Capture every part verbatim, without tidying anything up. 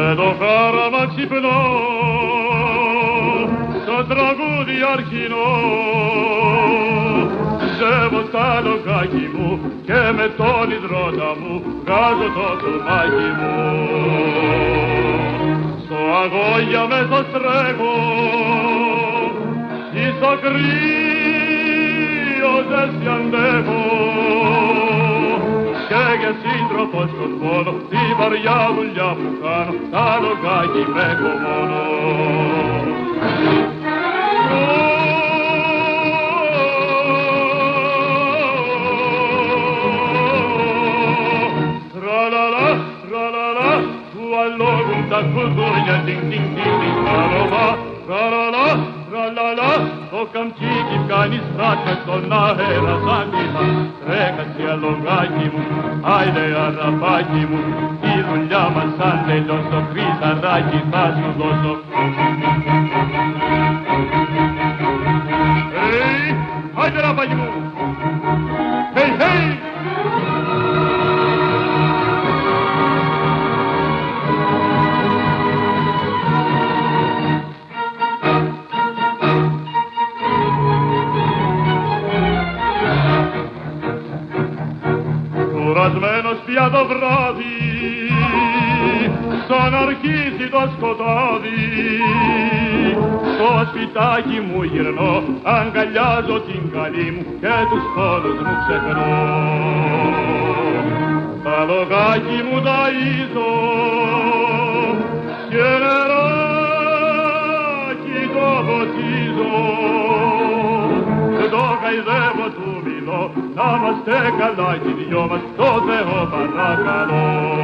με το χάραμα ξυπνώ, το τραγούδι αρχινό. Ζεύω στα λογάκι μου και με τον υδρότα μου βγάζω το κομμάκι μου. Στο αγώγια μέσα στρέχω, ή στο κρύο ζέστη αντέχω. Και για σύντροφο στον πόνο, τη βαριά δουλειά που κάνω, τα λογάκι με έχω μόνο. Tra-la-la, tra-la-la, tu allogum ta culturnia, ding ding ding ding, tra-la-la, tra-la-la, tra-la-la, το καμτσίκι κάνει στράκα στον αέρα σαν κύμα. Τρέχασε αλογάκι μου, άιντε αραπάκι μου, η δουλειά μας αν τελειώσω, χρυσαράκι θα σου δώσω. Hey, άιντε ραπάκι μου, hey, hey. Κουρασμένος πια το βράδυ, σαν αρχίσει το σκοτάδι, στο σπιτάκι μου γυρνώ, αγκαλιάζω την καλή μου και τους πόνους μου ξεχνώ. Τα λογάκι μου ταΐζω και νεράκι το ποτίζω, το καηδεύω του μιλώ, να είμαστε καλά κι οι δυο μας, το Θεό παρακαλώ.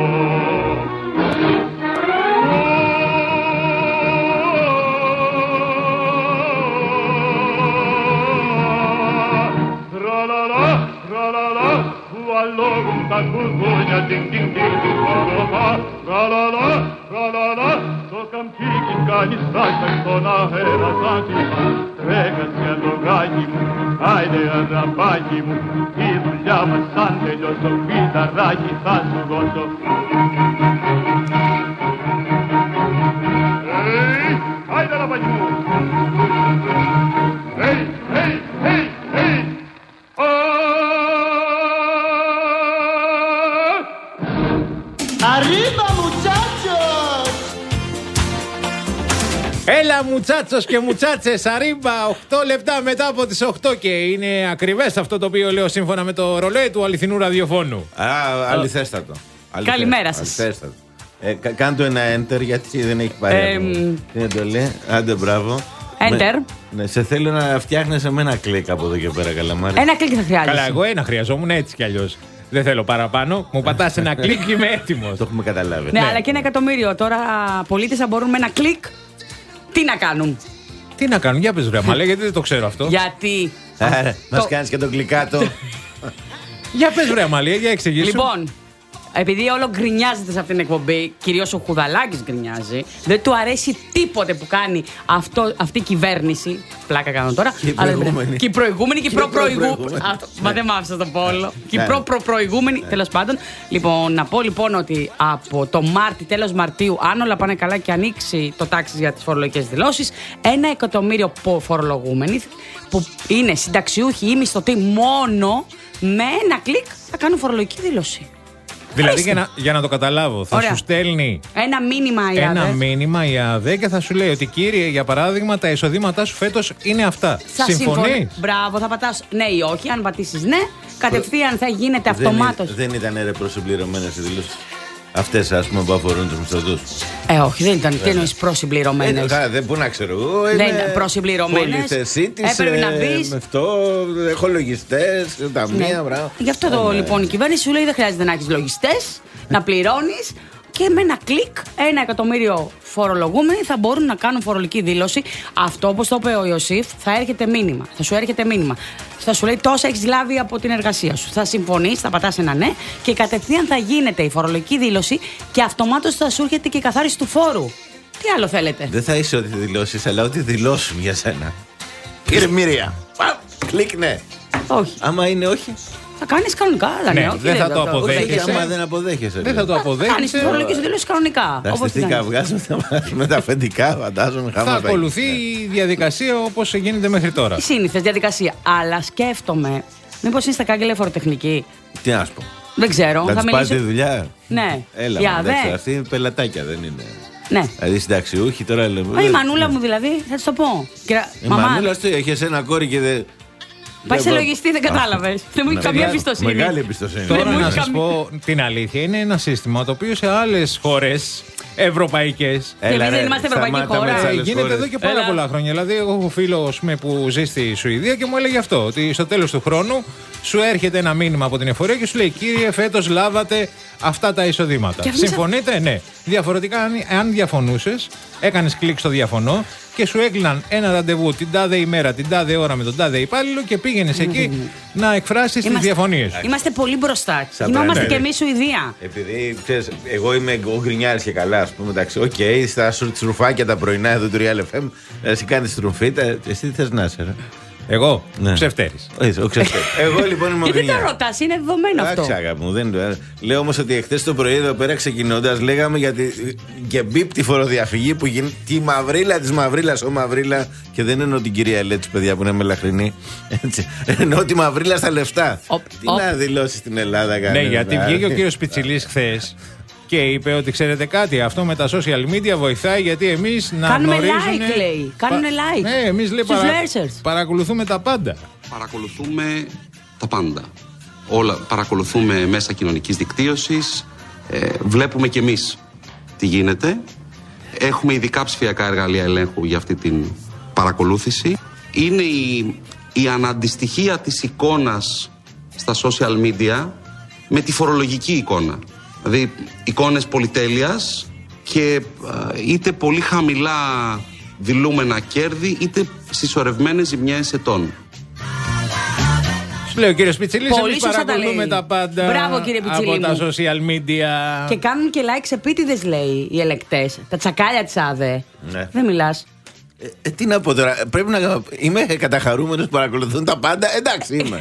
Tra-la-la, tra-la-la, tu allogum ta culturnia, ding ding ding ding, tra-la-la, tra-la-la, tra-la-la, το καμτσίκι κάνει στάκα στον αέρα σαν κύμα. Τρέχασε αλογάκι μου, άιντε αραπάκι μου, η δουλειά μας αν τελειώσω, φυταράκι θα σου δώσω. Hey, άιντε αραπάκι μου. Hey, hey, hey, hey. Arriba, muchachos! Έλα μουτσάτσος και μουτσάτσες, αρίμπα, οκτώ λεπτά μετά από τις οκτώ και είναι ακριβές αυτό το οποίο λέω σύμφωνα με το ρολόι του αληθινού ραδιοφώνου. Α, αληθέστατο. Καλημέρα σας. Αληθέστατο. Ε, κάντο ένα enter γιατί δεν έχει πάρει. Ε, Τι εντολή, άντε μπράβο. Enter. Ναι, σε θέλω να φτιάχνεις με ένα κλικ από εδώ και πέρα, Καλαμάρη. Ένα κλικ θα χρειάζεσαι. Καλά, εγώ ένα χρειαζόμουν έτσι κι αλλιώς. Δεν θέλω παραπάνω. Μου πατάς ένα κλικ και είμαι έτοιμος. Το έχουμε καταλάβει. Ναι, αλλά και ένα εκατομμύριο. Τώρα πολίτες θα μπορούν με ένα κλικ. Τι να κάνουν. Τι να κάνουν, για πες ρε μαλέ, γιατί δεν το ξέρω αυτό. Γιατί. Άρα, μας κάνεις και τον κλικάτο. Για πες ρε μαλέ, για εξηγήσου. Λοιπόν, επειδή όλο γκρινιάζεται σε αυτήν την εκπομπή, κυρίως ο Χουδαλάκης γκρινιάζει, δεν του αρέσει τίποτε που κάνει αυτό, αυτή η κυβέρνηση. Πλάκα κάνω τώρα. Και η προηγούμενη. Και η προηγούμενη και η προ-προηγούμενη. Μα δεν μ' άφησα το πόλο. Και η προ-προ-προηγούμενη, τέλος πάντων. Λοιπόν, να πω λοιπόν ότι από το Μάρτι, τέλος Μαρτίου, αν όλα πάνε καλά και ανοίξει το τάξη για τις φορολογικές δηλώσεις, ένα εκατομμύριο φορολογούμενοι που είναι συνταξιούχοι ή μισθωτοί μόνο, με ένα κλικ θα κάνουν φορολογική δήλωση. Δηλαδή για να, για να το καταλάβω, θα Ωραία. σου στέλνει ένα μήνυμα η ένα ΑΔΕ. μήνυμα η ΑΔΕ και θα σου λέει ότι κύριε, για παράδειγμα, τα εισοδήματά σου φέτος είναι αυτά. Θα Συμφωνείς? συμφωνεί. Μπράβο, θα πατάς ναι ή όχι. Αν πατήσεις ναι, κατευθείαν θα γίνεται αυτομάτως. Δεν, δεν ήταν ρε προσυμπληρωμένες οι δηλώσεις. Αυτές, ας πούμε, που αφορούν τους μισθωτούς. Ε, όχι, δεν ήταν. Τι εννοείς προσυμπληρωμένες? Ε, δεν πού να ξέρω εγώ. Δεν ήταν προσυμπληρωμένες. Πολυθεσή της, Έπρεπε να μπεις. με αυτό, έχω λογιστές, ταμεία, Ναι. μπράβο. Γι' αυτό το, Ε, ναι. λοιπόν η κυβέρνηση σου λέει δεν χρειάζεται να έχεις λογιστές, να πληρώνεις και με ένα κλικ ένα εκατομμύριο φορολογούμενοι θα μπορούν να κάνουν φορολογική δήλωση. Αυτό, όπως το είπε ο Ιωσήφ, θα έρχεται μήνυμα. Θα σου έρχεται μήνυμα. Θα σου λέει τόσα έχεις λάβει από την εργασία σου. Θα συμφωνείς, θα πατάς ένα ναι και κατευθείαν θα γίνεται η φορολογική δήλωση και αυτομάτως θα σου έρχεται και η καθάριση του φόρου. Τι άλλο θέλετε? Δεν θα είσαι ό,τι δηλώσεις, αλλά ό,τι δηλώσουν για σένα. Κύριε Μύρια, κλικ ναι. Όχι. Άμα είναι όχι. Θα κάνει κανονικά, ναι, όχι, δεν θα το αποδέχεσαι. Άμα δεν αποδέχεσαι. Δεν θα το αποδέχεσαι. Κάνει τη φορολογική σου δήλωση κανονικά. Τα στοιχεία βγάζουν με τα αφεντικά, φαντάζομαι. Θα ακολουθεί η διαδικασία όπως γίνεται μέχρι τώρα. Η σύνηθες διαδικασία. Αλλά σκέφτομαι, μήπως είστε κάγκελε φοροτεχνική. Τι να σου πω. Δεν ξέρω. Θα τους πάρει τη δουλειά. Ναι. Έλα, εντάξει, αυτή είναι πελατάκια, δεν είναι. Ναι. Δηλαδή συνταξιούχοι τώρα λέμε. Η μανούλα μου δηλαδή, θα τη το πω. Η μανούλα σου έχει ένα κόρη και δεν. Πάει σε λογιστή, δεν κατάλαβε. Δεν μου έχει καμία εμπιστοσύνη. Μεγάλη εμπιστοσύνη. Τώρα να σας πω την αλήθεια, είναι ένα σύστημα το οποίο σε άλλες χώρες ευρωπαϊκές. Και εμείς δεν είμαστε ευρωπαϊκή χώρα. Γίνεται εδώ και πάρα Έλα. πολλά χρόνια. Δηλαδή, εγώ έχω φίλο που ζει στη Σουηδία και μου έλεγε αυτό. Ότι στο τέλος του χρόνου σου έρχεται ένα μήνυμα από την εφορία και σου λέει: Κύριε, φέτος λάβατε αυτά τα εισοδήματα. Συμφωνείτε, ναι. Διαφορετικά, αν διαφωνούσες, έκανες κλικ στο διαφωνώ και σου έκλειναν ένα ραντεβού την τάδε ημέρα, την τάδε ώρα με τον τάδε υπάλληλο και πήγαινες εκεί να εκφράσεις τις διαφωνίες. Είμαστε πολύ μπροστά. Γινόμαστε και εμείς Σουηδία. Επειδή ξέρεις, εγώ είμαι ο γκρινιάρης και καλά, ας πούμε. Εντάξει, οκ, okay, στα στρουφάκια τα πρωινά εδώ του Real εφ εμ, εσύ κάνεις στρουφίτα, εσύ τι θες να είσαι, ρε. Εγώ, ναι. Ψευτέρης. Ο Ψευτέρης. Εγώ λοιπόν είμαι ο Γκρινιάρης. Γιατί το ρωτάς, είναι δεδομένο αυτό. Εντάξει, αγάπη μου, δεν... Λέω όμως ότι εχθές το πρωί εδώ πέρα ξεκινώντας λέγαμε για τη... και μπίπ τη φοροδιαφυγή που γίνεται. Τη μαυρίλα της μαυρίλας, ο μαυρίλα. Και δεν εννοώ την κυρία Ελέτης, παιδιά που είναι μελαχρινή. Εννοώ τη μαυρίλα στα λεφτά. Οπ, τι οπ. να δηλώσει στην Ελλάδα, κανένα. Ναι, γιατί βγήκε ο κύριος Πιτσιλής χθες. Και είπε ότι ξέρετε κάτι, αυτό με τα social media βοηθάει γιατί εμείς να κάνουμε γνωρίζουμε... like, λέει. Κάνουμε like. Ναι, εμείς λέει παρα... παρακολουθούμε τα πάντα. Παρακολουθούμε τα πάντα. Όλα παρακολουθούμε μέσα κοινωνικής δικτύωσης. Ε, βλέπουμε κι εμείς τι γίνεται. Έχουμε ειδικά ψηφιακά εργαλεία ελέγχου για αυτή την παρακολούθηση. Είναι η, η αναντιστοιχία της εικόνας στα social media με τη φορολογική εικόνα. Δηλαδή εικόνες πολυτέλειας και είτε πολύ χαμηλά δηλούμενα κέρδη είτε συσσωρευμένες ζημιές ετών. Σου λέει ο κύριος Πιτσιλής, εμείς παρακολουθούμε τα πάντα. Μπράβο, κύριε Πιτσιλή, από τα social media. Και κάνουν και likes επίτηδες, λέει, οι ελεκτές. Τα τσακάλια της ΑΔΕ. Ναι. Δεν μιλάς. Ε, ε, τι να πω τώρα, πρέπει να... Είμαι καταχαρούμενος που παρακολουθούν τα πάντα. Εντάξει, είμαι.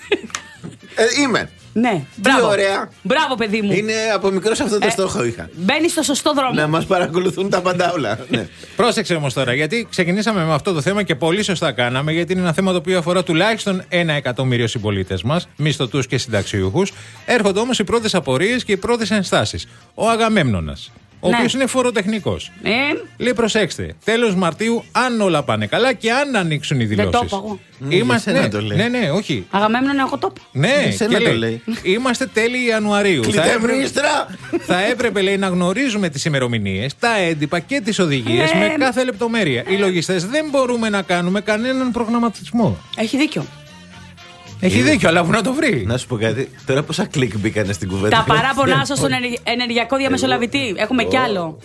ε, είμαι. Ναι, μπράβο. Ωραία. Μπράβο, παιδί μου. Είναι από μικρός αυτό το ε, στόχο είχα. Μπαίνει στο σωστό δρόμο. Να μας παρακολουθούν τα πάντα όλα. Ναι. Πρόσεξε όμως τώρα, γιατί ξεκινήσαμε με αυτό το θέμα και πολύ σωστά κάναμε, γιατί είναι ένα θέμα το οποίο αφορά τουλάχιστον ένα εκατομμύριο συμπολίτες μας, μισθωτούς και συνταξιούχους. Έρχονται όμως οι πρώτες απορίες και οι πρώτες ενστάσεις. Ο Αγαμέμνονας, ο ναι. οποίος είναι φοροτεχνικός. Ε. Λέει, προσέξτε, τέλος Μαρτίου, αν όλα πάνε καλά και αν ανοίξουν οι δηλώσεις. Δεν το είπα εγώ. Είμαστε, ναι, το λέει. ναι, ναι, όχι. Αγαμέμνονα, εγώ το είπα. Ναι, και λέει, λέει. Είμαστε τέλη Ιανουαρίου. θα, έπρεπε, θα έπρεπε, λέει, να γνωρίζουμε τις ημερομηνίες, τα έντυπα και τις οδηγίες ε. με κάθε λεπτομέρεια. Οι λογιστές δεν μπορούμε να κάνουμε κανέναν προγραμματισμό. Έχει δίκιο. Έχει είναι... δίκιο, αλλά πού να το βρει. Να σου πω κάτι. Τώρα πόσα κλικ μπήκανε στην κουβέντα. Τα παράπονά σας στον ενεργειακό διαμεσολαβητή. Έχουμε κι άλλο.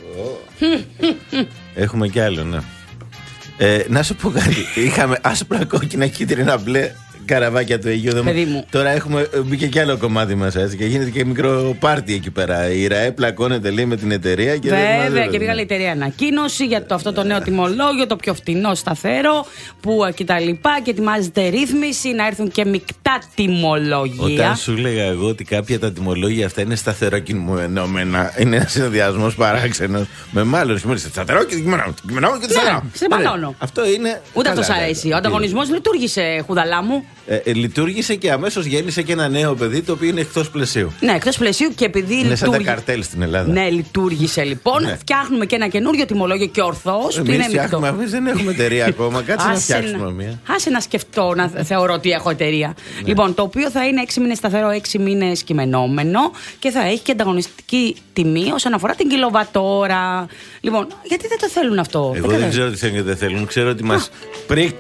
Έχουμε κι άλλο, ναι. Ε, να σου πω κάτι. Είχαμε άσπρα, κόκκινα, κίτρινα, μπλε καραβάκια του Αιγαίου. Παιδί μου. Τώρα έχουμε, μπήκε κι άλλο κομμάτι μας έτσι, και γίνεται και μικρό πάρτι εκεί πέρα. Η ΡΑΕ πλακώνεται, λέει, με την εταιρεία. Και βέβαια, δεν και βγάλε η εταιρεία ανακοίνωση για το, αυτό το νέο τιμολόγιο, το πιο φτηνό, σταθερό, που κτλ. Και ετοιμάζεται ρύθμιση να έρθουν και μεικτά τιμολόγια. Όταν σου έλεγα εγώ ότι κάποια τα τιμολόγια αυτά είναι σταθεροκινούμενα, είναι ένα συνδυασμό παράξενο με μάλλον σταθερό και κειμενό και σταθερό. Σε μαλώνω. Αυτό είναι. Ούτε αυτό σ' αρέσει. Ο ανταγωνισμός λειτουργήσε, χουδαλά μου. Ε, ε, λειτουργήσε και αμέσως γέννησε και ένα νέο παιδί το οποίο είναι εκτός πλαισίου. Ναι, εκτός πλαισίου και επειδή. Είναι λειτουργεί... σαν τα καρτέλ στην Ελλάδα. Ναι, λειτουργήσε λοιπόν. Ναι. Φτιάχνουμε και ένα καινούριο τιμολόγιο και ορθώς. Εμείς φτιάχνουμε, εμείς δεν έχουμε εταιρεία ακόμα. Κάτσε να φτιάξουμε μία. Άσε να σκεφτώ να θεωρώ ότι έχω εταιρεία. Ναι. Λοιπόν, το οποίο θα είναι έξι μήνες σταθερό, έξι μήνες κειμενόμενο και θα έχει και ανταγωνιστική τιμή όσον αφορά την κιλοβατόρα. Λοιπόν, γιατί δεν το θέλουν αυτό. Εγώ δεν, δεν ξέρω τι θέλουν και δεν θέλουν. Ξέρω ότι μας πριν.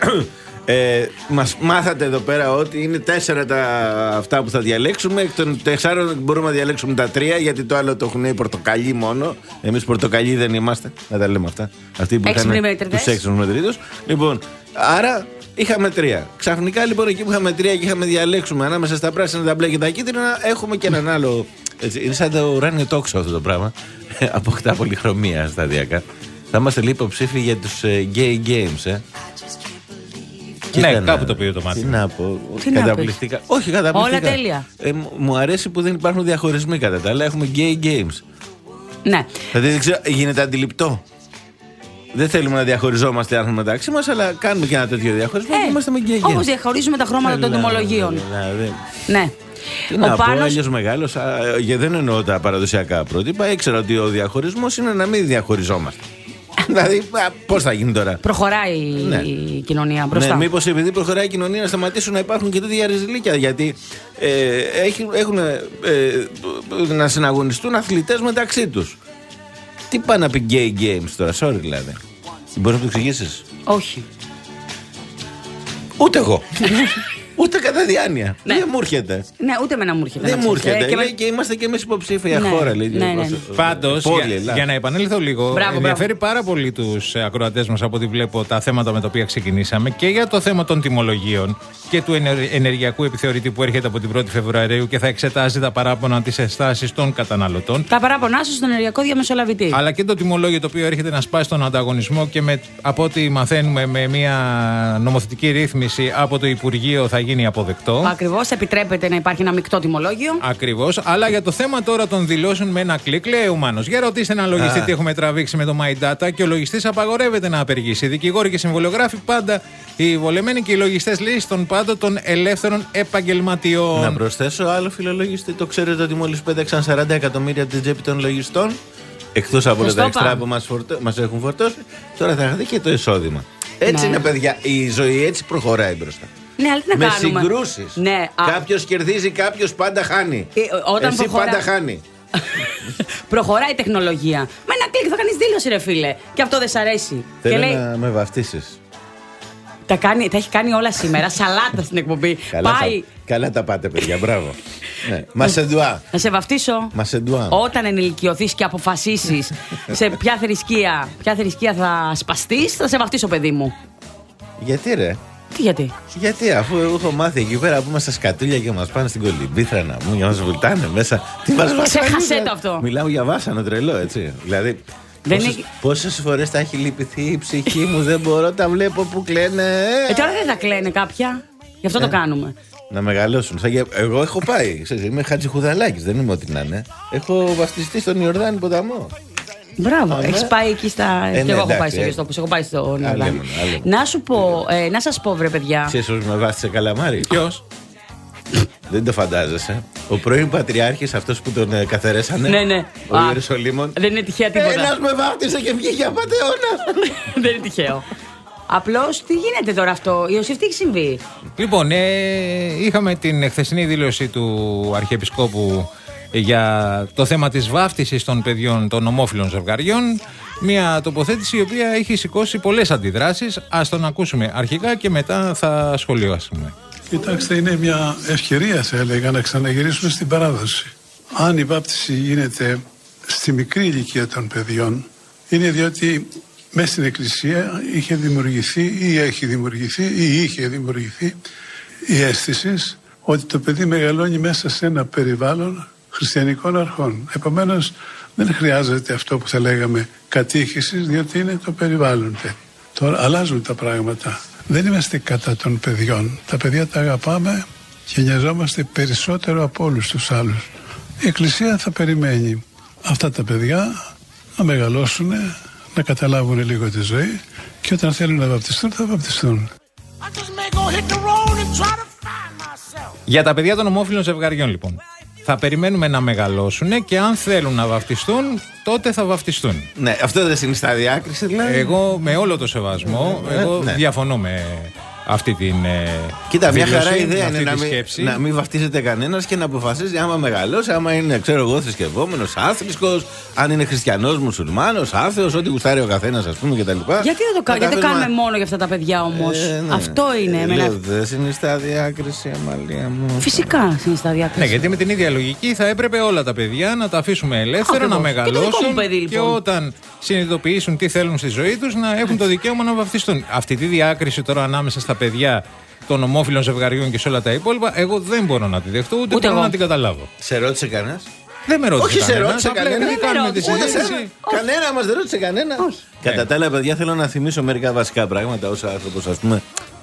Ε, μας μάθατε εδώ πέρα ότι είναι τέσσερα τα αυτά που θα διαλέξουμε. Εκ των τεσσάρων μπορούμε να διαλέξουμε τα τρία, γιατί το άλλο το έχουν οι πορτοκαλί μόνο. Εμείς πορτοκαλί δεν είμαστε. Να τα λέμε αυτά. Αυτοί που είχαν τους έξυπνους μετρητές. Λοιπόν, άρα είχαμε τρία. Ξαφνικά λοιπόν εκεί που είχαμε τρία και είχαμε διαλέξουμε ανάμεσα στα πράσινα, τα μπλε και τα κίτρινα, έχουμε και έναν άλλο. Έτσι, είναι σαν το ουράνιο τόξο αυτό το πράγμα. Αποκτά πολυχρωμία σταδιακά. Θα είμαστε λίγο υποψήφοι για τους uh, gay games, ε. Ναι, Κοίτα, κάπου το πει το μάτι. Τι να πω. Τι να Καταπληκτικά. Όχι, καταπληκτικά. Όλα τέλεια. Ε, μου αρέσει που δεν υπάρχουν διαχωρισμοί κατά τα άλλα. Έχουμε gay games. Ναι. Δηλαδή δεν ξέρω, γίνεται αντιληπτό. Δεν θέλουμε να διαχωριζόμαστε άνθρωποι μεταξύ μας, αλλά κάνουμε και ένα τέτοιο διαχωρισμό. Ε, και είμαστε με gay games. όπως διαχωρίζουμε τα χρώματα των τιμολογίων. Δηλαδή. Ναι. Τι να Ο πω, Πάνος... αλλιώς μεγάλος, α, γιατί δεν εννοώ τα παραδοσιακά πρότυπα. Ήξερα ότι ο διαχωρισμός είναι να μην διαχωριζόμαστε. Δηλαδή, πώς θα γίνει τώρα. Προχωράει Ναι. η κοινωνία μπροστά. Ναι, μήπως επειδή προχωράει η κοινωνία να σταματήσουν να υπάρχουν και τέτοια ριζιλίκια. Γιατί ε, έχουν ε, ε, να συναγωνιστούν αθλητές μεταξύ τους. Τι πάει να πει gay games τώρα, sorry δηλαδή. Μπορείς να το εξηγήσεις? Όχι. Ούτε εγώ. Ούτε κατά διάνοια. Ναι. Δεν μου έρχεται. Ναι, ούτε με να μου έρχεται. Δεν να μου ξέρεις. έρχεται. Ε, και Λέει, με- Και είμαστε και εμείς υποψήφια Ναι, χώρα. Λέει, ναι, ναι, ναι. Πάντως, Πόλη, για, Ελλάδα. για να επανέλθω λίγο, Μπράβο, ενδιαφέρει πάρα πολύ τους ακροατές μας από ό,τι βλέπω τα θέματα με τα οποία ξεκινήσαμε και για το θέμα των τιμολογίων και του ενε- ενεργειακού επιθεωρητή που έρχεται από την πρώτη Φεβρουαρίου και θα εξετάζει τα παράπονα, τις ενστάσεις των καταναλωτών. Τα παράπονά σου στον ενεργειακό διαμεσολαβητή. Αλλά και το τιμολόγιο το οποίο έρχεται να σπάσει τον ανταγωνισμό και με, από ό,τι μαθαίνουμε με μια νομοθετική ρύθμιση από το Υπουργείο θα γίνει αποδεκτό. Ακριβώς, επιτρέπεται να υπάρχει ένα μεικτό τιμολόγιο. Ακριβώς. Αλλά για το θέμα τώρα των δηλώσεων με ένα κλικ, λέει ο Μάνος. Για ρωτήστε έναν λογιστή τι έχουμε τραβήξει με το My Data και ο λογιστής απαγορεύεται να απεργήσει. Οι δικηγόροι και συμβολιογράφοι πάντα οι βολεμένοι και οι λογιστές λύστων πάντα των ελεύθερων επαγγελματιών. Να προσθέσω άλλο φιλολογιστή. Το ξέρετε ότι μόλις πέταξαν σαράντα εκατομμύρια από την τσέπη των λογιστών. Εκτός από όλα Σωστό τα εξτρά πάμε. που μας, φορτώ, μας έχουν φορτώσει, τώρα θα χαθεί και το εισόδημα. Έτσι Ναι. είναι, παιδιά. Η ζωή έτσι προχωράει μπροστά. Ναι, αλλά τι να Με κάνουμε. συγκρούσεις. Ναι, α, Κάποιος κερδίζει, κάποιος πάντα χάνει. Ε, όταν Εσύ προχωρά- πάντα χάνει. προχωράει η τεχνολογία. Με ένα κλικ θα κάνει δήλωση, ρε φίλε. Και αυτό δεν σ' αρέσει. Θέλω και λέει, να με βαφτίσεις. τα, κάνει, τα έχει κάνει όλα σήμερα. Σαλάτα στην εκπομπή. Καλά, Πάει. τα, καλά τα πάτε, παιδιά. Μπράβο. Ναι. Μασεντουά. Να σε βαφτίσω. Μασεντουά. Όταν ενηλικιωθείς και αποφασίσεις σε ποια θρησκεία, ποια θρησκεία θα σπαστείς, θα σε βαφτίσω, παιδί μου. Γιατί ρε. Τι γιατί. Γιατί αφού εγώ έχω μάθει εκεί πέρα που είμαστε σκατούλια και μας πάνε στην κολυμπήθρανα μου για να μας βουλτάνε μέσα. Τι μας Ξέχασέ βασανίζουν. το αυτό. Μιλάω για βάσανο τρελό, έτσι. Δηλαδή. Δεν πόσες, είναι- πόσες φορές τα έχει λυπηθεί η ψυχή μου, δεν μπορώ, τα βλέπω που κλαίνε. Ε, τώρα δεν θα κλαίνε κάποια. Γι' αυτό το κάνουμε. Να μεγαλώσουν. Σαν και- Εγώ έχω πάει. Ξέρεις, είμαι Χατζηχουδαλάκης, δεν είμαι ό,τι να είναι. Έχω βαφτιστεί στον Ιορδάνη ποταμό. Μπράβο, Α, ναι. έχει πάει εκεί στα. Ε, και ναι, εγώ έχω εντάξει, πάει στο ε. Αγιοστόπουλο, έχω πάει στο Ιορδάνη. Αλίμονο, αλίμονο. Να σου πω, ε, να σα πω, βρε παιδιά. Ξέρεις πώς με βάφτισε καλαμάρι. Ποιος? Δεν το φαντάζεσαι. Ο πρώην Πατριάρχης, αυτός που τον ε, καθαρέσανε. Ναι, ναι. Ο Α, Ιερουσαλήμων. δεν είναι τυχαία τίποτα. Ένας με βάφτισε και βγήκε απατεώνα. Δεν είναι τυχαίο. Απλώ τι γίνεται τώρα αυτό, Ιωσήφ, τι έχει συμβεί. Λοιπόν, ε, είχαμε την χθεσινή δήλωση του Αρχιεπισκόπου για το θέμα της βάφτισης των παιδιών των ομόφυλων ζευγαριών. Μια τοποθέτηση η οποία έχει σηκώσει πολλές αντιδράσεις. Ας τον ακούσουμε αρχικά και μετά θα σχολιάσουμε. Κοιτάξτε, είναι μια ευκαιρία, θα έλεγα, να ξαναγυρίσουμε στην παράδοση. Αν η βάπτιση γίνεται στη μικρή ηλικία των παιδιών, είναι διότι μέσα στην Εκκλησία είχε δημιουργηθεί ή έχει δημιουργηθεί ή είχε δημιουργηθεί η αίσθηση ότι το παιδί μεγαλώνει μέσα σε ένα περιβάλλον χριστιανικών αρχών. Επομένως, δεν χρειάζεται αυτό που θα λέγαμε κατήχησης, διότι είναι το περιβάλλον. Τώρα αλλάζουν τα πράγματα. Δεν είμαστε κατά των παιδιών. Τα παιδιά τα αγαπάμε και νοιαζόμαστε περισσότερο από όλους τους άλλους. Η Εκκλησία θα περιμένει αυτά τα παιδιά να μεγαλώσουν, να καταλάβουν λίγο τη ζωή και όταν θέλουν να βαπτιστούν θα βαπτιστούν. Για τα παιδιά των ομόφυλων ζευγαριών, λοιπόν. Θα περιμένουμε να μεγαλώσουν και αν θέλουν να βαφτιστούν, τότε θα βαφτιστούν. Ναι, αυτό δεν συνιστά διάκριση, δηλαδή. Εγώ με όλο το σεβασμό, Ε, εγώ ναι. διαφωνώ με αυτή την ε, Κοίτα, μια δήλωση, χαρά ιδέα αυτή είναι τη να μην, σκέψη. να μην βαφτίζεται κανένα και να αποφασίζει άμα μεγαλώσει, άμα είναι, ξέρω εγώ, θρησκευόμενο, άθρησκο, αν είναι χριστιανό, μουσουλμάνο, άθεο, ό,τι γουστάρει ο καθένα, α πούμε κτλ. Γιατί δεν το, κα- γιατί το κάνουμε μόνο για αυτά τα παιδιά όμως. Ε, ναι. Αυτό είναι. Ε, εμένα- λέω, δεν συνιστά διάκριση, Αμαλία μου. Φυσικά είναι στα διάκριση. Ναι, γιατί με την ίδια λογική θα έπρεπε όλα τα παιδιά να τα αφήσουμε ελεύθερα, Ακριβώς. να Και το δικό μεγαλώσουν μου παιδί, και λοιπόν. όταν συνειδητοποιήσουν τι θέλουν στη ζωή τους να έχουν το δικαίωμα να βαφτιστούν. Αυτή τη διάκριση τώρα ανάμεσα στα παιδιά των ομόφυλων ζευγαριών και σε όλα τα υπόλοιπα, εγώ δεν μπορώ να τη δεχτώ, ούτε, Ούτε μπορώ εγώ. να την καταλάβω. Σε ρώτησε κανένα. Δεν με ρώτησε Όχι, σε κανένας, ρώτησε απλά κανένα. επειδή Δεν με κάνουμε τη ρώτησε. Ούτε συζήτηση. Κανένα μα δεν ρώτησε κανένα. Όχι. Κατά τα άλλα, παιδιά, θέλω να θυμίσω μερικά βασικά πράγματα ω άνθρωπο, α πούμε,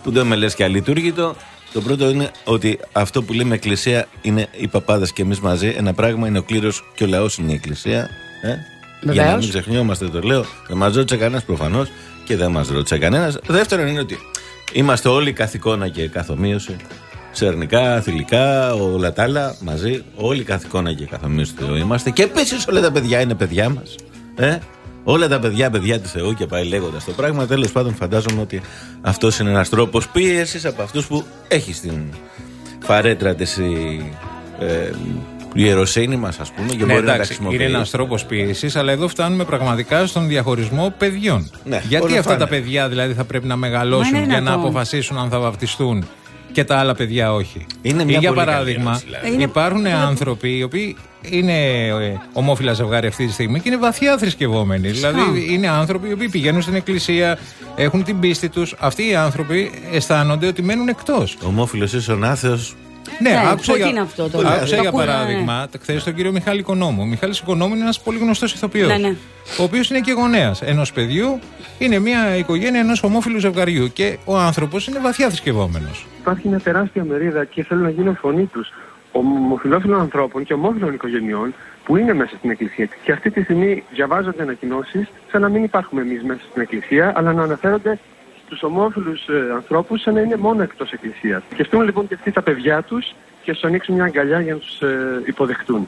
που δεν με λες και αλειτουργήτο. Το πρώτο είναι ότι αυτό που λέμε εκκλησία είναι οι παπάδες και εμείς μαζί. Ένα πράγμα είναι ο κλήρος και ο λαός είναι η εκκλησία. Ε? Για να μην ξεχνιόμαστε, το λέω. Δεν μας ρώτησε κανένας προφανώς και δεν μας ρώτησε κανένας. Δεύτερον είναι ότι είμαστε όλοι καθ' εικόνα και καθ' ομοίωση. Ξερνικά, θηλυκά, όλα τα άλλα μαζί. Όλοι καθ' εικόνα και καθ' ομοίωση του Θεού είμαστε. Και επίσης όλα τα παιδιά είναι παιδιά μας. Ε? Όλα τα παιδιά, παιδιά του Θεού και πάει λέγοντας το πράγμα. Τέλος πάντων, φαντάζομαι ότι αυτός είναι ένας τρόπος πίεσης από αυτούς που έχει στην φαρέτρα της η ε, ιεροσύνη μας, ας πούμε. Και ναι, μπορεί εντάξει, να είναι ένας τρόπος πίεσης, αλλά εδώ φτάνουμε πραγματικά στον διαχωρισμό παιδιών. Ναι, γιατί αυτά φάνε. Τα παιδιά δηλαδή θα πρέπει να μεγαλώσουν για να αποφασίσουν αν θα βαπτιστούν και τα άλλα παιδιά όχι. Είναι μια για παράδειγμα, δηλαδή. Υπάρχουν είναι... άνθρωποι οι οποίοι είναι ε, ομόφυλα ζευγάρι αυτή τη στιγμή και είναι βαθιά θρησκευόμενοι. Δηλαδή είναι άνθρωποι οι οποίοι πηγαίνουν στην εκκλησία, έχουν την πίστη τους. Αυτοί οι άνθρωποι αισθάνονται ότι μένουν εκτός. Ομόφυλος ίσον άθεος. Ναι, ναι, άκουσα για, είναι αυτό το άκουσα για παράδειγμα ναι. χθες τον κύριο Μιχάλη Οικονόμου. Ο Μιχάλης Οικονόμου είναι ένας πολύ γνωστός ηθοποιός. Ναι, ναι. Ο οποίος είναι και γονέας ενός παιδιού, είναι μια οικογένεια ενός ομόφυλου ζευγαριού και ο άνθρωπος είναι βαθιά θρησκευόμενος. Υπάρχει μια τεράστια μερίδα και θέλουν να γίνουν φωνή τους ομοφυλόφιλων ανθρώπων και ομόφυλων οικογενειών που είναι μέσα στην εκκλησία. Και αυτή τη στιγμή διαβάζονται ανακοινώσεις σαν να μην υπάρχουμε εμείς μέσα στην εκκλησία, αλλά να αναφέρονται τους ομόφυλους ε, ανθρώπους σαν να είναι μόνο εκτός εκκλησίας. Σκεφτούν λοιπόν και αυτοί τα παιδιά τους και σου ανοίξουν μια αγκαλιά για να τους ε, υποδεχτούν.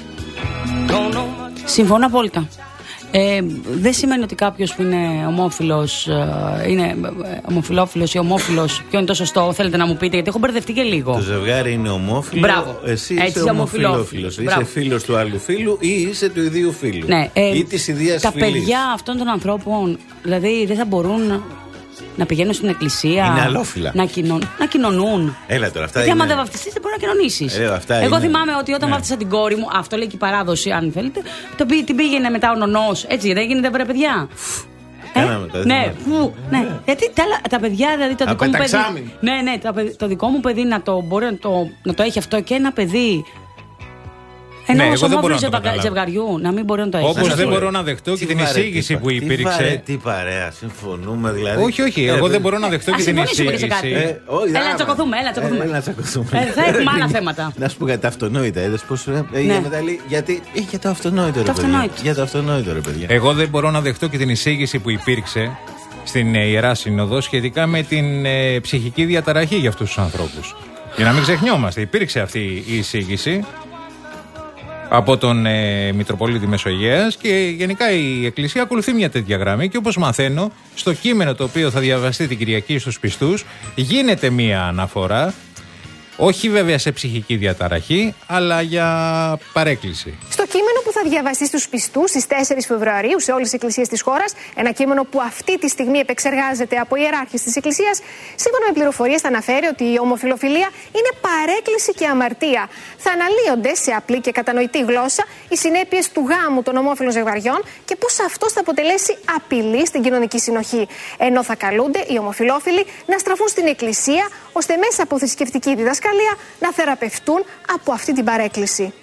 Συμφωνώ απόλυτα. Ε, δεν σημαίνει ότι κάποιος που είναι ομόφυλος, ε, είναι ομοφυλόφιλος ή ομόφυλος, ποιο είναι το σωστό, θέλετε να μου πείτε, γιατί έχω μπερδευτεί και λίγο. Το ζευγάρι είναι ομόφυλο. Μπράβο. Εσύ είσαι ομοφυλόφιλος. Είσαι φίλος του άλλου φίλου ή είσαι του ιδίου φίλου. Ναι, ε, ή της ιδίας τα φυλής. παιδιά αυτών των ανθρώπων, δηλαδή δεν θα μπορούν να πηγαίνουν στην εκκλησία. Είναι αλόφυλα. Να, κοινων, να κοινωνούν. Έλα τώρα, αυτά γιατί είναι... άμα δεν βαφτιστείς δεν μπορεί να κοινωνήσεις. Ε, Εγώ είναι... θυμάμαι ότι όταν ναι. βάφτισα την κόρη μου, αυτό λέει και η παράδοση, αν θέλετε, το, την πήγαινε μετά ο νονός. Έτσι δεν γίνεται, βρε παιδιά. Κάναμε τα ναι, που, ναι. Γιατί τα, τα παιδιά, δηλαδή το δικό μου παιδί. Ναι, ναι, το, το δικό μου παιδί να το μπορεί να το, να το έχει αυτό και ένα παιδί. Ενώ ναι, ομόφυλου ζευγαριού να μην μπορεί να το έχει. Όπως δεν μπορώ να δεχτώ και την εισήγηση που υπήρξε. Τι παρέα, συμφωνούμε δηλαδή. Όχι, όχι, εγώ δεν μπορώ να δεχτώ και την εισήγηση. Έλα να τσακωθούμε, έλα να τσακωθούμε. Θα έχουμε άλλα θέματα. Να σου πω κάτι, τα αυτονόητα, είδες πώς έγινε μετά. Γιατί είχε το αυτονόητο ρε παιδιά. Για το αυτονόητο ρε παιδιά. Εγώ δεν μπορώ να δεχτώ και την εισήγηση που υπήρξε στην Ιερά Σύνοδο σχετικά με την ψυχική διαταραχή για αυτούς τους ανθρώπους. Για να μην ξεχνιόμαστε, υπήρξε αυτή η εισήγηση από τον ε, Μητροπολίτη Μεσογείας και γενικά η Εκκλησία ακολουθεί μια τέτοια γραμμή και όπως μαθαίνω στο κείμενο το οποίο θα διαβαστεί την Κυριακή στους πιστούς γίνεται μια αναφορά, όχι βέβαια σε ψυχική διαταραχή, αλλά για παρέκκληση. Στο κείμενο που θα διαβαστεί στους πιστούς στις τέσσερις Φεβρουαρίου σε όλες τις εκκλησίες της χώρας, ένα κείμενο που αυτή τη στιγμή επεξεργάζεται από ιεράρχες της Εκκλησίας, σύμφωνα με πληροφορίες θα αναφέρει ότι η ομοφυλοφιλία είναι παρέκκληση και αμαρτία. Θα αναλύονται σε απλή και κατανοητή γλώσσα οι συνέπειες του γάμου των ομόφυλων ζευγαριών και πώς αυτός θα αποτελέσει απειλή στην κοινωνική συνοχή. Ενώ θα καλούνται οι ομοφυλόφιλοι να στραφούν στην Εκκλησία ώστε μέσα από θρησκευτική διδασκαλία να θεραπευτούν από αυτή την παρέκκληση.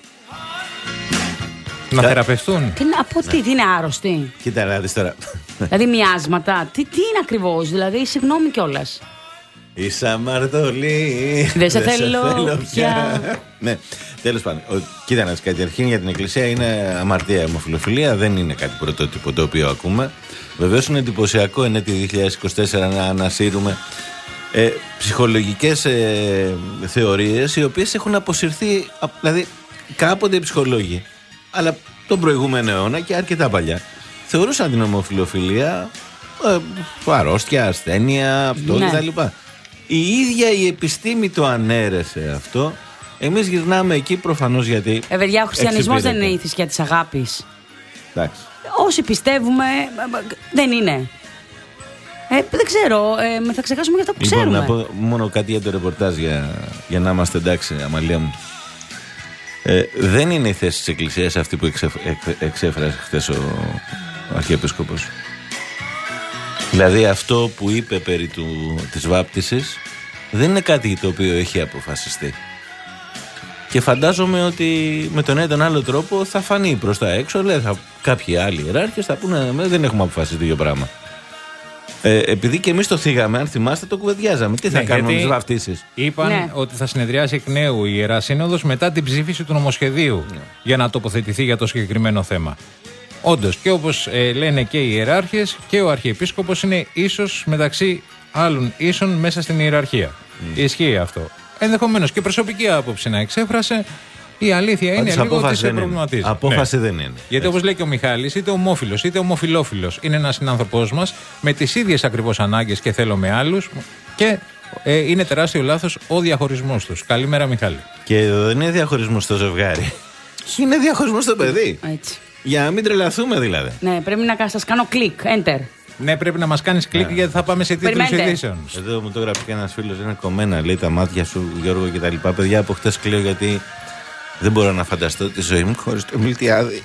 Να θεραπευτούν. Τι, από τι, τι είναι άρρωστοι. Κοίτα να δεις τώρα. Δηλαδή μοιάσματα. Τι, τι είναι ακριβώς, δηλαδή, συγγνώμη κιόλας. Είσαι αμαρτωλή. Δεν σε θέλω πια. Ναι, τέλος πάντων. Κοίτα να δεις, καταρχήν για την Εκκλησία είναι αμαρτία η ομοφυλοφιλία. Δεν είναι κάτι πρωτότυπο το οποίο ακούμε. Βεβαίως είναι εντυπωσιακό εν έτη δύο χιλιάδες είκοσι τέσσερα να ανασύρουμε ε, ψυχολογικές ε, θεωρίες οι οποίες έχουν αποσυρθεί. Δηλαδή κάποτε οι ψυχολόγοι, αλλά τον προηγούμενο αιώνα και αρκετά παλιά, θεωρούσαν την ομοφυλοφιλία ε, αρρώστια, ασθένεια, αυτό ναι. κτλ. Η ίδια η επιστήμη το ανέρεσε αυτό. Εμείς γυρνάμε εκεί προφανώς γιατί. Ε, παιδιά, ο χριστιανισμός δεν είναι η θρησκεία της αγάπης. Εντάξει. Όσοι πιστεύουμε, δεν είναι. Ε, δεν ξέρω, ε, θα ξεχάσουμε για αυτό που λοιπόν, ξέρουμε. Να πω μόνο κάτι για το ρεπορτάζ για, για να είμαστε εντάξει, Αμαλία μου. Ε, δεν είναι η θέση της Εκκλησίας αυτή που εξεφ, εξ, εξέφρασε χθες ο, ο Αρχιεπίσκοπος. Δηλαδή αυτό που είπε περί του, της βάπτισης δεν είναι κάτι το οποίο έχει αποφασιστεί. Και φαντάζομαι ότι με τον ένα ή τον άλλο τρόπο θα φανεί προς τα έξω. Λέει, θα, κάποιοι άλλοι ιεράρχες θα πούνε δεν έχουμε αποφασίσει το ίδιο πράγμα. Ε, επειδή και εμείς το θίγαμε, αν θυμάστε, το κουβεντιάζαμε. Τι θα ναι, κάνουμε με τις βαφτίσεις. Είπαν ναι. ότι θα συνεδριάσει εκ νέου η Ιερά Σύνοδος μετά την ψήφιση του νομοσχεδίου ναι. για να τοποθετηθεί για το συγκεκριμένο θέμα. Όντως, και όπως ε, λένε και οι ιεράρχες, και ο Αρχιεπίσκοπος είναι ίσως μεταξύ άλλων ίσων μέσα στην ιεραρχία. Mm. Ισχύει αυτό. Ενδεχομένως και προσωπική άποψη να εξέφρασε. Η αλήθεια είναι λίγο ότι σε προβληματίζει. Απόφαση ναι. δεν είναι. Γιατί όπως λέει και ο Μιχάλης, είτε ομόφιλος είτε ομοφιλόφιλος είναι ένας συνάνθρωπός μας με τις ίδιες ακριβώς ανάγκες και θέλω με άλλους και ε, είναι τεράστιο λάθος ο διαχωρισμός τους. Καλημέρα, Μιχάλη. Και εδώ δεν είναι διαχωρισμός στο ζευγάρι. Είναι διαχωρισμός στο παιδί. Έτσι. Για να μην τρελαθούμε δηλαδή. Ναι, πρέπει να σας κάνω κλικ, enter. Ναι, πρέπει να μας κάνεις κλικ yeah. γιατί θα πάμε σε τίτλους ειδήσεων. Εδώ μου το γράψει και ένας φίλος, είναι κομμένα, λέει τα μάτια σου, Γιώργο κτλ. Παιδιά, από χτες κλαίω γιατί δεν μπορώ να φανταστώ τη ζωή μου χωρίς το Μιλτιάδη.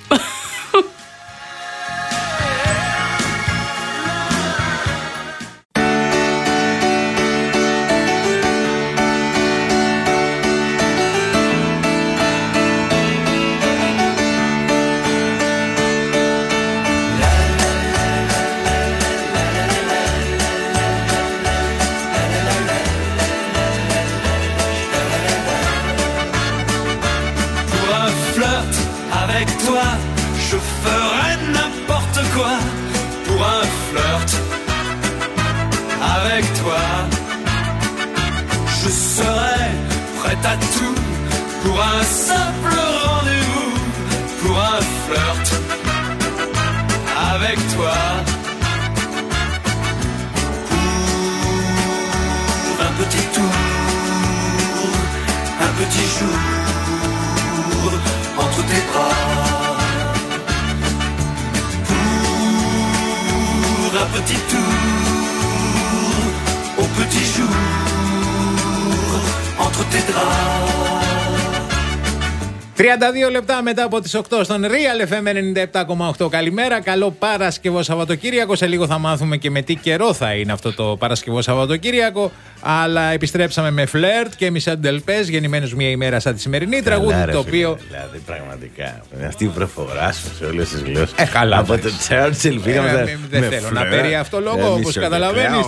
τριάντα δύο λεπτά μετά από τις οκτώ στον Real εφ εμ ενενήντα επτά κόμμα οκτώ. Καλημέρα, καλό Παρασκευό Σαββατοκύριακο. Σε λίγο θα μάθουμε και με τι καιρό θα είναι αυτό το Παρασκευό Σαββατοκύριακο. Αλλά επιστρέψαμε με Φλερτ και Μισελ Ντελπές, γεννημένους μια ημέρα σαν τη σημερινή. Καλά, τραγούδι ρε, το οποίο. Δηλαδή, πραγματικά. Αυτή η προφορά σου σε όλες τις γλώσσες. Ε, καλά. Από το Τσέρτσιλ πήγαμε. Ε, δεν θέλω να παίρνει αυτό λόγο, όπως καταλαβαίνεις.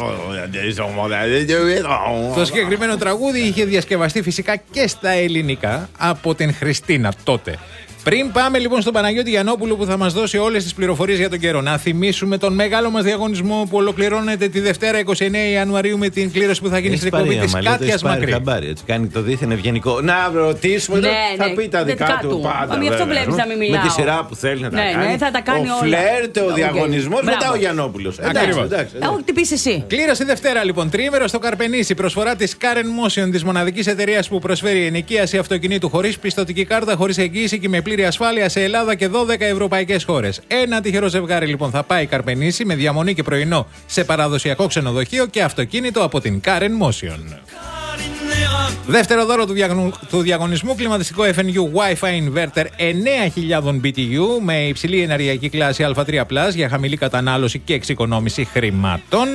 Το συγκεκριμένο τραγούδι είχε διασκευαστεί φυσικά και στα ελληνικά από την Χριστίνα τότε. Πριν πάμε λοιπόν στον Παναγιώτη Γιαννόπουλο που θα μας δώσει όλες τις πληροφορίες για τον καιρό, να θυμίσουμε τον μεγάλο μας διαγωνισμό που ολοκληρώνεται τη Δευτέρα είκοσι εννέα Ιανουαρίου με την κλήρωση που θα γίνει στην εκπομπή της Κάτιας Μακρύ. Έτσι κάνει το δίθεν ευγενικό. Να ρωτήσουμε, ναι, θα ναι, πει τα δικά του πάντα. Γι' αυτό βλέπεις να μην μιλάω. Με τη σειρά που θέλει να τα ναι, κάνει. Ναι, θα τα κάνει ο Φλερτ, ο διαγωνισμός, μετά ο Γιαννόπουλος. Όχι, τι πεις εσύ. Κλήρωση Δευτέρα λοιπόν, τριήμερο στο Καρπενήσι, προσφορά της Karen Motion, της μοναδικής εταιρείας που προσφέρει ενοικίαση αυτοκινήτου χωρίς πιστωτική κάρτα, χωρίς εγγύηση και με πλήρη ασφάλεια σε Ελλάδα και δώδεκα ευρωπαϊκές χώρες. Ένα τυχερό ζευγάρι λοιπόν θα πάει Καρπενήσι με διαμονή και πρωινό σε παραδοσιακό ξενοδοχείο και αυτοκίνητο από την Karen Motion. Δεύτερο δώρο του, διαγνου... του διαγωνισμού, κλιματιστικό εφ εν γιου Wi-Fi Inverter εννέα χιλιάδες μπι τι γιου με υψηλή ενεργειακή κλάση α τρία πλας για χαμηλή κατανάλωση και εξοικονόμηση χρημάτων.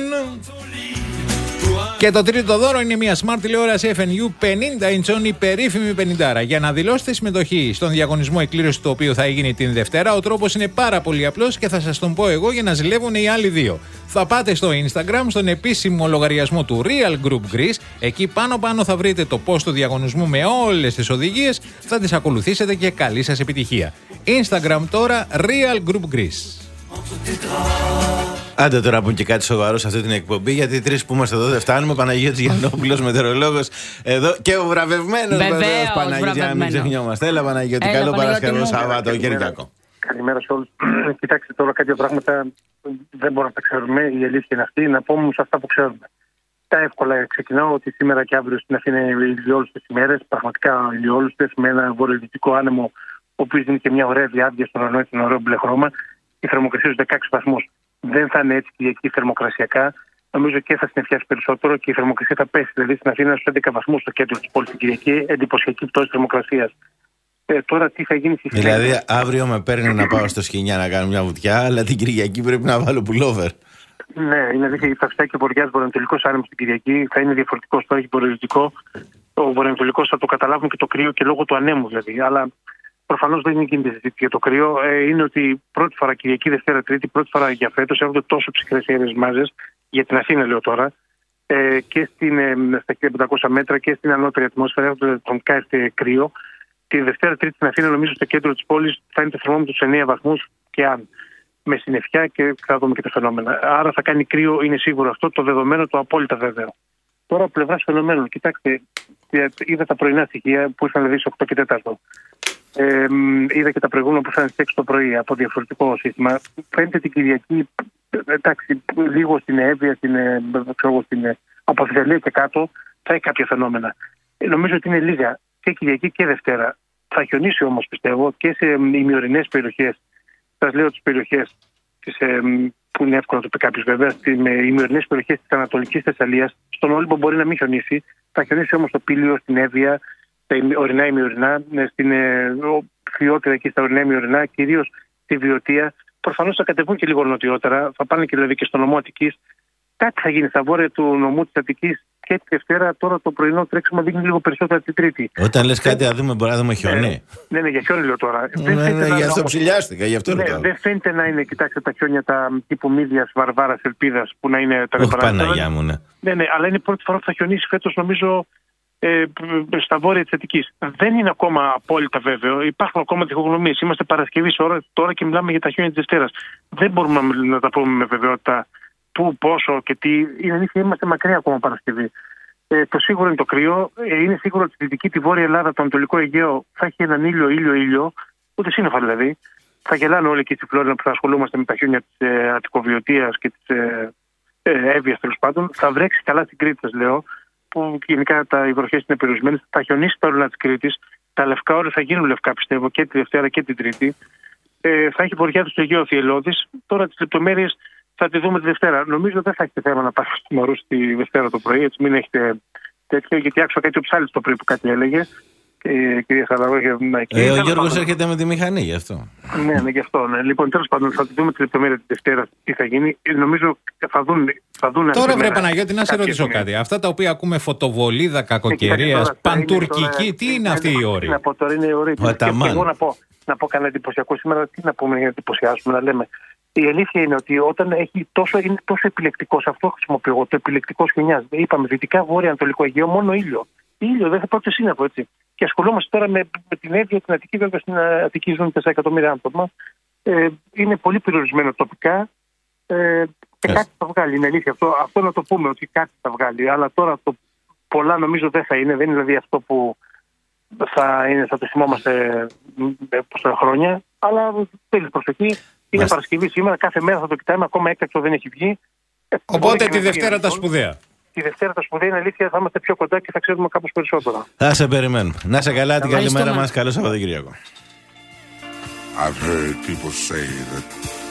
Και το τρίτο δώρο είναι μια smart τηλεόραση εφ εν γιου πενήντα ιντσών, η περίφημη πενήντα. Για να δηλώσετε συμμετοχή στον διαγωνισμό εκκλήρωση, το οποίο θα γίνει την Δευτέρα, ο τρόπος είναι πάρα πολύ απλός και θα σας τον πω εγώ για να ζηλεύουν οι άλλοι δύο. Θα πάτε στο Instagram, στον επίσημο λογαριασμό του Real Group Greece. Εκεί πάνω πάνω θα βρείτε το post του διαγωνισμού με όλες τις οδηγίες. Θα τις ακολουθήσετε και καλή σας επιτυχία. Instagram τώρα, Real Group Greece. Άντε τώρα που και κάτι σοβαρό σε αυτή την εκπομπή, γιατί οι τρεις που είμαστε εδώ δεν φτάνουμε. Παναγιώτης Γιαννόπουλος, μετεωρολόγος, εδώ και ο βραβευμένος βεβαίως Παναγιώτης, για να μην ξεχνιόμαστε. Έλα Παναγιώτη, Έλα, καλό Παναγιώτη, Παρασκευό μου. Σαββατοκύριακο. Καλημέρα σε όλους. Κοιτάξτε τώρα, κάποια πράγματα δεν μπορούμε να τα ξέρουμε. Η αλήθεια είναι αυτή. Να πούμε όμως αυτά που ξέρουμε. Τα εύκολα ξεκινάω ότι σήμερα και αύριο στην Αθήνα είναι ηλιόλουστες ημέρες. Πραγματικά ηλιόλουστες, με ένα βορειοδυτικό άνεμο, ο οποίος δίνει και μια ωραία διάβια στον ουρανό, ένα ωραίο μπλε χρώμα. Η θερμοκρασία στους δεκαέξι βαθμούς. Δεν θα είναι έτσι Κυριακή θερμοκρασιακά. Νομίζω και θα συννεφιάσει περισσότερο και η θερμοκρασία θα πέσει. Δηλαδή στην Αθήνα στους έντεκα βαθμούς στο κέντρο της πόλης την Κυριακή, εντυπωσιακή πτώση θερμοκρασίας. Ε, τώρα τι θα γίνει στη συνέχεια. Δηλαδή αύριο με παίρνει να πάω στο Σκηνιά να κάνω μια βουτιά, αλλά την Κυριακή πρέπει να βάλω πουλόβερ. Ναι, είναι δίκαιο. Θα φτάσει και ο βορειάς βορειοανατολικός άνεμος την Κυριακή. Θα είναι διαφορετικός, τώρα έχει βορειοδυτικό. Ο βορειοανατολικός θα το καταλάβουν και το κρύο και λόγω του ανέμου δηλαδή. Αλλά προφανώς δεν γίνεται συζήτηση για το κρύο. Ε, είναι ότι πρώτη φορά Κυριακή, Δευτέρα, Τρίτη, πρώτη φορά για φέτος έρχονται τόσο ψυχρές αέρες μάζες για την Αθήνα λέω τώρα, ε, και στην, ε, στα χίλια πεντακόσια μέτρα και στην ανώτερη ατμόσφαιρα, τον κάθεται κρύο. Τη Δευτέρα Τρίτη στην Αθήνα, νομίζω στο κέντρο της πόλης θα είναι το θερμόμετρο στους εννέα βαθμούς και αν. Με συννεφιά και θα δούμε και τα φαινόμενα. Άρα θα κάνει κρύο, είναι σίγουρο αυτό, το δεδομένο, το απόλυτα βέβαιο. Τώρα από πλευράς φαινομένων, κοιτάξτε, είδα τα πρωινά στοιχεία που ήρθαν δηλαδή στις οκτώ και τέταρτο. Ε, είδα και τα προηγούμενα που ήρθαν στις έξι το πρωί από διαφορετικό σύστημα. Φαίνεται την Κυριακή, εντάξει, λίγο στην Εύβοια, στην, ξέρω, στην, από Θεσσαλία και κάτω, θα έχει κάποια φαινόμενα. Ε, νομίζω ότι είναι λίγα και Κυριακή και Δευτέρα. Θα χιονίσει όμως πιστεύω και σε ημιορεινές περιοχές. Σας λέω τις περιοχές τις, ε, που είναι εύκολο να το πει κάποιος βέβαια, στις ημιορεινές περιοχές της Ανατολικής Θεσσαλίας. Στον Όλυμπο μπορεί να μην χιονίσει, θα χιονίσει όμως στο Πήλιο, στην Εύβοια, στα ορεινά ημιορεινά, στην ε, Φιώτηρα εκεί στα ορεινά ημιορεινά, κυρίως στη Βιωτία. Προφανώς θα κατεβούν και λίγο νοτιότερα, θα πάνε και δηλαδή και στο νομό Αττικής. Κάτι θα γίνει στα βόρεια του νομού της Αττικής και τη Δευτέρα. Τώρα το πρωινό τρέξιμο δίνει λίγο περισσότερα την Τρίτη. Όταν λες κάτι, να δούμε, μπορεί να δούμε χιόνι. Ναι, ναι, ναι, για χιόνι λέω τώρα. Ναι, ναι, ναι, γι' αυτό ψηλιάστηκα, γι' αυτό ναι, ρωτάω. δεν φαίνεται να είναι, κοιτάξτε, τα χιόνια τα τύπου Μύδιας, Βαρβάρας, Ελπίδας που να είναι τα Όχι, Παναγιά μου, ναι. Ναι, ναι, αλλά είναι η πρώτη φορά που θα χιονίσει φέτος, νομίζω, ε, στα βόρεια της Αττικής. Δεν είναι ακόμα απόλυτα βέβαιο. Υπάρχουν ακόμα τυχογνωμίες. Είμαστε Παρασκευή τώρα και μιλάμε για τα χιόνια της Δευτέρας. Δεν μπορούμε να τα πούμε με βεβαιότητα πού, πόσο και τι. Είναι αλήθεια, είμαστε μακριά ακόμα Παρασκευή. Ε, το σίγουρο είναι το κρύο. Ε, είναι σίγουρο ότι στη Δυτική, τη Βόρεια Ελλάδα, το Ανατολικό Αιγαίο θα έχει έναν ήλιο, ήλιο, ήλιο. Ούτε σύννεφα δηλαδή. Θα γελάνε όλοι εκεί στη Φλόρινα που θα ασχολούμαστε με τα χιόνια της ε, Αττικοβιωτίας και της ε, ε, Εύβοιας τέλος πάντων. Θα βρέξει καλά στην Κρήτη, σας λέω, που γενικά τα, οι βροχές είναι περιορισμένες. Θα χιονίσει τα ορεινά της Κρήτης. Τα λευκά όρια θα γίνουν λευκά, πιστεύω, και τη Δευτέρα και την Τρίτη. Ε, θα έχει βορειά του στο Αιγαίο Θυελλώδης. Τώρα τις λεπτομέρειες θα τη δούμε τη Δευτέρα. Νομίζω δεν θα έχετε θέμα να πάρετε στο Μαρούσι τη Δευτέρα το πρωί, έτσι μην έχετε τέτοιο, γιατί άκουσα κάτι ο Ψάλης το πρωί που κάτι έλεγε. Και, κυρία Σαλαβόγια, ε, ο Γιώργος έρχεται με τη μηχανή γι' αυτό. Ναι, ναι, γι' αυτό. Ναι. Λοιπόν, τέλος πάντων, θα τη δούμε τη λεπτομέρεια τη Δευτέρα τι θα γίνει. Νομίζω θα δουν. Θα δουν τώρα βρε Παναγιώτη, να σε ρωτήσω κάτι. Αυτά τα οποία ακούμε φωτοβολίδα, κακοκαιρίας, παντουρκική, τι είναι αυτή η όρη? Τι να πω τώρα, είναι όρη. Εγώ να πω, να πω κανένα εντυπωσιακό σήμερα, τι να πούμε για να εντυπωσιάσουμε, να λέμε. Η αλήθεια είναι ότι όταν έχει τόσο, είναι τόσο επιλεκτικό, αυτό χρησιμοποιώ εγώ, το επιλεκτικό χιονιάς. Είπαμε δυτικά, βόρεια, ανατολικό Αιγαίο, μόνο ήλιο. Ήλιο, δεν θα πρώτο σύννεφο, έτσι. Και ασχολούμαστε τώρα με, με την Εύβοια, την Αττική, βέβαια στην Αττική ζουν τέσσερα εκατομμύρια άτομα. Ε, είναι πολύ περιορισμένο τοπικά ε, και yes. κάτι θα βγάλει. Είναι αλήθεια αυτό, αυτό να το πούμε, ότι κάτι θα βγάλει. Αλλά τώρα το πολλά νομίζω δεν θα είναι. Δεν είναι δηλαδή αυτό που θα, είναι, θα το θυμόμαστε πόσα χρόνια. Αλλά θέλει προσοχή. Είναι Παρασκευή σήμερα, κάθε μέρα θα το κοιτάμε, ακόμα έκτακτο δεν έχει βγει. Οπότε τη Δευτέρα τα σπουδαία. Τη Δευτέρα τα σπουδαία είναι αλήθεια, θα είμαστε πιο κοντά και θα ξέρουμε κάπως περισσότερα. Θα σε περιμένουμε. Να σε καλά, την καλημέρα μας. Καλό Σαββατοκύριακο. I've heard people say that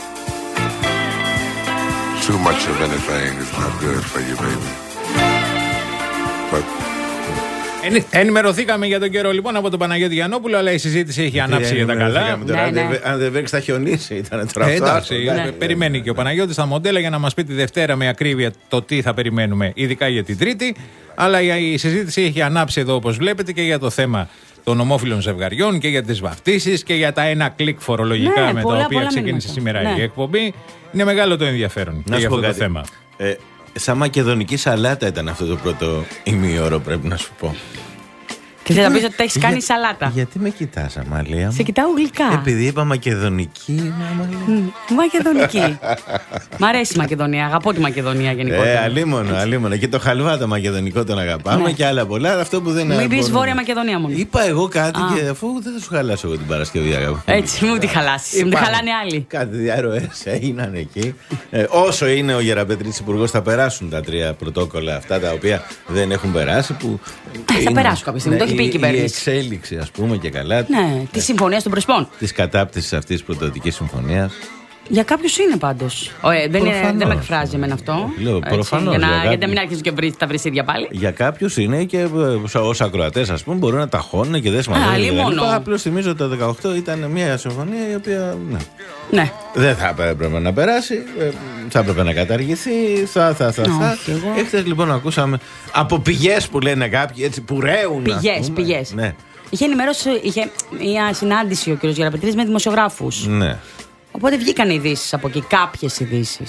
too much of anything is not good for you, baby. But ενημερωθήκαμε για τον καιρό λοιπόν από τον Παναγιώτη Γιαννόπουλο, αλλά η συζήτηση έχει ανάψει για τα καλά. Ναι, ναι. Ναι. Αν δεν βρέξει, θα χιονίσει. Ήταν τώρα αυτό. Εντάξει, ναι. Περιμένει και ο Παναγιώτης στα μοντέλα για να μας πει τη Δευτέρα με ακρίβεια το τι θα περιμένουμε, ειδικά για την Τρίτη. Αλλά η συζήτηση έχει ανάψει εδώ, όπως βλέπετε, και για το θέμα των ομόφυλων ζευγαριών και για τις βαφτίσεις και για τα ένα κλικ φορολογικά ναι, με πολλά, τα οποία ξεκίνησε σήμερα ναι. η εκπομπή. Είναι μεγάλο το ενδιαφέρον να για αυτό κάτι. το θέμα. Ε, σαν μακεδονική σαλάτα ήταν αυτό το πρώτο ημίωρο, πρέπει να σου πω. Και θα πει ότι τα έχει κάνει για, σαλάτα. Γιατί με κοιτάς, Αμαλία μου? Σε κοιτάω γλυκά. Επειδή είπα μακεδονική, Αμαλία. Mm, μακεδονική. Μ' αρέσει η Μακεδονία. Αγαπώ τη Μακεδονία γενικότερα. Ε, αλίμονο, αλίμονο. Και το χαλβά το μακεδονικό τον αγαπάμε ναι. και άλλα πολλά. Αυτό που δεν Μην πει Βόρεια Μακεδονία μόνο. Είπα εγώ κάτι Α. και αφού δεν θα σου χαλάσω εγώ την Παρασκευή, αγάπη. Έτσι, μου τη χαλάσει. Μου τη χαλάνε άλλοι. Κάτι διαρροές έγιναν εκεί. ε, όσο είναι ο Γεραπετρίτης υπουργός, θα περάσουν τα τρία πρωτόκολλα αυτά τα οποία δεν έχουν περάσει. Που ε, θα περάσουν κάποια στιγμή. Το έχει πει η κυβέρνηση. Η εξέλιξη, ας πούμε, και καλά. Ναι, τη συμφωνία των Πρεσπών. Τη κατάπτυση αυτή τη πρωτοδοτική συμφωνία. Για κάποιους είναι πάντως. Ε, δεν, είναι, δεν με εκφράζει εμένα αυτό. Λέω, προφανώς. Για, για να, για να μην αρχίσουν και βρει, τα βρυσίδια πάλι. Για κάποιους είναι και ως ακροατές, ας πούμε, μπορούν να ταχώνουν και δεν συμμαζεύουν. Απλώς θυμίζω ότι το δεκαοκτώ ήταν μια συμφωνία η οποία. Ναι. ναι. Δεν θα έπρεπε να περάσει. Θα έπρεπε να καταργηθεί. Θα, θα, θα. θα. Εχθές λοιπόν ακούσαμε από πηγές που λένε κάποιοι έτσι που ρέουν. Πηγές, πηγές. Ναι. Είχε ενημερώσει, είχε μια συνάντηση ο κ. Γεραπετρίτης με δημοσιογράφους. Ναι. Οπότε βγήκαν ειδήσεις από εκεί, κάποιες ειδήσεις.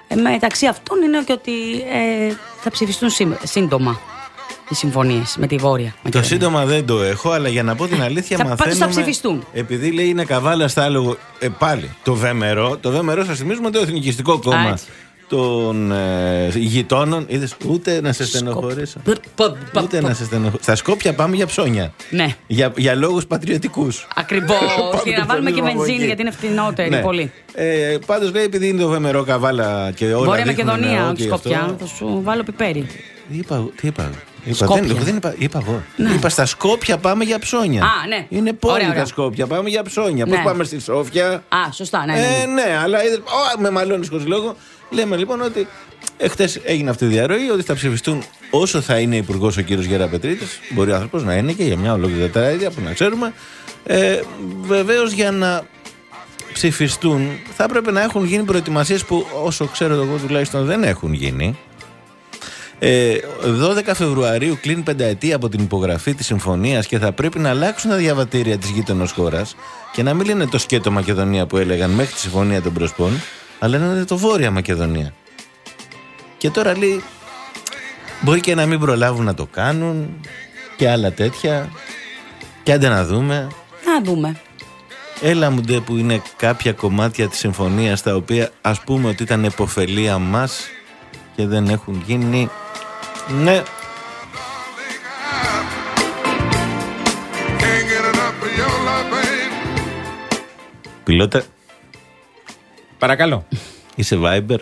Ε, μεταξύ αυτών είναι και ότι ε, θα ψηφιστούν σύντομα οι συμφωνίες με τη Βόρεια. Το σύντομα δεν το έχω, αλλά για να πω την αλήθεια, θα, μαθαίνουμε. Θα ψηφιστούν. Επειδή λέει είναι καβάλα στα άλογο, ε, πάλι το Βέμερο. Το Βέμερο, σας θυμίζουμε, το Εθνικιστικό Κόμμα Α, των ε, γειτόνων. Είδες, ούτε να σε στενοχωρήσω. Ούτε να σε στενοχωρήσω. Στα Σκόπια πάμε για ψώνια. Ναι. Για, για λόγους πατριωτικούς. Ακριβώς. Και να βάλουμε και βενζίνη γιατί είναι φτηνότερη. Ναι. Πολύ. Ε, πάντως λέει, επειδή είναι το Βέμερο καβάλα και όλα. Βόρεια Μακεδονία, όχι Σκόπια. Θα σου βάλω πιπέρι. Είπα, τι είπα. Είπα, δεν, δεν είπα, είπα εγώ. Ναι. Είπα στα Σκόπια πάμε για ψώνια. Α, ναι. Είναι πόλη τα Σκόπια, πάμε για ψώνια. Ναι. Πώς πάμε στη Σόφια. Α, σωστά, ναι. ναι, ναι. Ε, ναι, αλλά oh, με μαλώνεις χωρίς λόγο. Λέμε λοιπόν ότι εχθές έγινε αυτή η διαρροή, ότι θα ψηφιστούν όσο θα είναι υπουργός ο κύριος Γεραπετρίτης. Μπορεί ο άνθρωπος να είναι και για μια ολόκληρη τετραετία που να ξέρουμε. Ε, Βεβαίως για να ψηφιστούν θα έπρεπε να έχουν γίνει προετοιμασίες που όσο ξέρω εγώ τουλάχιστον δεν έχουν γίνει. Ε, δώδεκα Φεβρουαρίου κλείνει πενταετία από την υπογραφή της συμφωνίας και θα πρέπει να αλλάξουν τα διαβατήρια της γείτονος χώρας και να μην λένε το σκέτο Μακεδονία που έλεγαν μέχρι τη συμφωνία των Πρεσπών, αλλά να είναι το Βόρεια Μακεδονία. Και τώρα λέει μπορεί και να μην προλάβουν να το κάνουν και άλλα τέτοια. Και άντε να δούμε. Να δούμε. Έλα μου ντε που είναι κάποια κομμάτια της συμφωνίας τα οποία ας πούμε ότι ήταν επωφελία μας και δεν έχουν γίνει. Ναι. Πιλότε. Παρακαλώ. Είσαι Viber?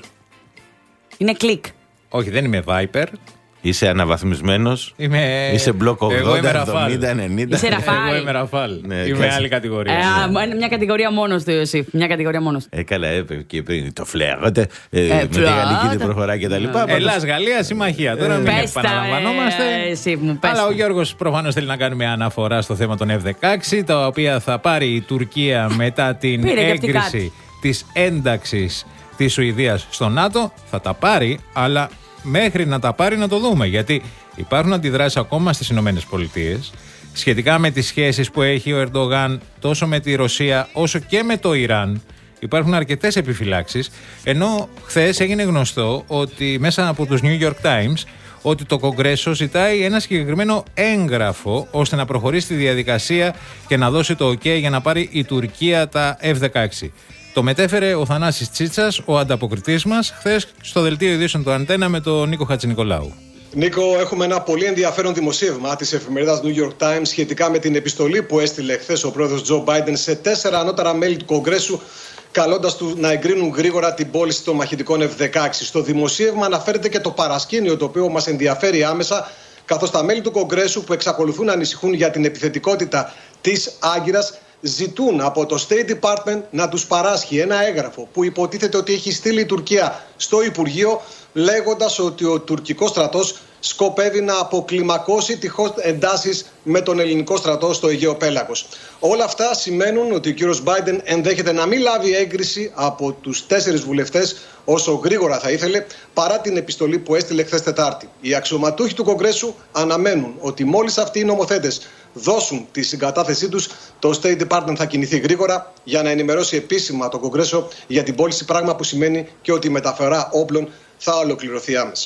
Είναι κλικ. Όχι, δεν είμαι Viber. Είσαι αναβαθμισμένος. Είμαι... Είσαι μπλοκ ογδόντα, εβδομήντα, ενενήντα. Είσαι Ραφάλ. Εγώ είμαι Ραφάλ. Ναι, είμαι κάτσε. άλλη κατηγορία. Ε, ναι. Μια κατηγορία μόνος του, Ιωσήφ. Μια κατηγορία μόνος. Ε, καλά, έπρεπε και πριν το φλερότε. Ε, ε, με τη Γαλλική δεν προχωράει και τα λοιπά. Ελλάς, Γαλλία, συμμαχία. Τώρα μην επαναλαμβανόμαστε. Αλλά ο Γιώργος προφανώς θέλει να κάνει μια αναφορά στο θέμα των εφ δεκαέξι, τα οποία θα πάρει η Τουρκία μετά την έγκριση της ένταξης της Σουηδίας στο ΝΑΤΟ. Θα τα πάρει, αλλά μέχρι να τα πάρει να το δούμε. Γιατί υπάρχουν αντιδράσεις ακόμα στις Ηνωμένες Πολιτείες σχετικά με τις σχέσεις που έχει ο Ερντογάν τόσο με τη Ρωσία όσο και με το Ιράν. Υπάρχουν αρκετές επιφυλάξεις, ενώ χθες έγινε γνωστό ότι μέσα από τους New York Times ότι το Κογκρέσο ζητάει ένα συγκεκριμένο έγγραφο ώστε να προχωρήσει τη διαδικασία και να δώσει το OK για να πάρει η Τουρκία τα εφ δεκαέξι. Το μετέφερε ο Θανάσης Τσίτσας, ο ανταποκριτής μας, χθες στο δελτίο ειδήσεων του Αντένα με τον Νίκο Χατζηνικολάου. Νίκο, έχουμε ένα πολύ ενδιαφέρον δημοσίευμα της εφημερίδας New York Times σχετικά με την επιστολή που έστειλε χθες ο πρόεδρος Τζο Μπάιντεν σε τέσσερα ανώτερα μέλη του Κογκρέσου, καλώντας του να εγκρίνουν γρήγορα την πώληση των μαχητικών εφ δεκαέξι. Στο δημοσίευμα αναφέρεται και το παρασκήνιο το οποίο μας ενδιαφέρει άμεσα, καθώς τα μέλη του Κογκρέσου που εξακολουθούν να ανησυχούν για την επιθετικότητα της Άγκυρας ζητούν από το State Department να τους παράσχει ένα έγγραφο που υποτίθεται ότι έχει στείλει η Τουρκία στο Υπουργείο, λέγοντας ότι ο τουρκικός στρατός σκοπεύει να αποκλιμακώσει τυχώς εντάσεις με τον ελληνικό στρατό στο Αιγαίο Πέλαγος. Όλα αυτά σημαίνουν ότι ο κύριος Μπάιντεν ενδέχεται να μην λάβει έγκριση από τους τέσσερις βουλευτές όσο γρήγορα θα ήθελε, παρά την επιστολή που έστειλε χθες Τετάρτη. Οι αξιωματούχοι του Κογκρέσου αναμένουν ότι μόλις αυτοί οι νομοθέτες δώσουν τη συγκατάθεσή τους, το State Department θα κινηθεί γρήγορα για να ενημερώσει επίσημα το Κογκρέσο για την πώληση, πράγμα που σημαίνει και ότι η μεταφορά όπλων θα ολοκληρωθεί άμεσα.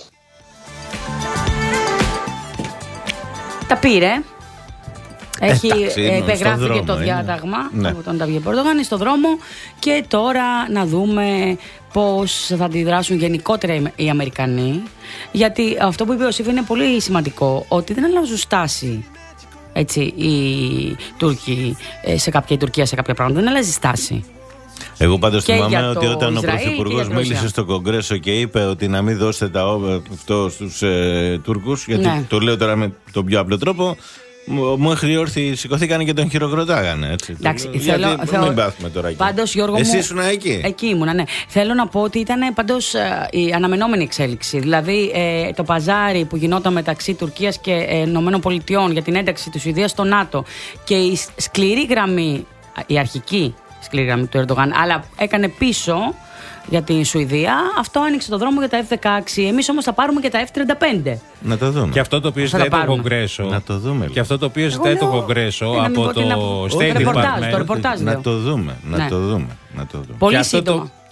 Τα πήρε. Έχει Εντάξει, υπεγράφει και το διάταγμα ναι. από τον Ταβιέ Πορτογάνη στο δρόμο και τώρα να δούμε πώς θα αντιδράσουν γενικότερα οι Αμερικανοί, γιατί αυτό που είπε ο Σίφ είναι πολύ σημαντικό, ότι δεν αλλάζουν στάση έτσι, οι Τούρκοι σε κάποια, η Τουρκία σε κάποια πράγματα, δεν αλλάζει στάση. Εγώ πάντως και θυμάμαι ότι όταν Ισραήλ ο Πρωθυπουργός μίλησε στο Κογκρέσο και είπε ότι να μην δώσετε τα όπλα αυτό στους ε, Τούρκους, γιατί ναι. το λέω τώρα με τον πιο απλό τρόπο, μέχρι όρθιοι σηκωθήκανε και τον χειροκροτάγανε. Έτσι. Εντάξει, γιατί θέλω, μην θέλω, πάθουμε τώρα εκεί. Πάντως, Γιώργο εσύ μου, ήσουν εκεί. Εκεί ήμουνα, ναι. Θέλω να πω ότι ήταν πάντως ε, η αναμενόμενη εξέλιξη. Δηλαδή ε, το παζάρι που γινόταν μεταξύ Τουρκίας και ε, Ηνωμένων Πολιτειών για την ένταξη της Σουηδίας στο ΝΑΤΟ και η σκληρή γραμμή, η αρχική σκληρή γραμμή του Ερντογάν, αλλά έκανε πίσω για την Σουηδία, αυτό άνοιξε το δρόμο για τα εφ δεκαέξι. Εμείς όμως θα πάρουμε και τα εφ τριάντα πέντε. Να το δούμε. Και αυτό το οποίο ζητάει το Κογκρέσο. Να το δούμε. Και αυτό το οποίο ζητάει το Κογκρέσο από το State Department. Το ρεπορτάζ, να το δούμε. Να ναι. το δούμε. Να το δούμε. Πολύ και, αυτό σύντομα. το,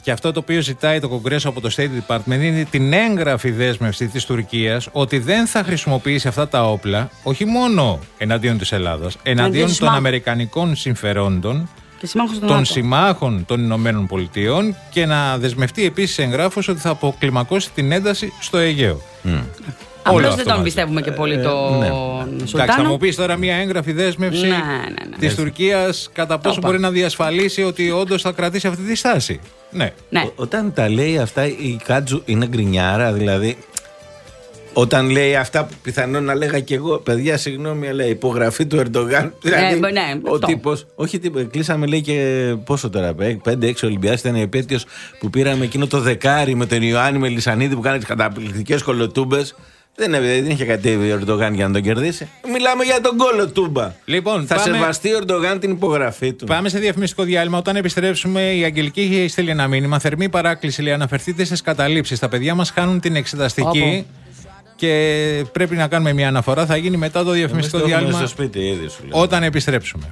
Και αυτό το οποίο ζητάει το Κογκρέσο από το State Department είναι την έγγραφη δέσμευση της Τουρκίας ότι δεν θα χρησιμοποιήσει αυτά τα όπλα όχι μόνο εναντίον της Ελλάδας, εναντίον των αμερικανικών συμφερόντων, των, των συμμάχων των Ηνωμένων Πολιτειών, και να δεσμευτεί επίσης εγγράφος ότι θα αποκλιμακώσει την ένταση στο Αιγαίο. Mm. Απλώς δεν τον πιστεύουμε και πολύ τον ναι. Σουλτάνο. Εντάξει, θα μου πεις τώρα μια έγγραφη δέσμευση ναι, ναι, ναι. της Τουρκίας κατά πόσο Οπα. μπορεί να διασφαλίσει ότι όντως θα κρατήσει αυτή τη στάση. Ναι. ναι. Ό, όταν τα λέει αυτά η Κάτζου είναι γκρινιάρα, δηλαδή όταν λέει αυτά που πιθανόν να λέγα και εγώ, παιδιά, συγγνώμη, λέει υπογραφή του Ερντογάν. Δηλαδή, ε, ναι, ο τύπος, όχι τίποτα. Κλείσαμε, λέει, και πόσο τώρα, πέντε έξι Ολυμπιάδες. Ήταν η επέτειος που πήραμε εκείνο το δεκάρι με τον Ιωάννη Μελισσανίδη που κάνει τις καταπληκτικές κολοτούμπες. Δεν, δεν είχε κατέβει ο Ερντογάν για να τον κερδίσει. Μιλάμε για τον κολοτούμπα. Λοιπόν, θα πάμε... σεβαστεί ο Ερντογάν την υπογραφή του. Πάμε σε διαφημιστικό διάλειμμα. Όταν επιστρέψουμε, η Αγγελική είχε στείλει ένα μήνυμα. Θερμή παράκληση, λέει, αναφερθείτε στις καταλήψεις. Τα παιδιά μας χάνουν την εξεταστική. Οπό. Και πρέπει να κάνουμε μια αναφορά. Θα γίνει μετά το διαφημιστικό Εμείς διάλειμμα. Στο σπίτι, ήδη σου λέω. Όταν επιστρέψουμε.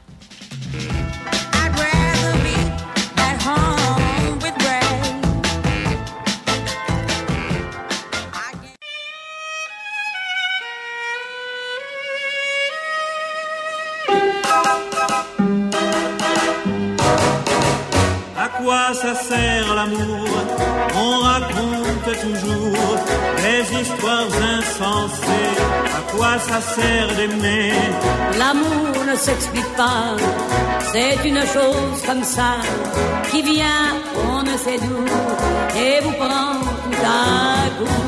Ça sert l'amour, on raconte toujours des histoires insensées. À quoi ça sert d'aimer? L'amour ne s'explique pas, c'est une chose comme ça qui vient on ne sait d'où et vous prend tout à coup.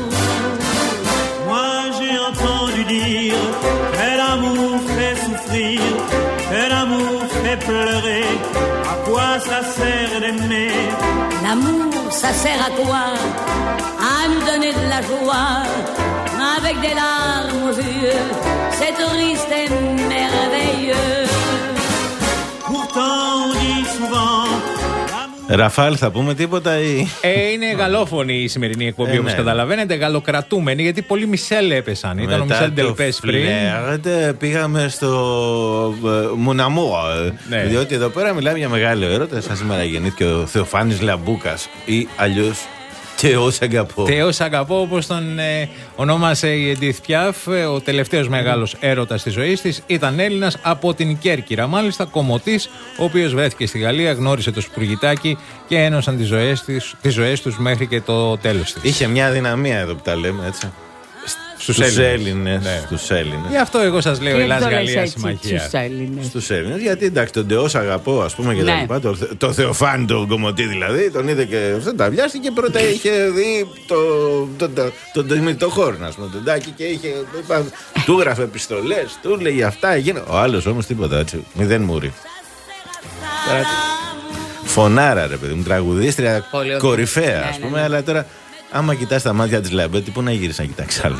Moi j'ai entendu dire que l'amour fait souffrir, que l'amour fait pleurer. À quoi ça sert d'aimer? L'amour, ça sert à quoi? À nous donner de la joie, avec des larmes aux yeux, c'est triste et merveilleux. Pourtant on dit souvent. Ραφάλ, θα πούμε τίποτα ή... Ε, είναι γαλλόφωνη η σημερινή εκπομπή, ε, όπως ναι. καταλαβαίνετε, γαλλοκρατούμενη, γιατί πολλοί Μισελ έπεσαν. Ήταν ο Μισελ Ντελπές πριν. Πήγαμε στο Μοναμό. Ναι. Διότι εδώ πέρα μιλάμε για μεγάλο έρωτα. Σαν σήμερα γεννήθηκε ο Θεοφάνης Λαμπούκας ή αλλιώς Θεός Αγαπώ. Θεός Αγαπώ, όπως τον ε, ονόμασε η Edith Piaf, ο τελευταίος μεγάλος έρωτας της ζωής της. Ήταν Έλληνας από την Κέρκυρα, μάλιστα κομμωτής, ο οποίος βρέθηκε στη Γαλλία, γνώρισε το Σπουργητάκι και ένωσαν τις ζωές, τις, τις ζωές τους μέχρι και το τέλος της. Είχε μια δυναμία εδώ που τα λέμε, έτσι. Στους Έλληνες. Ναι. Στους Έλληνες. Γι' αυτό εγώ σας λέω Ελλάς-Γαλλία συμμαχία. Στους Έλληνες. Στους Έλληνες. Γιατί εντάξει, τον Θεός Αγαπώ, ας πούμε, και ναι. τα λοιπά. Το, το Θεοφάνη, τον κομμωτή δηλαδή, τον είδε και δεν τα βιάστηκε. Πρώτα είχε δει τον το, το, το, το χώρο, ας πούμε, τον Τάκη, και είχε. Είπα, του γράφε επιστολές, του λέγει αυτά. Εκείνο. Ο άλλος όμως τίποτα, έτσι. Μηδέν μουρι. Φωνάρα, ρε παιδί μου, τραγουδίστρια κορυφαία, ας πούμε, αλλά τώρα. Άμα κοιτάς τα μάτια της Λαμπέτη, πού να γύρισε να κοιτάξει άλλο.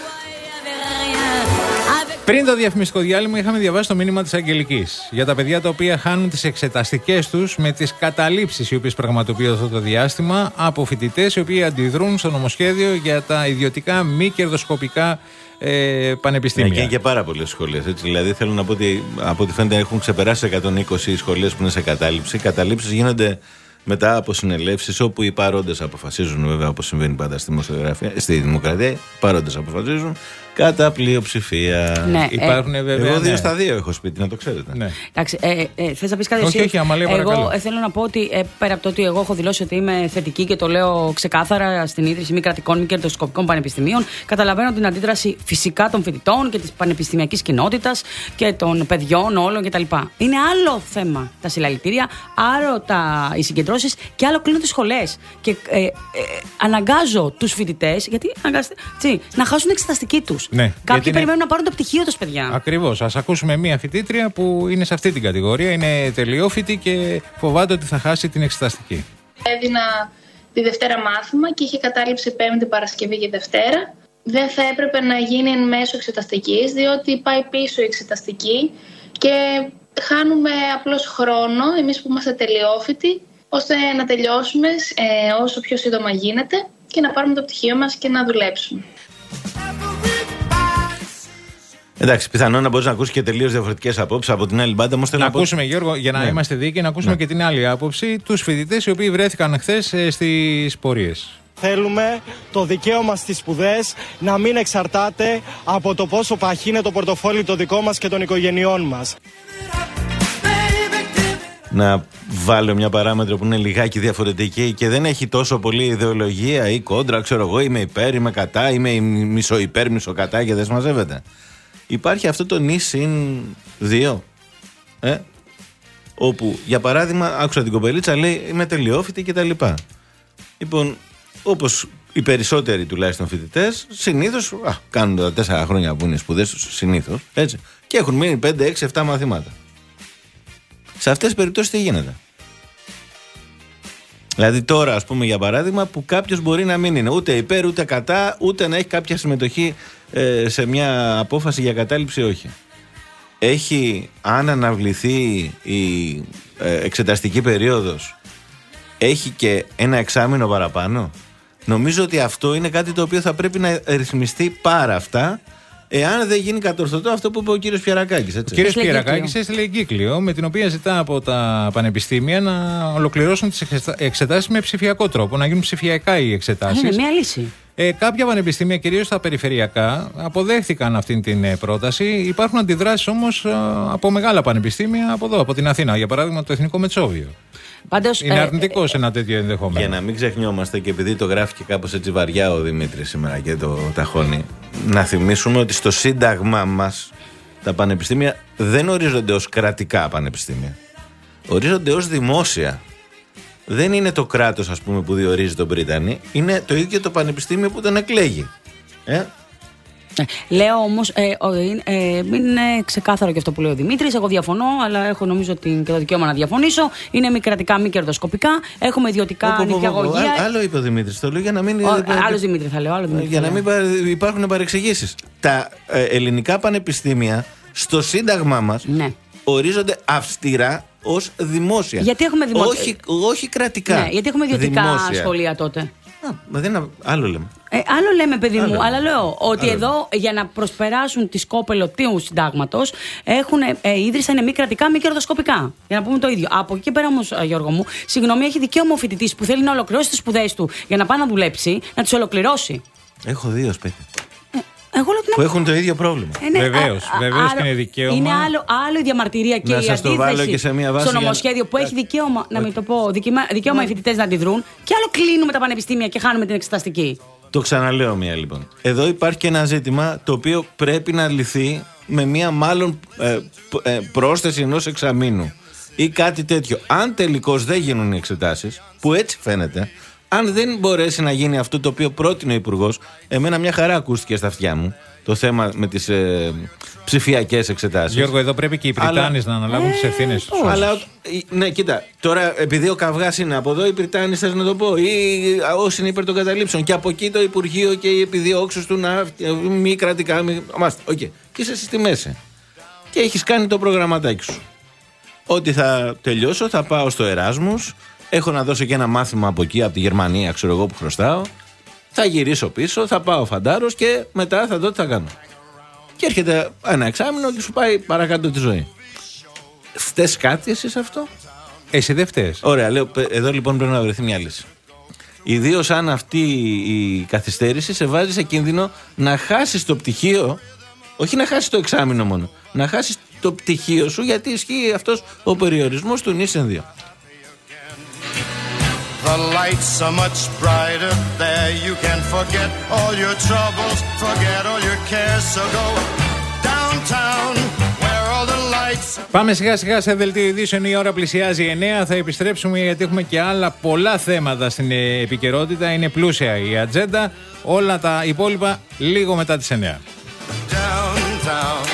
Πριν το διαφημιστικό διάλειμμα, είχαμε διαβάσει το μήνυμα της Αγγελικής για τα παιδιά τα οποία χάνουν τις εξεταστικές τους με τις καταλήψεις οι οποίες πραγματοποιούνται αυτό το διάστημα από φοιτητές οι οποίοι αντιδρούν στο νομοσχέδιο για τα ιδιωτικά μη κερδοσκοπικά ε, πανεπιστήμια. Και είναι και πάρα πολλές σχολές. Έτσι. Δηλαδή, θέλω να πω ότι από ό,τι φαίνεται έχουν ξεπεράσει εκατόν είκοσι σχολές που είναι σε κατάληψη. Οι καταλήψεις γίνονται μετά από συνελεύσεις όπου οι παρόντες αποφασίζουν, βέβαια, όπως συμβαίνει πάντα στη, στη δημοκρατία, οι παρόντες αποφασίζουν κατά πλειοψηφία. Ναι, υπάρχουν ε, βέβαια. Εγώ δύο ναι. στα δύο έχω σπίτι, να το ξέρετε. Ναι. Εντάξει, ε, ε, θες να πεις κάτι όχι, εσύ? Όχι, Αμαλία, εγώ ε, θέλω να πω ότι ε, πέρα από το ότι εγώ έχω δηλώσει ότι είμαι θετική και το λέω ξεκάθαρα στην ίδρυση μη κρατικών, μη κερδοσκοπικών πανεπιστημίων, καταλαβαίνω την αντίδραση φυσικά των φοιτητών και της πανεπιστημιακής κοινότητας και των παιδιών όλων κτλ. Είναι άλλο θέμα τα συλλαλητήρια, άλλο τα, οι συγκεντρώσεις και άλλο κλείνουν τις σχολές. Και ε, ε, αναγκάζω τους φοιτητές, γιατί τσι, να χάσουν την εξεταστική τους. Ναι, κάποιοι είναι... περιμένουν να πάρουν το πτυχίο τους, παιδιά. Ακριβώς. Ας ακούσουμε μία φοιτήτρια που είναι σε αυτή την κατηγορία. Είναι τελειόφοιτη και φοβάται ότι θα χάσει την εξεταστική. Έδινα τη Δευτέρα μάθημα και είχε κατάληψη Πέμπτη, Παρασκευή και Δευτέρα. Δεν θα έπρεπε να γίνει εν μέσω εξεταστικής, διότι πάει πίσω η εξεταστική και χάνουμε απλώς χρόνο, εμείς που είμαστε τελειόφοιτοι, ώστε να τελειώσουμε ε, όσο πιο σύντομα γίνεται και να πάρουμε το πτυχίο μας και να δουλέψουμε. Εντάξει, πιθανόν να μπορεί να ακούσει και τελείως διαφορετικές απόψεις από την άλλη μπάντα. Όμως να, να ακούσουμε, πω... Γιώργο, για να ναι. είμαστε δίκαιοι, να ακούσουμε ναι. και την άλλη άποψη, τους φοιτητές οι οποίοι βρέθηκαν χθες στις πορείες. Θέλουμε το δικαίωμα στις σπουδές να μην εξαρτάται από το πόσο παχύ είναι το πορτοφόλι το δικό μας και των οικογενειών μας. Να βάλω μια παράμετρο που είναι λιγάκι διαφορετική και δεν έχει τόσο πολύ ιδεολογία ή κόντρα, ξέρω εγώ, είμαι υπέρ, είμαι κατά, είμαι μισοϊπέρ, μισοκατά και δεν συμμαζεύεται. Υπάρχει αυτό το νη συν δύο, ε, όπου για παράδειγμα άκουσα την κοπελίτσα, λέει είμαι τελειόφοιτη κτλ. Λοιπόν, όπως οι περισσότεροι τουλάχιστον φοιτητές, συνήθως α, κάνουν τα τέσσερα χρόνια που είναι σπουδές τους, συνήθως, έτσι, και έχουν μείνει πέντε, έξι, επτά μαθήματα. Σε αυτές τις περιπτώσεις τι γίνεται? Δηλαδή τώρα, ας πούμε, για παράδειγμα, που κάποιος μπορεί να μην είναι ούτε υπέρ, ούτε κατά, ούτε να έχει κάποια συμμετοχή ε, σε μια απόφαση για κατάληψη, όχι. Έχει, αν αναβληθεί η ε, εξεταστική περίοδος, έχει και ένα εξάμηνο παραπάνω. Νομίζω ότι αυτό είναι κάτι το οποίο θα πρέπει να ρυθμιστεί πάρα αυτά, εάν δεν γίνει κατορθωτό αυτό που είπε ο κύριος Πιερακάκης. Ο κύριος Πιερακάκης έστειλε εγκύκλιο με την οποία ζητά από τα πανεπιστήμια να ολοκληρώσουν τις εξετάσεις με ψηφιακό τρόπο, να γίνουν ψηφιακά οι εξετάσεις. Είναι μια λύση. Ε, κάποια πανεπιστήμια, κυρίως τα περιφερειακά, αποδέχθηκαν αυτή την ε, πρόταση. Υπάρχουν αντιδράσεις όμως ε, από μεγάλα πανεπιστήμια από εδώ, από την Αθήνα. Για παράδειγμα, το Εθνικό Μετσόβιο. Πάντως, είναι ε, αρνητικό ε, σε ένα τέτοιο ενδεχόμενο. Για να μην ξεχνιόμαστε, και επειδή το γράφει και κάπως έτσι βαριά ο Δημήτρης σήμερα και το ταχώνει, να θυμίσουμε ότι στο Σύνταγμά μας τα πανεπιστήμια δεν ορίζονται ως κρατικά πανεπιστήμια. Ορίζονται ως δημόσια. Δεν είναι το κράτος, ας πούμε, που διορίζει τον Πρίτανη, είναι το ίδιο το πανεπιστήμιο που τον εκλέγει. Ε? Λέω όμως, ε, ε, ε, είναι ξεκάθαρο και αυτό που λέει ο Δημήτρης. Εγώ διαφωνώ, αλλά έχω νομίζω την, και το δικαίωμα να διαφωνήσω. Είναι μη κρατικά, μη κερδοσκοπικά. Έχουμε ιδιωτικά νηπιαγωγεία. Άλλο είπε ο Δημήτρης. Το λέω για να μην. Άλλο Δημήτρη θα λέω. Άλλο Δημήτρη για θα να λέω. μην υπάρχουν παρεξηγήσεις. Τα ε, ελληνικά πανεπιστήμια στο Σύνταγμά μας ναι. ορίζονται αυστηρά ως δημόσια. Γιατί έχουμε δημόσια. Όχι, όχι κρατικά. Ναι, γιατί έχουμε ιδιωτικά δημόσια. Σχολεία τότε. Α, μα δεν είναι, άλλο λέμε. Ε, άλλο λέμε, παιδί άλλο μου, λέμε. αλλά λέω ότι άλλο εδώ λέμε. Για να προσπεράσουν τη σκόπελο του συντάγματος έχουν ε, ίδρυσαν μη κρατικά, μη κερδοσκοπικά. Για να πούμε το ίδιο. Από εκεί και πέρα όμως, Γιώργο μου, συγγνώμη, έχει δικαίωμα ο φοιτητής που θέλει να ολοκληρώσει τις σπουδές του για να πάει να δουλέψει, να τις ολοκληρώσει. Έχω δύο σπίτι. Εγώ λέω, που έχουν το ίδιο πρόβλημα. Ε, ναι, βεβαίως, βεβαίως και είναι δικαίωμα. Είναι άλλο, άλλο η διαμαρτυρία και να η αντίθεση στο νομοσχέδιο για... που έχει δικαίωμα, okay. να μην το πω, δικαίωμα, δικαίωμα yeah. οι φοιτητές να αντιδρούν, και άλλο κλείνουμε τα πανεπιστήμια και χάνουμε την εξεταστική. Το ξαναλέω μία λοιπόν. Εδώ υπάρχει και ένα ζήτημα το οποίο πρέπει να λυθεί με μία μάλλον ε, ε, πρόσθεση ενός εξαμήνου ή κάτι τέτοιο. Αν τελικώς δεν γίνουν οι εξετάσεις, που έτσι φαίνεται, αν δεν μπορέσει να γίνει αυτό το οποίο πρότεινε ο Υπουργός, εμένα μια χαρά ακούστηκε στα αυτιά μου το θέμα με τις ε, ψηφιακές εξετάσεις. Γιώργο, εδώ πρέπει και οι Πριτάνες να αναλάβουν ε, τις ευθύνες τους. Αλλά, ναι, κοίτα, τώρα επειδή ο καυγάς είναι από εδώ, οι Πριτάνες, θες να το πω, ή όσοι είναι υπέρ των καταλήψεων, και από εκεί το Υπουργείο και οι επιδιώξεις του να μη κρατικά. Μη, μάστε, okay. Και είσαι στη μέση. Και έχεις κάνει το προγραμματάκι σου. Ότι θα τελειώσω, θα πάω στο Εράσμους. Έχω να δώσω και ένα μάθημα από εκεί, από τη Γερμανία, ξέρω εγώ που χρωστάω. Θα γυρίσω πίσω, θα πάω φαντάρος και μετά θα δω τι θα κάνω. Και έρχεται ένα εξάμηνο και σου πάει παρακάτω τη ζωή. Φταίς κάτι εσύ σε αυτό? Εσύ δεν φταίς. Ωραία, λέω, εδώ λοιπόν πρέπει να βρεθεί μια λύση. Ιδίως αν αυτή η καθυστέρηση σε βάζει σε κίνδυνο να χάσεις το πτυχίο, όχι να χάσεις το εξάμηνο μόνο, να χάσεις το πτυχίο σου, γιατί ισχύει αυτός ο περιορισμός του νη συν δύο. The lights are much brighter there. You can forget all your troubles, forget all your cares. So go downtown where all the lights. Πάμε σιγά σιγά σε δελτίο ειδήσεων. Η ώρα πλησιάζει εννέα. Θα επιστρέψουμε γιατί έχουμε και άλλα πολλά θέματα στην επικαιρότητα. Είναι πλούσια η ατζέντα. Όλα τα υπόλοιπα λίγο μετά τις εννέα. Downtown.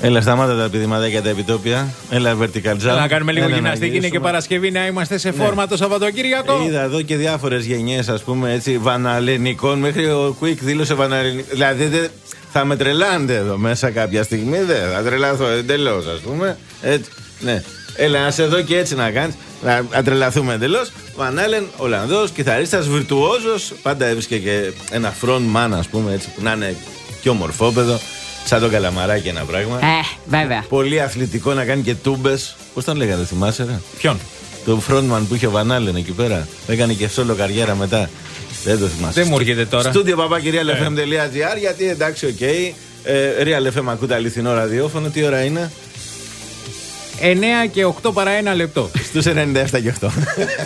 Έλα, σταμάτα τα πηδηματάκια τα επιτόπια. Έλα, vertical jump. Να κάνουμε λίγο Έλα, γυμναστική. Είναι και Παρασκευή, να είμαστε σε φόρμα ναι. το Σαββατοκύριακο. Είδα εδώ και διάφορες γενιές, ας πούμε, έτσι, βαναλενικών. Μέχρι ο Quick δήλωσε βαναλενικό. Δηλαδή, δε, θα με τρελάνετε εδώ μέσα κάποια στιγμή. Δεν θα τρελαθώ εντελώς, ας πούμε. Έτσι, ναι. Έλα, να σε δω και έτσι να κάνεις. Να τρελαθούμε εντελώς. Βανάλεν, Ολλανδός, κιθαρίστας, βιρτουόζος. Πάντα έβρισκε και ένα front man, ας πούμε, έτσι, που να είναι πιο μορφόπεδο. Σαν το Καλαμαράκι ένα πράγμα. Ε, βέβαια. Πολύ αθλητικό να κάνει και τούμπες. Πώς τον λέγατε, θυμάσαι, ρε? Ποιον? Το frontman που είχε ο Βανάλεν εκεί πέρα. Έκανε και solo καριέρα μετά. Δεν το θυμάσαι. Δεν μου έρχεται τώρα. Στούντιο παπάκη real εφ εμ τελεία τζι άρ, γιατί εντάξει, οκ. Okay. Ε, Real εφ εμ ακούτε αληθινό ραδιόφωνο. Τι ώρα είναι? εννέα και οκτώ παρά ένα λεπτό. Στους ενενήντα επτά και οκτώ.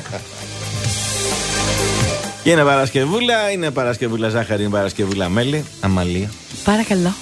Και είναι Παρασκευούλα, είναι Παρασκευούλα ζάχαρη, είναι Παρασκευούλα μέλι. Αμαλία. Παρακαλώ.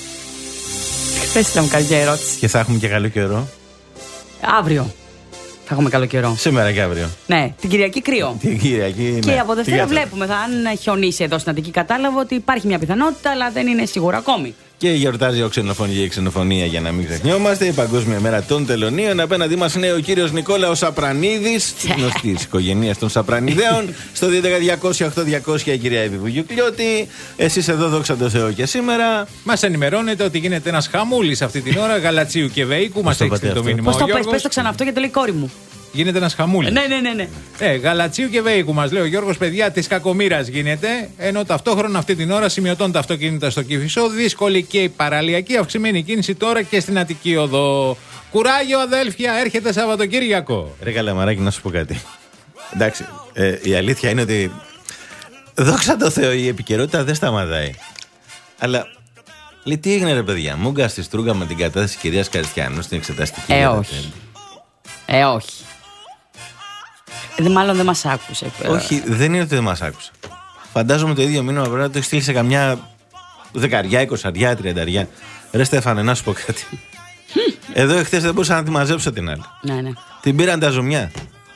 Πες να μου κάνει μια ερώτηση. Και θα έχουμε και καλό καιρό. Αύριο θα έχουμε καλό καιρό. Σήμερα και αύριο. Ναι, την Κυριακή κρύο. Την Κυριακή, και ναι. από Δευτέρα βλέπουμε, θα αν χιονίσει εδώ στην Αττική, κατάλαβα ότι υπάρχει μια πιθανότητα, αλλά δεν είναι σίγουρα ακόμη. Και γιορτάζει ο ξενοφωνία και η ξενοφωνία, για να μην ξεχνιόμαστε. Η Παγκόσμια Μέρα των Τελωνίων. Απέναντί μας είναι ο κύριος Νικόλαος Σαπρανίδης, γνωστή τη οικογένεια των Σαπρανιδέων. Στο δύο ένα διακόσια οκτώ διακόσια η κυρία Εύη Βουγιουκλιώτη. Εσείς εδώ, δόξα τω Θεώ, και σήμερα. Μας ενημερώνετε ότι γίνεται ένας χαμούλης αυτή την ώρα Γαλατσίου και Βεϊκού. Μας έχει στείλει το μήνυμα. Πώς το πες, πες το ξανά αυτό γιατί το λέει η κόρη μου. Γίνεται ένας χαμούλης. Ναι, ναι, ναι, ναι. Ε, Γαλατσίου και Βέικου μας λέει ο Γιώργος, παιδιά της Κακομοίρας γίνεται. Ενώ ταυτόχρονα αυτή την ώρα σημειωτών τα αυτοκίνητα στο Κηφισό. Δύσκολη και η παραλιακή, αυξημένη κίνηση τώρα και στην Αττική Οδό. Κουράγιο, αδέλφια, έρχεται Σαββατοκύριακο. Ρε Καλαμαράκι, να σου πω κάτι. Εντάξει, ε, η αλήθεια είναι ότι. Δόξα τω Θεώ, η επικαιρότητα δεν σταματάει. Αλλά. Λέει, τι έγινε, ρε παιδιά, μούγκα στη Στρούγκα με την κατάθεση κυρίας Καριστιανού στην εξεταστική. Ε, όχι. Ε, όχι. Ε, μάλλον δεν μας άκουσε. Όχι, δεν είναι ότι δεν μας άκουσε. Φαντάζομαι το ίδιο μήνυμα πρέπει να το έχει στείλει σε καμιά δεκαριά, εικοσαριά, τριανταριά. Ρε Στέφανε, να σου πω κάτι. Εδώ εχθές δεν μπορούσα να τη μαζέψω την άλλη. Ναι, ναι. Την πήραν τα ζωμιά.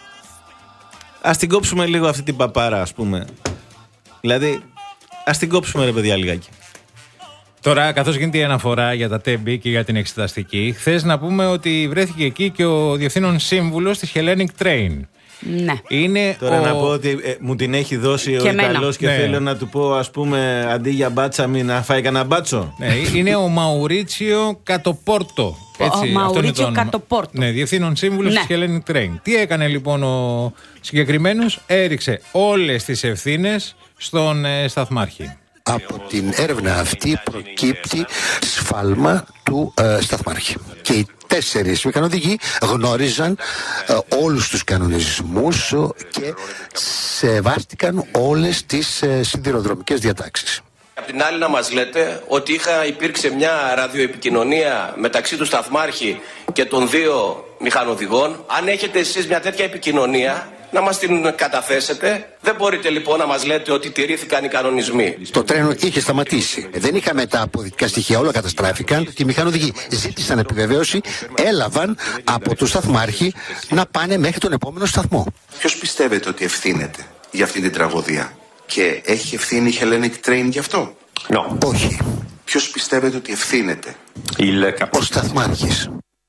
Ας την κόψουμε λίγο αυτή την παπάρα, ας πούμε. Δηλαδή, ας την κόψουμε, ρε παιδιά, λιγάκι. Τώρα, καθώς γίνεται η αναφορά για τα τέμπη και για την εξεταστική, χθες να πούμε ότι βρέθηκε εκεί και ο διευθύνων σύμβουλος της Hellenic Train. Ναι. Είναι Τώρα ο... να πω ότι ε, μου την έχει δώσει και ο Ιταλός και ναι. θέλω να του πω, ας πούμε, αντί για μπάτσα μην να φάει κανένα μπάτσο. Ναι, είναι ο Μαουρίτσιο Κατοπόρτο. Έτσι, ο Μαουρίτσιο Κατοπόρτο. Ναι, διευθύνων σύμβουλος ναι. της Hellenic Train. Τι έκανε λοιπόν ο συγκεκριμένος? Έριξε όλες τις ευθύνες στον ε, σταθμάρχη. Από την έρευνα αυτή προκύπτει σφάλμα του ε, σταθμάρχη. Και οι τέσσερις μηχανοδηγοί γνώριζαν ε, όλους τους κανονισμούς ε, και σεβάστηκαν όλες τις ε, σιδηροδρομικές διατάξεις. Απ' την άλλη να μας λέτε ότι είχα, υπήρξε μια ραδιοεπικοινωνία μεταξύ του σταθμάρχη και των δύο μηχανοδηγών. Αν έχετε εσείς μια τέτοια επικοινωνία, να μας την καταθέσετε. Δεν μπορείτε λοιπόν να μας λέτε ότι τηρήθηκαν οι κανονισμοί. Το τρένο είχε σταματήσει. Δεν είχαμε τα αποδεικτικά στοιχεία, όλα καταστράφηκαν και οι μηχανοδηγοί ζήτησαν επιβεβαίωση, έλαβαν από τον σταθμάρχη να πάνε μέχρι τον επόμενο σταθμό. Ποιος πιστεύετε ότι ευθύνεται για αυτή την τραγωδία και έχει ευθύνη η Hellenic Train γι' αυτό? No. Όχι. Ποιος πιστεύετε ότι ευθύνεται? Ο σταθμάρχης.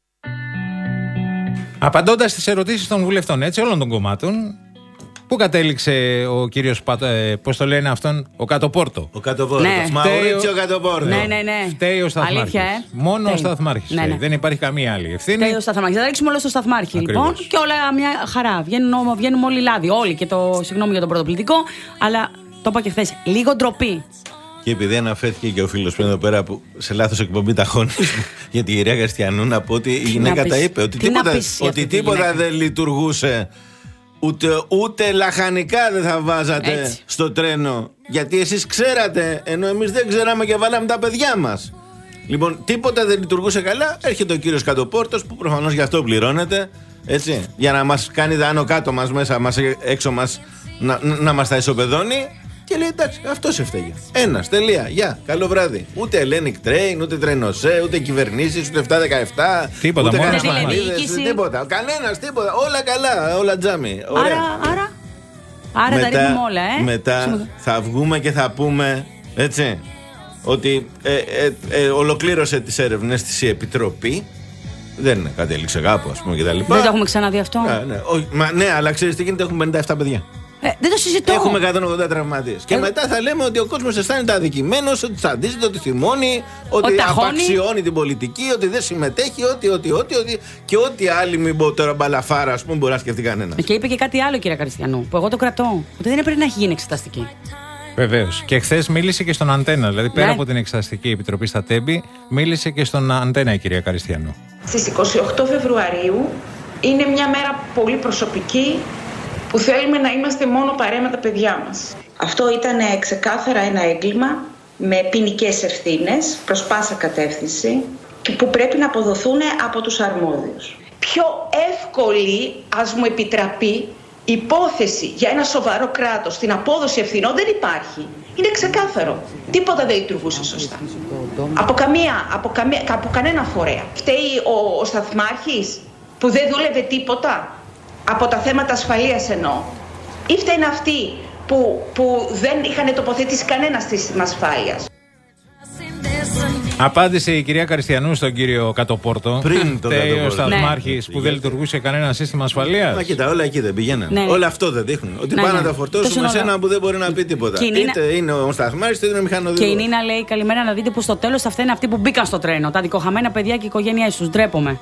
Απαντώντας στις ερωτήσεις των βουλευτών, έτσι, όλων των κομμάτων, πού κατέληξε ο κύριος, ε, πώς το λένε αυτόν, ο Κατοπόρτο. Ο Κατοπόρτο. Ναι. Μαουρίτσιο Κατοπόρτο. Ναι, ναι, ναι. Φταίει ο σταθμάρχης. Αλήθεια, ε? Μόνο Φταίει. ο σταθμάρχης. Ναι, ναι. Δεν υπάρχει καμία άλλη ευθύνη. Φταίει ο σταθμάρχης. Θα τα ρίξουμε όλα στο σταθμάρχη. Ακριβώς. Λοιπόν, και όλα μια χαρά. Βγαίνουν, βγαίνουν όλοι λάδι. Όλοι. Και το συγγνώμη για τον πρωτοπλητικό, αλλά το είπα και χθες. Λίγο ντροπή. Και επειδή αναφέρθηκε και ο φίλος πριν εδώ πέρα που σε λάθος εκπομπή ταχώνεις για τη γυρία Γαστιανού, να πω ότι η γυναίκα τα είπε. Ότι τίποτα, ότι τίποτα δεν λειτουργούσε. Ούτε, ούτε λαχανικά δεν θα βάζατε έτσι στο τρένο. Γιατί εσείς ξέρατε, ενώ εμείς δεν ξέραμε και βάλαμε τα παιδιά μας. Λοιπόν, τίποτα δεν λειτουργούσε καλά. Έρχεται ο κύριος Κατοπόρτος που προφανώς γι' αυτό πληρώνεται. Έτσι, για να μας κάνει τα άνω κάτω μας, μέσα μας, έξω μας, να, να, να μας τα ισοπεδώνει. Και λέει εντάξει, αυτός έφταιγε. Ένας, τελεία, γεια, καλό βράδυ. Ούτε Hellenic Train, ούτε τρενοσέ, ούτε κυβερνήσεις, ούτε επτά δεκαεπτά. Τίποτα, ούτε μόνο κανένας, τίποτα. Κανένας, τίποτα. Όλα καλά, όλα τζάμι. Ωραία. Άρα, άρα, άρα μετά, τα ρίχνουμε όλα, ε. Μετά θα βγούμε και θα πούμε, έτσι, ότι ε, ε, ε, ολοκλήρωσε τις έρευνες της η Επιτροπή. Δεν κατέληξε κάπου, ας πούμε, κτλ. Δεν το έχουμε ξαναδεί αυτό. Ναι, ναι, όχι, μα, ναι, αλλά ξέρεις τι γίνεται, έχουμε πενήντα επτά παιδιά. Ε, δεν το συζητώ. Έχουμε εκατόν ογδόντα τραυματίες. Και Ε, μετά θα λέμε ότι ο κόσμος αισθάνεται αδικημένος, ότι τσαντίζεται, ότι θυμώνει, ότι, Ότι ταχώνει. απαξιώνει την πολιτική, ότι δεν συμμετέχει, ότι, ότι, ότι, ότι και ό,τι άλλη, μην πω τώρα μπαλαφάρα, ας πούμε, μπορεί να σκεφτεί κανένα. Και είπε και κάτι άλλο, κύριε Καριστιανού, που εγώ το κρατώ. Ότι δεν έπρεπε να έχει γίνει εξεταστική. Βεβαίως. Και χθε μίλησε και στον Αντένα. Δηλαδή, πέρα Ναι. από την Εξεταστική Επιτροπή στα Τέμπη, μίλησε και στον Αντένα η κυρία Καριστιανού. Στις είκοσι οκτώ Φεβρουαρίου είναι μια μέρα πολύ προσωπική που θέλουμε να είμαστε μόνο παρέα με τα παιδιά μας. Αυτό ήταν ξεκάθαρα ένα έγκλημα με ποινικές ευθύνες προς πάσα κατεύθυνση και που πρέπει να αποδοθούν από τους αρμόδιους. Πιο εύκολη, ας μου επιτραπεί, υπόθεση για ένα σοβαρό κράτος στην απόδοση ευθυνών δεν υπάρχει. Είναι ξεκάθαρο. Τίποτα δεν λειτουργούσε σωστά. Από, καμία, από, καμία, από κανένα φορέα. Φταίει ο, ο σταθμάρχης που δεν δούλευε τίποτα από τα θέματα ασφαλείας εννοώ. Ή φταίνε αυτοί που, που δεν είχαν τοποθετήσει κανένα σύστημα ασφάλειας. Απάντησε η κυρία Καριστιανού στον κύριο Κατοπόρτο. Πριν τον Φταίει ο Κατοπόρτο. σταθμάρχης Ναι. που δεν λειτουργούσε κανένα σύστημα ασφαλείας. Μα κοίτα, όλα εκεί δεν πηγαίνανε. Ναι. Όλα αυτό δεν δείχνουν. Ότι Ναι, πάνε ναι. να τα φορτώσουμε Τόσο σε έναν όλα. που δεν μπορεί να πει τίποτα. Και η Νίνα- Είτε είναι ο σταθμάρχης, είτε είναι ο μηχανοδηγός. Και η Νίνα λέει: καλημέρα, να δείτε που στο τέλος θα φταίνουν αυτοί που μπήκαν στο τρένο. Τα δικοχαμένα παιδιά και οι οικογένειές τους. Ντρέπομαι.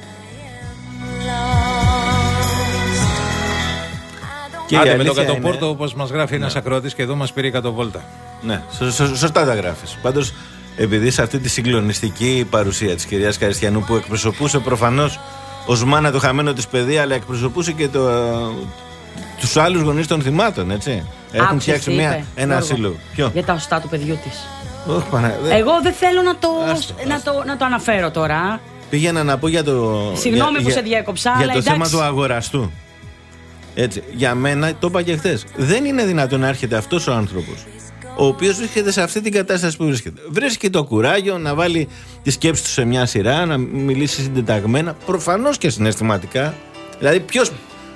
Και Άντε η με το αλήθεια Κατοπόρτο, είναι- όπως μας γράφει ένας ακροατής και εδώ μας πήρε εκατό βόλτα. Ναι, σω- σω- σωστά τα γράφεις. Πάντως, επειδή σε αυτή τη συγκλονιστική παρουσία της κυρίας Καριστιανού που εκπροσωπούσε προφανώς ως μάνα το χαμένο της παιδί, αλλά εκπροσωπούσε και το, τους άλλους γονείς των θυμάτων, έτσι. Έχουν Άκουσες φτιάξει τι μια, είπε, ένα Γιώργο, ασύλλο. Ποιο? Για τα οστά του παιδιού της. Όχι, Πανα- δε- Εγώ δεν θέλω να το, Άστο, να το, να το αναφέρω τώρα. Πήγαινα να πω για το. Συγγνώμη για- που για- σε διέκοψα, Για αλλά το θέμα εντάξει. του αγοραστού. Έτσι. Για μένα, το είπα και χθες, δεν είναι δυνατόν να έρχεται αυτός ο άνθρωπος, ο οποίος βρίσκεται σε αυτή την κατάσταση που βρίσκεται. Βρίσκει το κουράγιο να βάλει τη σκέψη του σε μια σειρά, να μιλήσει συντεταγμένα, προφανώς και συναισθηματικά. Δηλαδή, ποιος.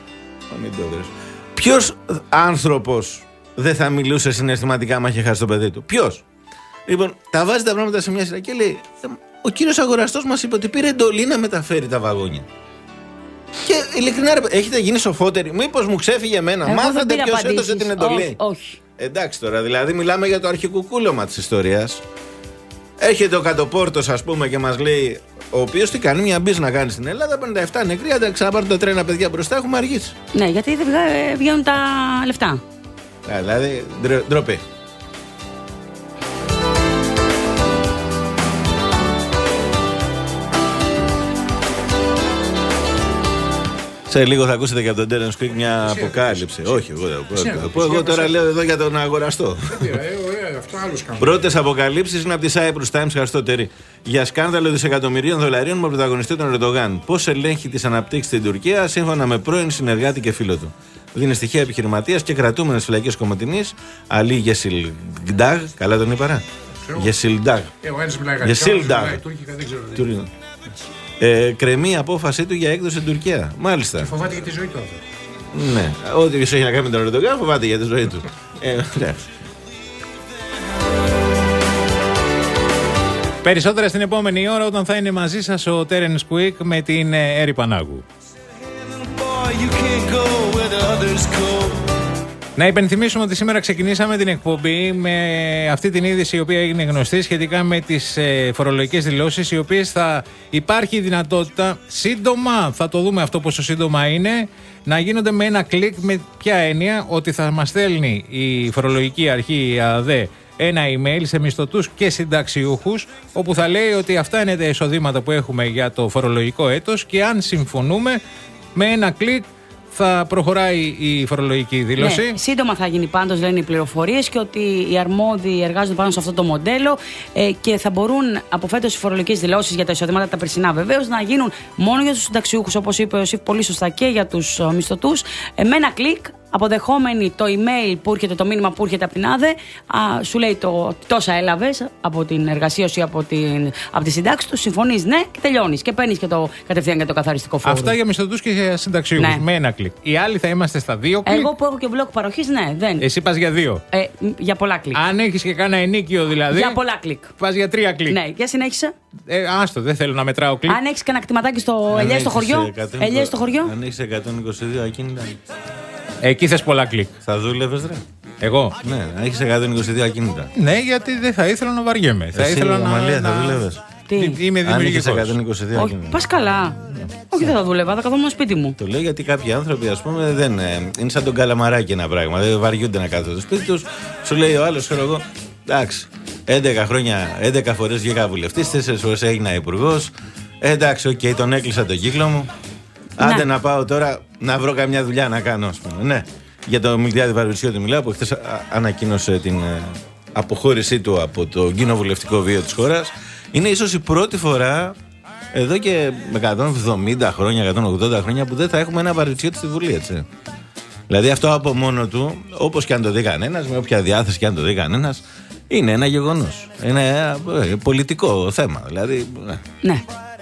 Ποιος άνθρωπος δεν θα μιλούσε συναισθηματικά άμα είχε χάσει το παιδί του? Ποιος? Λοιπόν, τα βάζει τα πράγματα σε μια σειρά και λέει: ο κύριος αγοραστός μας είπε ότι πήρε εντολή να μεταφέρει τα βαγόνια. Και ειλικρινά, ρε, έχετε γίνει σοφότεροι? Μήπως μου ξέφυγε εμένα? Εγώ δεν Μάθατε πήρα ποιος έδωσε απαντήσεις. την εντολή? Όχι, όχι. Εντάξει τώρα, δηλαδή μιλάμε για το αρχικουκούλωμα της ιστορίας. Έρχεται ο Κατοπόρτος, ας πούμε, και μας λέει, ο οποίος τι κάνει, μια μπίζ να κάνει στην Ελλάδα, πενήντα επτά νεκροί, αν τα ξαναπάρουν τα τρένα παιδιά μπροστά, έχουμε αργήσει. Ναι, γιατί δεν βγα- βγαίνουν τα λεφτά. Ε, δηλαδή, ντρε- ντροπή. Σε λίγο θα ακούσετε και από τον Terence Quick μια αποκάλυψη. Όχι, εγώ δεν Εσύ, πω. Εγώ τώρα λέω εδώ για τον αγοραστό. Αυτό άλλος κάνουν. Πρώτες αποκαλύψεις είναι από τη Cyprus Times, ευχαριστώ Τερί. Για σκάνδαλο δισεκατομμυρίων δολαρίων με πρωταγωνιστή τον Ερντογάν. Πώς ελέγχει τις αναπτύξεις στην Τουρκία, σύμφωνα με πρώην συνεργάτη και φίλο του. Δίνει στοιχεία επιχειρηματίας και κρατούμενες φυλακές Κομοτηνής, Αλή Γεσιλντάγ. Καλά τον είπα, Γεσιλντάγ. Ε, ο ένας μιλάει γαλλικά, ο άλλος Γεσιλντάγ. μιλάει τουρκικά, δεν ξέρω. Τουρκικά. Ε, κρεμεί η απόφασή του για έκδοση στην Τουρκία. Μάλιστα. Και φοβάται για τη ζωή του αυτό. Ναι, ό,τι έχει να κάνει με τον Ερντογάν φοβάται για τη ζωή του. Ε, ναι. Περισσότερα στην επόμενη ώρα όταν θα είναι μαζί σας ο Terence Quick με την ε, Έρη Πανάγου. Να υπενθυμίσουμε ότι σήμερα ξεκινήσαμε την εκπομπή με αυτή την είδηση η οποία έγινε γνωστή σχετικά με τις ε, φορολογικές δηλώσεις, οι οποίες θα υπάρχει η δυνατότητα σύντομα, θα το δούμε αυτό πόσο σύντομα είναι, να γίνονται με ένα κλικ. Με ποια έννοια? Ότι θα μας στέλνει η φορολογική αρχή, η ΑΔΕ, ένα email σε μισθωτούς και συνταξιούχους, όπου θα λέει ότι αυτά είναι τα εισοδήματα που έχουμε για το φορολογικό έτος και αν συμφωνούμε, με ένα κλικ θα προχωράει η φορολογική δήλωση. Ναι, σύντομα θα γίνει πάντως, λένε οι πληροφορίες, και ότι οι αρμόδιοι εργάζονται πάνω σε αυτό το μοντέλο ε, και θα μπορούν από φέτος οι φορολογικές δηλώσεις για τα εισοδήματα τα περσινά βεβαίως να γίνουν μόνο για τους συνταξιούχους, όπως είπε ο Ιωσήφ πολύ σωστά, και για τους μισθωτούς, ε, με ένα κλικ αποδεχόμενη το email που έρχεται, το μήνυμα που έρχεται από την ΑΔΕ, α, σου λέει το τόσα έλαβες από την εργασία σου ή από, την, από τη συντάξη του, συμφωνείς ναι και τελειώνεις. Και παίρνεις και το κατευθείαν για το καθαριστικό φόρο. Αυτά για μισθωτούς και για συνταξιούχους. Ναι. Με ένα κλικ. Οι άλλοι θα είμαστε στα δύο κλικ. Εγώ που έχω και μπλοκ παροχής, ναι, δεν. Εσύ πας για δύο. Ε, για πολλά κλικ. Αν έχεις και κάνα ενίκιο δηλαδή. Για πολλά κλικ. Πας για τρία κλικ. Ναι, για συνέχισε. Ε, άστο, δεν θέλω να μετράω κλικ. Αν έχεις κανένα κτηματάκι στο Ελιέ στο χωριό. Ελιέ στο χωριό. Αν έχεις εκατόν είκοσι δύο ακίνητα. Εκεί θες πολλά κλικ. Θα δούλευες, ρε. Εγώ. Ναι, αν έχεις εκατόν είκοσι δύο ακίνητα. Ναι, γιατί δεν θα ήθελα να βαριέμαι. Εσύ, θα ήθελα να. Αμαλία, θα δούλευες. Τι? Είμαι δημιουργικός. εκατόν είκοσι δύο Όχι, πας καλά. Όχι, δεν θα δούλευα, θα καθόμουν σπίτι μου. Το λέω γιατί κάποιοι άνθρωποι, ας πούμε, δεν, ε, είναι σαν τον καλαμαράκι ένα πράγμα. Δεν βαριούνται να κάθονται στο σπίτι τους. Σου λέει ο άλλος, ξέρω εγώ, εντάξει, έντεκα χρόνια, έντεκα φορές βγήκα βουλευτής, τέσσερις φορές έγινα υπουργός. Ε, εντάξει, οκ, okay, τον έκλεισα τον κύκλο μου. Άντε να. να πάω τώρα να βρω καμιά δουλειά να κάνω, ας πούμε. Ναι. Για τον Μιλτιάδη Βαρβιτσιώτη μιλάω, που χθες ανακοίνωσε την ε, αποχώρησή του από το κοινοβουλευτικό βίο της χώρας. Είναι ίσως η πρώτη φορά εδώ και εκατόν εβδομήντα χρόνια, εκατόν ογδόντα χρόνια που δεν θα έχουμε ένα Βαρβιτσιώτη στη Βουλή, έτσι. Δηλαδή αυτό από μόνο του, όπως και αν το δει κανένας, με όποια διάθεση και αν το δει κανένας, είναι ένα γεγονός. Είναι ένα ε, πολιτικό θέμα. Δηλαδή. Ναι.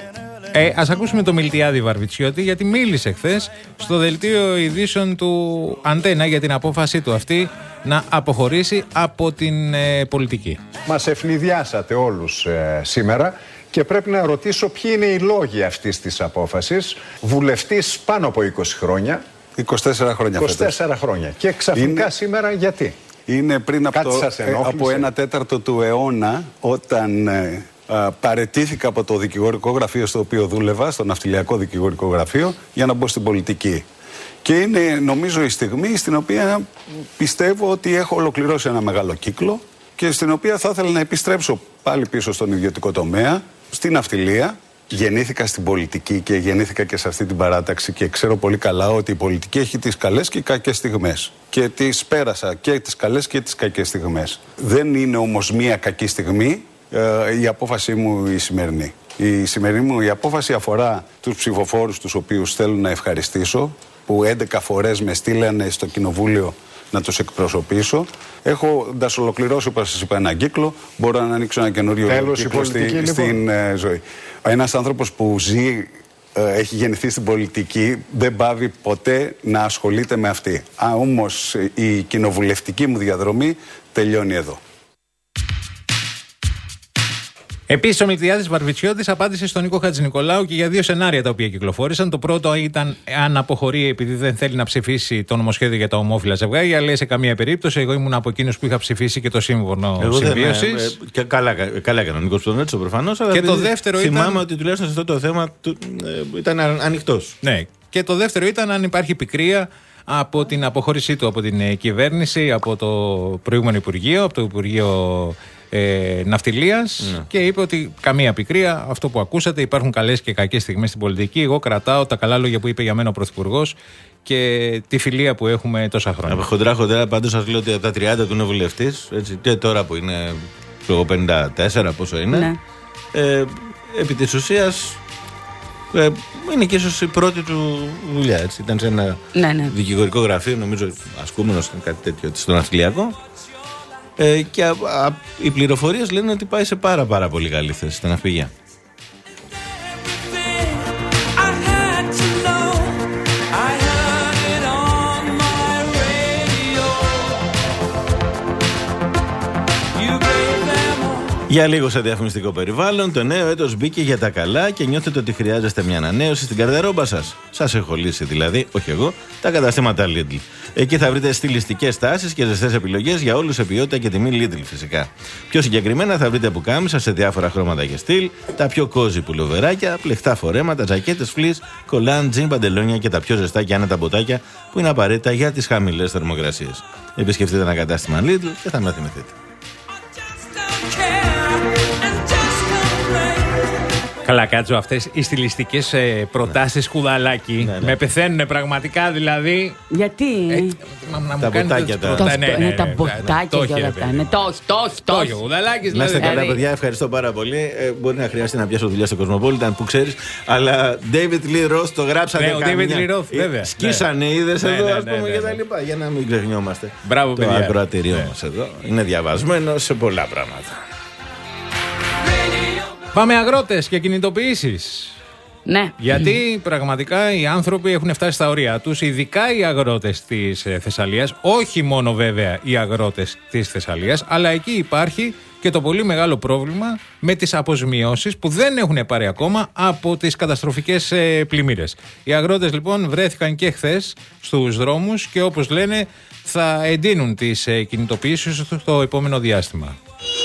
Ε, ας ακούσουμε το Μιλτιάδη Βαρβιτσιώτη, γιατί μίλησε χθες στο δελτίο ειδήσεων του Αντένα για την απόφαση του αυτή να αποχωρήσει από την ε, πολιτική. Μας ευνηδιάσατε όλους ε, σήμερα και πρέπει να ρωτήσω ποιοι είναι οι λόγοι αυτής της απόφασης. Βουλευτής πάνω από είκοσι χρόνια. είκοσι τέσσερα χρόνια. είκοσι τέσσερα χρόνια. Και ξαφνικά είναι... σήμερα γιατί? Είναι πριν από, το, από ένα τέταρτο του αιώνα, όταν ε, α, παραιτήθηκα από το δικηγορικό γραφείο στο οποίο δούλευα, στο ναυτιλιακό δικηγορικό γραφείο, για να μπω στην πολιτική. Και είναι, νομίζω, η στιγμή στην οποία πιστεύω ότι έχω ολοκληρώσει ένα μεγάλο κύκλο και στην οποία θα ήθελα να επιστρέψω πάλι πίσω στον ιδιωτικό τομέα, στην ναυτιλία. Γεννήθηκα στην πολιτική και γεννήθηκα και σε αυτή την παράταξη και ξέρω πολύ καλά ότι η πολιτική έχει τις καλές και κακές στιγμές. Και τις πέρασα και τις καλές και τις κακές στιγμές. Δεν είναι όμως μία κακή στιγμή ε, η απόφασή μου η σημερινή. Η σημερινή μου η απόφαση αφορά τους ψηφοφόρους τους οποίους θέλω να ευχαριστήσω, που έντεκα φορές με στείλανε στο κοινοβούλιο να τους εκπροσωπήσω. Έχοντας ολοκληρώσει, όπως σας είπα, ένα κύκλο, μπορώ να ανοίξω ένα καινούριο κύκλο στη, λοιπόν. στην ε, ζωή. Ένας άνθρωπος που ζει, ε, έχει γεννηθεί στην πολιτική, δεν πάβει ποτέ να ασχολείται με αυτή. Α, όμως η κοινοβουλευτική μου διαδρομή τελειώνει εδώ. Επίσης, ο Μιλτιάδης Βαρβιτσιώτης απάντησε στον Νίκο Χατζηνικολάου και για δύο σενάρια τα οποία κυκλοφόρησαν. Το πρώτο ήταν αν αποχωρεί επειδή δεν θέλει να ψηφίσει το νομοσχέδιο για τα ομόφυλα ζευγάρια. Λέει σε καμία περίπτωση. Εγώ ήμουν από εκείνους που είχα ψηφίσει και το σύμφωνο συμβίωσης. Και καλά, καλά έκανε ο Νίκος που τον έτσο προφανώς. Αλλά και το δεύτερο θυμάμαι ήταν... ότι τουλάχιστον σε αυτό το θέμα του, ε, ήταν ανοιχτός. Ναι. Και το δεύτερο ήταν αν υπάρχει πικρία από την αποχώρησή του από την κυβέρνηση, από το προηγούμενο Υπουργείο, από το Υπουργείο ε, Ναυτιλίας, ναι. Και είπε ότι καμία πικρία, αυτό που ακούσατε, υπάρχουν καλές και κακές στιγμές στην πολιτική. Εγώ κρατάω τα καλά λόγια που είπε για μένα ο Πρωθυπουργός και τη φιλία που έχουμε τόσα χρόνια. Από χοντρά χοντρά, πάντως σας λέω ότι από τα τριάντα του είναι βουλευτής, έτσι, και τώρα που είναι πενήντα τέσσερα, πόσο είναι, ναι. ε, επί της ουσίας ε, είναι και ίσως η πρώτη του δουλειά. Έτσι. Ήταν σε ένα ναι, ναι. δικηγορικό γραφείο, νομίζω ασκούμενος, κάτι τέτοιο, στον ναυτιλιακό. Ε, και α, α, οι πληροφορίες λένε ότι πάει σε πάρα πάρα πολύ καλή θέση στα ναυπηγεία. Για λίγο σε διαφημιστικό περιβάλλον, το νέο έτος μπήκε για τα καλά και νιώθετε ότι χρειάζεστε μια ανανέωση στην καρδερόμπα σας. Σας έχω λύσει δηλαδή, όχι εγώ, τα καταστήματα Lidl. Εκεί θα βρείτε στιλιστικές τάσεις και ζεστές επιλογές για όλους σε ποιότητα και τιμή Lidl φυσικά. Πιο συγκεκριμένα θα βρείτε πουκάμισα σε διάφορα χρώματα και στυλ, τα πιο κόζι πουλοβεράκια, πλεχτά φορέματα, ζακέτες φλις, κολάν, τζιν, παντελόνια και τα πιο ζεστά και άνετα μποτάκια που είναι απαραίτητα για τις χαμηλές θερμοκρασίες. Επισκεφτείτε ένα κατάστημα Lidl και θα με θυμηθείτε. Καλά, κάτσω, αυτές οι στιλιστικές ε, προτάσεις Κουδαλάκη ναι, ναι. με πεθαίνουν πραγματικά, δηλαδή. Γιατί? Ε, μα, να τα μποτάκια τα. Τα ναι, ναι, ναι, τα μποτάκια και όλα αυτά. Ναι, το όχι, το όχι, το όχι. Κουδαλάκης, να είστε δηλαδή. καλά, παιδιά, ευχαριστώ πάρα πολύ. Ε, μπορεί να χρειαστεί να πιάσω δουλειά στο Κοσμοπόλιταν, που ξέρεις. Αλλά David Lee Roth το γράψανε. Ναι, ο David Lee Roth, βέβαια. Σκίσανε, είδες εδώ, ας πούμε, και τα λοιπά. Για να μην ξεχνιόμαστε. Μπράβο, το ακροατήριό μας εδώ είναι διαβασμένο σε πολλά πράγματα. Πάμε αγρότες και κινητοποιήσεις. Ναι. Γιατί πραγματικά οι άνθρωποι έχουν φτάσει στα ωριά τους, ειδικά οι αγρότες της Θεσσαλίας, όχι μόνο βέβαια οι αγρότες της Θεσσαλίας, αλλά εκεί υπάρχει και το πολύ μεγάλο πρόβλημα με τις αποζημιώσεις που δεν έχουν πάρει ακόμα από τις καταστροφικές πλημμύρες. Οι αγρότες λοιπόν βρέθηκαν και χθες στους δρόμους και όπως λένε θα εντείνουν τις κινητοποιήσεις στο επόμενο διάστημα.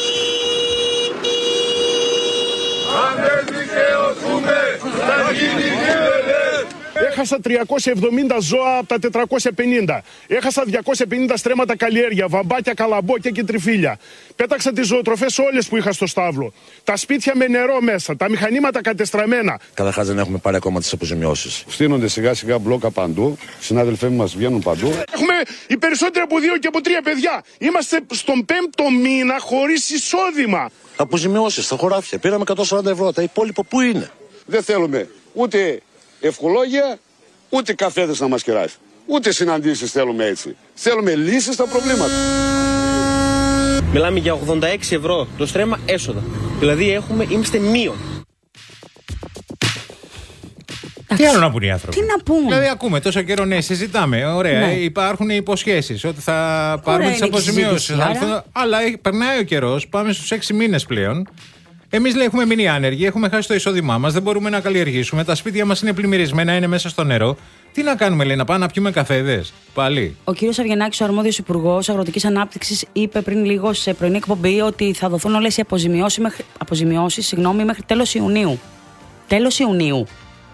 Έχασα τριακόσια εβδομήντα ζώα από τα τετρακόσια πενήντα. Έχασα διακόσια πενήντα στρέμματα καλλιέργεια, βαμπάκια, καλαμπόκια και τριφύλια. Πέταξα τις ζωοτροφές όλες που είχα στο στάβλο. Τα σπίτια με νερό μέσα, τα μηχανήματα κατεστραμμένα. Καταρχάς δεν έχουμε πάρει ακόμα τις αποζημιώσεις. Στείνονται σιγά σιγά μπλόκα παντού. Οι συνάδελφοί μας βγαίνουν παντού. Έχουμε οι περισσότεροι από δύο και από τρία παιδιά. Είμαστε στον πέμπτο μήνα χωρίς εισόδημα. Αποζημιώσεις στα χωράφια. Πήραμε εκατόν σαράντα ευρώ. Τα υπόλοιπα πού είναι? Δεν θέλουμε ούτε ευχολόγια, ούτε καφέδες να μας κεράσει. Ούτε συναντήσεις θέλουμε έτσι. Θέλουμε λύσεις στα προβλήματα. Μιλάμε για ογδόντα έξι ευρώ το στρέμμα έσοδα. Δηλαδή έχουμε, είμαστε μείον. Τι άλλο να πούν οι άνθρωποι? Τι να πούν? Δηλαδή, ακούμε τόσο καιρό, ναι, συζητάμε. Ωραία, ναι. Υπάρχουν υποσχέσεις ότι θα πάρουμε τις αποζημιώσεις. Αλλά περνάει ο καιρός, πάμε στους έξι μήνες πλέον. Εμείς λέει έχουμε μείνει άνεργοι, έχουμε χάσει το εισόδημά μας, δεν μπορούμε να καλλιεργήσουμε, τα σπίτια μας είναι πλημμυρισμένα, είναι μέσα στο νερό. Τι να κάνουμε, λέει, να πάμε να πιούμε καφέδες? Πάλι. Ο κύριος Αβγενάκης, ο αρμόδιος υπουργός Αγροτικής Ανάπτυξης, είπε πριν λίγο σε πρωινή εκπομπή ότι θα δοθούν όλες οι αποζημιώσεις μέχρι, αποζημιώσεις, συγγνώμη, μέχρι τέλος Ιουνίου. Τέλος Ιουνίου.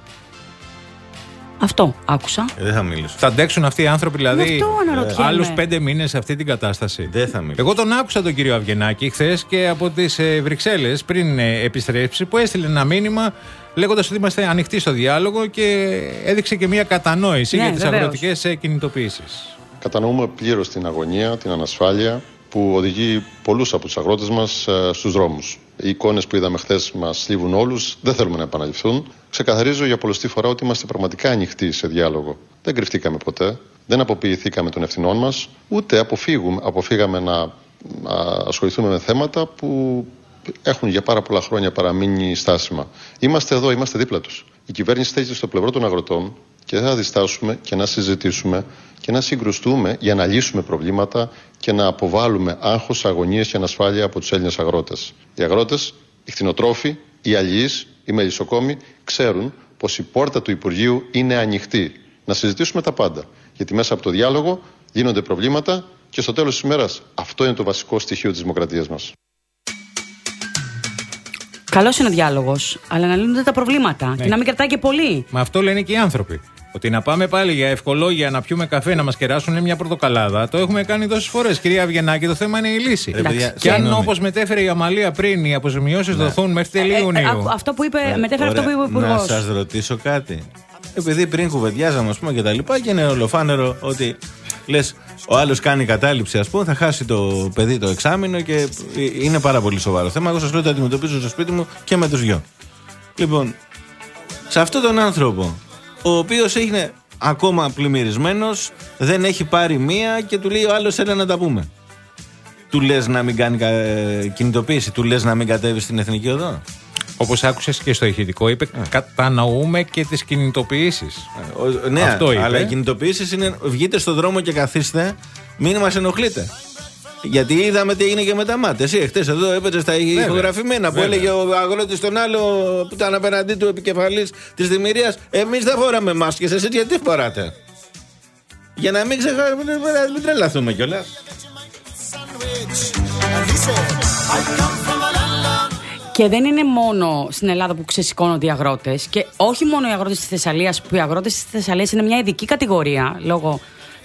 Αυτό άκουσα. Ε, δεν θα μιλήσω. Θα αντέξουν αυτοί οι άνθρωποι, δηλαδή, ε, άλλους πέντε μήνες σε αυτή την κατάσταση? Δεν θα μιλήσω. Εγώ τον άκουσα τον κύριο Αβγενάκη χθες και από τις ε, Βρυξέλλες πριν ε, επιστρέψει, που έστειλε ένα μήνυμα λέγοντας ότι είμαστε ανοιχτοί στο διάλογο και έδειξε και μια κατανόηση ναι, για τις βεβαίως. αγροτικές ε, κινητοποιήσεις. Κατανοούμε πλήρως την αγωνία, την ανασφάλεια που οδηγεί πολλούς από τους αγρότες μας ε, στους δρόμους. Οι εικόνες που είδαμε χθες μας θλίβουν όλους, δεν θέλουμε να επαναληφθούν. Ξεκαθαρίζω για πολλωστή φορά ότι είμαστε πραγματικά ανοιχτοί σε διάλογο. Δεν κρυφτήκαμε ποτέ, δεν αποποιηθήκαμε των ευθυνών μας, ούτε αποφύγουμε, αποφύγαμε να α, ασχοληθούμε με θέματα που έχουν για πάρα πολλά χρόνια παραμείνει στάσιμα. Είμαστε εδώ, είμαστε δίπλα τους. Η κυβέρνηση στέκεται στο πλευρό των αγροτών και δεν θα διστάσουμε και να συζητήσουμε και να συγκρουστούμε για να λύσουμε προβλήματα και να αποβάλουμε άγχος, αγωνίες και ανασφάλεια από τους Έλληνες αγρότες. Οι αγρότες, οι κτηνοτρόφοι, οι αλληλείς, οι μελισσοκόμοι ξέρουν πως η πόρτα του Υπουργείου είναι ανοιχτή. Να συζητήσουμε τα πάντα. Γιατί μέσα από το διάλογο γίνονται προβλήματα και στο τέλος της ημέρας αυτό είναι το βασικό στοιχείο της δημοκρατίας μας. Καλός είναι ο διάλογος, αλλά να λύνονται τα προβλήματα Ναι. και να μην κρατάει και πολύ. Μα αυτό λένε και οι άνθρωποι. Ότι να πάμε πάλι για ευχολόγια, να πιούμε καφέ, να μας κεράσουν είναι μια πορτοκαλάδα. Το έχουμε κάνει τόσες φορές, κυρία Αβγενάκη. Το θέμα είναι η λύση. Ρε, παιδιά, και αν συγγνώμη. όπως μετέφερε η Αμαλία πριν, οι αποζημιώσεις Ναι. δοθούν μέχρι τέλη Ιουνίου. Ε, α, αυτό που είπε, Ε, μετέφερε ωραία. αυτό που είπε ο Να υπουργός. σας ρωτήσω κάτι. Επειδή πριν κουβεντιάζαμε, ας πούμε, και τα λοιπά, και είναι ολοφάνερο ότι λες, ο άλλος κάνει κατάληψη, ας πούμε, θα χάσει το παιδί το εξάμηνο και είναι πάρα πολύ σοβαρό θέμα. Εγώ σας λέω ότι το αντιμετωπίζω στο σπίτι μου και με τους γιο. Λοιπόν, σε αυτόν τον άνθρωπο, ο οποίος είναι ακόμα πλημμυρισμένος, δεν έχει πάρει μία και του λέει ο άλλος έλα να τα πούμε. Του λες να μην κάνει κα- κινητοποίηση, του λες να μην κατέβει στην Εθνική Οδό. Όπως άκουσες και στο ηχητικό, είπε κατανοούμε και τις κινητοποιήσεις. Ε, ναι, Αυτό είπε. αλλά οι κινητοποιήσεις είναι βγείτε στον δρόμο και καθίστε, μην μας ενοχλείτε. Γιατί είδαμε τι έγινε και με τα μάτια. Εσύ χτες εδώ έπαιζε τα ηχογραφημένα που Βέβαια. έλεγε ο αγρότης στον άλλο που ήταν απέναντί του επικεφαλής της δημιουργίας. Εμείς δεν φοράμε μάσκες, εσείς γιατί φοράτε? Για να μην ξεχάσουμε, μην τρελαθούμε κιόλας. Και δεν είναι μόνο στην Ελλάδα που ξεσηκώνονται οι αγρότες και όχι μόνο οι αγρότες της Θεσσαλίας, που οι αγρότες της Θεσσαλίας είναι μια ειδική κατηγορία λόγω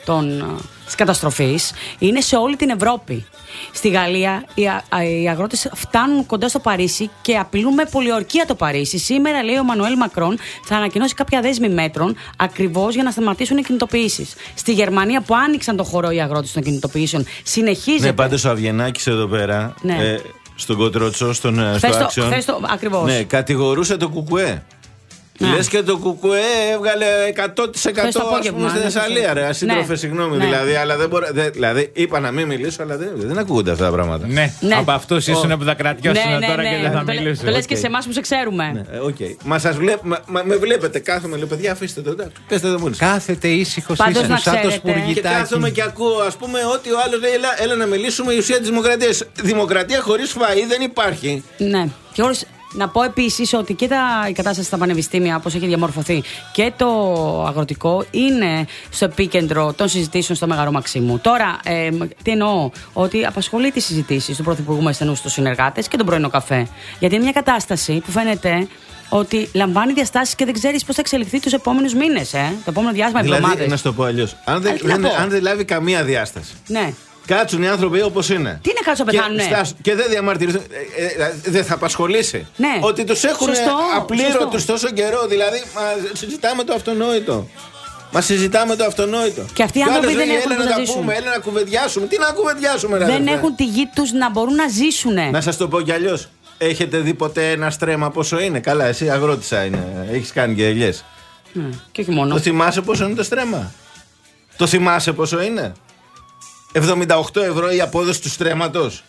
της καταστροφής είναι σε όλη την Ευρώπη. Στη Γαλλία οι, α, οι αγρότες φτάνουν κοντά στο Παρίσι και απειλούν με πολιορκία το Παρίσι. Σήμερα, λέει ο Μανουέλ Μακρόν, θα ανακοινώσει κάποια δέσμη μέτρων ακριβώς για να σταματήσουν οι κινητοποιήσεις. Στη Γερμανία, που άνοιξαν το χορό οι αγρότες των κινητοποιήσεων, συνεχίζεται. Ναι, πάντως ο Αβγενάκης εδώ πέρα, ναι. ε, στον Κοντρότσο, στον, στο Action, χθες το, ακριβώς. Ναι, κατηγορούσε το Κουκουέ. Ναι. Λες και το Κουκουέ έβγαλε εκατό τοις εκατό ας πούμε στη Θεσσαλία, ρε. Ασύντροφε, ναι. Συγγνώμη, ναι. δηλαδή. Αλλά δεν μπορώ, δε, δηλαδή, είπα να μην μιλήσω, αλλά δεν, δεν ακούγονται αυτά τα πράγματα. Ναι, ναι. Από αυτούς ήσουν που θα κρατιώσουν ναι, ναι, τώρα ναι, και δεν θα το μιλήσουν. Το λες okay. και σε εμάς που σε ξέρουμε. Ναι, okay. Μα σας βλέπ, μα, μα, με βλέπετε, κάθομαι, λέω παιδιά, αφήστε το. Πέστε το μόνοι. Κάθετε ήσυχος, ήσυχος, σαν το σπουργητάκι. Και κάθομαι και ακούω, ας πούμε, ότι ο άλλος λέει, έλα, έλα να μιλήσουμε η ουσία της δημοκρατίας. Δημοκρατία χωρίς φαΐ δεν υπάρχει. Ναι, και όλες. Να πω επίσης ότι και τα, η κατάσταση στα πανεπιστήμια, όπως έχει διαμορφωθεί, και το αγροτικό είναι στο επίκεντρο των συζητήσεων στο Μέγαρο Μαξίμου. Τώρα, ε, τι εννοώ, ότι απασχολεί τις συζητήσεις του Πρωθυπουργού με στενούς τους συνεργάτες και τον πρωινό καφέ. Γιατί είναι μια κατάσταση που φαίνεται ότι λαμβάνει διαστάσεις και δεν ξέρεις πώς θα εξελιχθεί τους επόμενους μήνες, ε, το επόμενο διάστημα, εβδομάδες. Δηλαδή, να σου το πω αλλιώς. Αν δεν, δεν, αν δεν λάβει καμία διάσταση. Ναι. Κάτσουν οι άνθρωποι όπως είναι. Τι είναι κάτσουν να πεθάνουν, και, ναι. και δεν διαμαρτυρηθούν. Ε, ε, δεν θα απασχολήσει. Ναι. Ότι τους έχουν απλήρωτους τόσο καιρό. Δηλαδή, μα, συζητάμε το αυτονόητο. Μα συζητάμε το αυτονόητο. Και αυτοί οι άνθρωποι δεν έχουν έλα να, να ζήσουν. Πούμε, έλα να κουβεντιάσουμε. Τι να κουβεντιάσουμε, ρε. Δεν αδερφέ. έχουν τη γη τους να μπορούν να ζήσουν. Να σας το πω κι αλλιώς. Έχετε δει ποτέ ένα στρέμμα πόσο είναι? Καλά, εσύ αγρότησα είναι. Έχεις κάνει και ελιές. Mm, και όχι μόνο. Το θυμάσαι πόσο είναι το στρέμμα? Το θυμάσαι πόσο είναι? εβδομήντα οκτώ ευρώ η απόδοση του στρέμματος.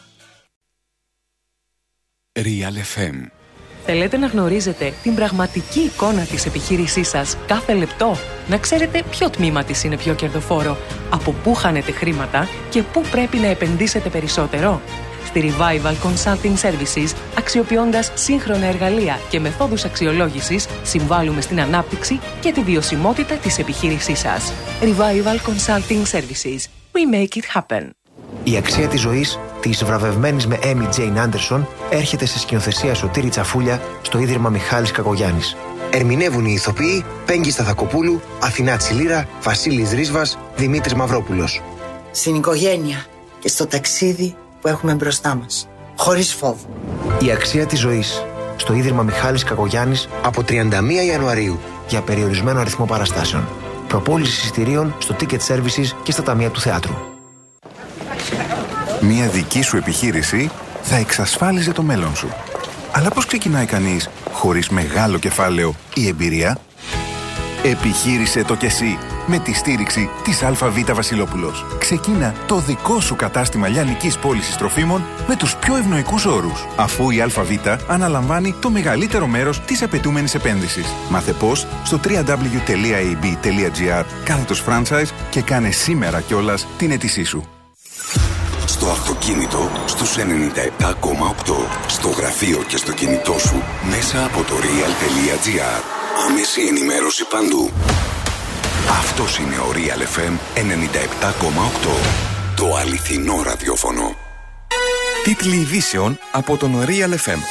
Real εφ εμ. Θέλετε να γνωρίζετε την πραγματική εικόνα της επιχείρησής σας κάθε λεπτό? Να ξέρετε ποιο τμήμα της είναι πιο κερδοφόρο, από πού χάνετε χρήματα και πού πρέπει να επενδύσετε περισσότερο? Στη Revival Consulting Services, αξιοποιώντας σύγχρονα εργαλεία και μεθόδους αξιολόγησης, συμβάλλουμε στην ανάπτυξη και τη βιωσιμότητα της επιχείρησής σας. Revival Consulting Services. We make it happen. Η αξία της ζωής της βραβευμένης με Emmy Jane Anderson έρχεται σε σκηνοθεσία Σωτήρη Τσαφούλια στο Ίδρυμα Μιχάλης Κακογιάννης. Ερμηνεύουν οι ηθοποιοί Πέγγι Σταθακοπούλου, Αθηνά Τσιλίρα, Βασίλης Ρίσβας, Δημήτρης Μαυρόπουλος. Στην οικογένεια και στο ταξίδι που έχουμε μπροστά μας. Χωρίς φόβο. Η αξία της ζωής στο Ίδρυμα Μιχάλης Κακογιάννης από τριάντα μία Ιανουαρίου για περιορισμένο αριθμό παραστάσεων. Προπόληση εισιτηρίων στο Ticket Services και στα ταμεία του θεάτρου. Μια δική σου επιχείρηση θα εξασφάλιζε το μέλλον σου. Αλλά πώς ξεκινάει κανείς χωρίς μεγάλο κεφάλαιο ή εμπειρία? Επιχείρησε το κι εσύ με τη στήριξη της ΑΒ Βασιλόπουλος. Ξεκίνα το δικό σου κατάστημα λιανικής πώλησης τροφίμων με τους πιο ευνοϊκούς όρους, αφού η ΑΒ αναλαμβάνει το μεγαλύτερο μέρος της απαιτούμενης επένδυσης. Μάθε πώς στο double-u double-u double-u τελεία a b τελεία g r κάθετος franchise και κάνε σήμερα κιόλας την αίτησή σου. Στο αυτοκίνητο στους ενενήντα επτά κόμμα οκτώ, στο γραφείο και στο κινητό σου μέσα από το real τελεία gr. Άμεση ενημέρωση παντού. Αυτός είναι ο Real εφ εμ ενενήντα επτά κόμμα οκτώ. Το αληθινό ραδιόφωνο. Τίτλοι ειδήσεων από τον Real εφ εμ.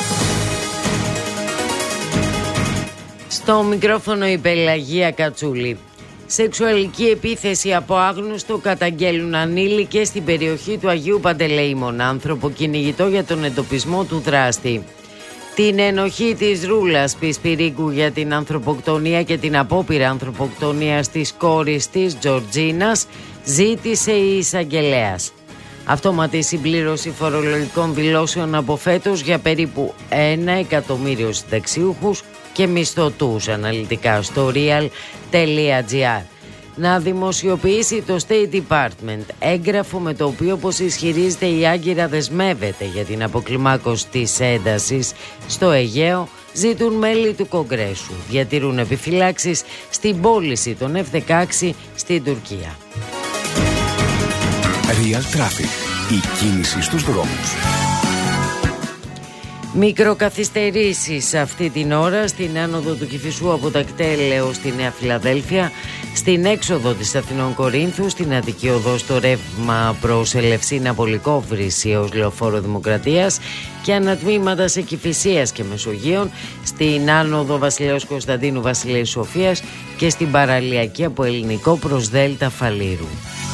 Στο μικρόφωνο η Πελαγία Κατσούλη. Σεξουαλική επίθεση από άγνωστο καταγγέλουν ανήλικες στην περιοχή του Αγίου Παντελεήμων. Άνθρωπο κυνηγητό για τον εντοπισμό του δράστη. Την ενοχή της Ρούλας Πισπυρίγκου για την ανθρωποκτονία και την απόπειρα ανθρωποκτονίας της κόρης της Τζορτζίνας ζήτησε η εισαγγελέας. Αυτόματη συμπλήρωση φορολογικών δηλώσεων από φέτος για περίπου ένα εκατομμύριο συνταξιούχους και μισθωτούς, αναλυτικά στο real τελεία gr. Να δημοσιοποιήσει το State Department έγγραφο με το οποίο, όπως ισχυρίζεται, η Άγκυρα δεσμεύεται για την αποκλιμάκωση της έντασης στο Αιγαίο, ζητούν μέλη του Κογκρέσου. Διατηρούν επιφυλάξεις στην πώληση των εφ δεκαέξι στην Τουρκία. Real Traffic. Η κίνηση στους δρόμους. Μικροκαθυστερήσεις αυτή την ώρα στην άνοδο του Κηφισού από τα ΚΤΕΛ έως στη Νέα Φιλαδέλφια, στην έξοδο της Αθηνών Κορίνθου, στην Αττική Οδό στο ρεύμα προς Ελευσίνα Πολυκόβρηση έως Λεωφόρο Δημοκρατίας και ανατμήματα σε Κηφισίας και Μεσογείων, στην άνοδο Βασιλέως Κωνσταντίνου Βασιλέης Σοφίας και στην παραλιακή από Ελληνικό προς Δέλτα Φαλήρου.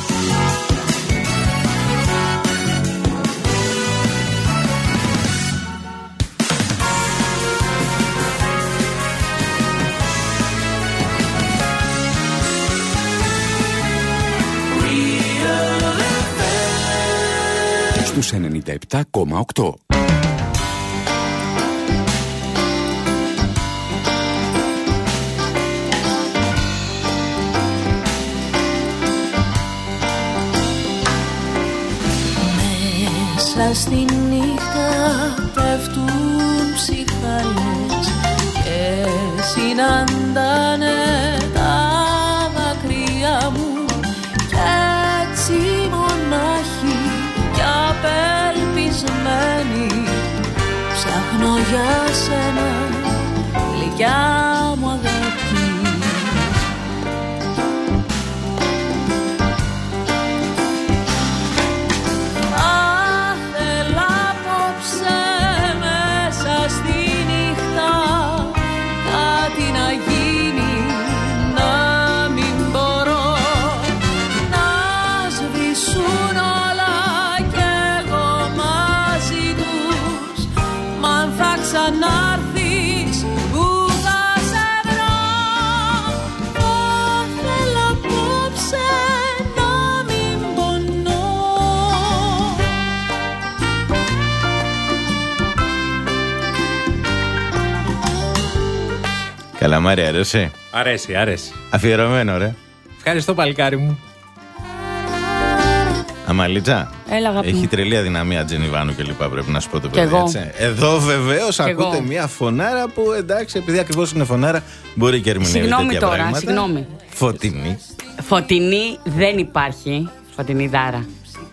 Στους ενενήντα επτά κόμμα οκτώ. Μέσα στη νύχτα πέφτουν ψυχάλες και συναντάνε τα δάκρυα μου κι έτσι μονάχοι κι απελπισμένοι ψάχνω για σένα γλυκιά μου αγάπη. Καλαμάρι, αρέσει. Αρέσει, αρέσει. Αφιερωμένο, ρε. Ευχαριστώ, παλικάρι μου. Αμαλίτσα. Έλα, αγάπη Έχει μου. τρελή αδυναμία Τζενιβάνου και λοιπά, πρέπει να σου πω το παιδί. εγώ. Έτσι. Εδώ βεβαίως ακούτε εγώ. μια φωνάρα που εντάξει, επειδή ακριβώς είναι φωνάρα, μπορεί και ερμηνεύει Συγγνώμη τέτοια τώρα, πράγματα. συγγνώμη. Φωτεινή. Φωτεινή δεν υπάρχει. Φωτεινή Δάρα.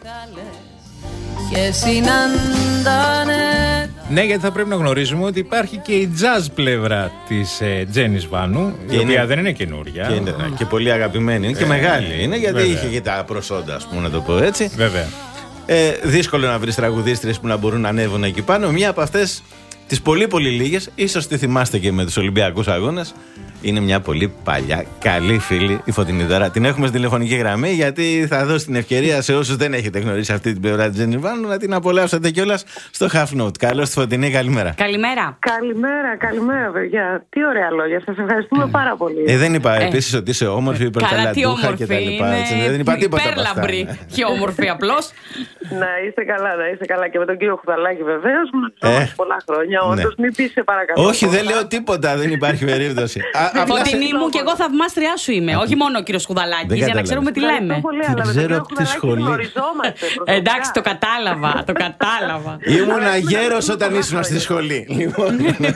Και συναντάνε. Ναι, γιατί θα πρέπει να γνωρίζουμε ότι υπάρχει και η jazz πλευρά της ε, Τζένις Βάνου, Και η οποία είναι- δεν είναι καινούρια. Και, είναι, και πολύ αγαπημένη είναι και Ε, μεγάλη είναι, γιατί βέβαια. είχε και τα προσόντα, ας πούμε, να το πω έτσι. Βέβαια. Ε, δύσκολο να βρεις τραγουδίστριες που να μπορούν να ανέβουν εκεί πάνω. Μία από αυτές, τις πολύ πολύ λίγες, ίσως τη θυμάστε και με τους Ολυμπιακούς Αγώνες, είναι μια πολύ παλιά, καλή φίλη, η Φωτεινή Δάρα. Την έχουμε στη τηλεφωνική γραμμή, γιατί θα δώσει την ευκαιρία σε όσους δεν έχετε γνωρίσει αυτή την πλευρά της Τζενιβάνου να την απολαύσετε κιόλας στο Half Note. Καλώς τη Φωτεινή, καλημέρα. Καλημέρα. Καλημέρα, καλημέρα, παιδιά. Τι ωραία λόγια. Σας ευχαριστούμε πάρα πολύ. Ε, δεν είπα Ε. επίσης ότι είσαι όμορφη, υπερταλαντούχα και τα λοιπά. έτσι. Δεν είπα τίποτα από αυτά. Υπέρλαμπρη και όμορφη απλώς. Να είστε καλά, να είστε καλά. Και με τον κύριο Χουδαλάκη βεβαίως. Γνωριζόμαστε πολλά χρόνια. ναι. Όντως, μην πεις σε παρακαλώ. Όχι, δεν λέω τίποτα, δεν υπάρχει περίπτωση. Α, απλά σε- Φωτεινή μου και εγώ θαυμάστριά σου είμαι. Όχι μόνο ο κύριος Δεν Χουδαλάκης, για να κατάλαβα. ξέρουμε τι λέμε. Ευχαριστώ πολύ, Την αλλά με τον ξέρω κύριο από τη Χουδαλάκη σχολή. γνωριζόμαστε προσωπικά. Εντάξει, το κατάλαβα, το κατάλαβα. Ήμουνα γέρος όταν ήσουν στη σχολή. Λοιπόν.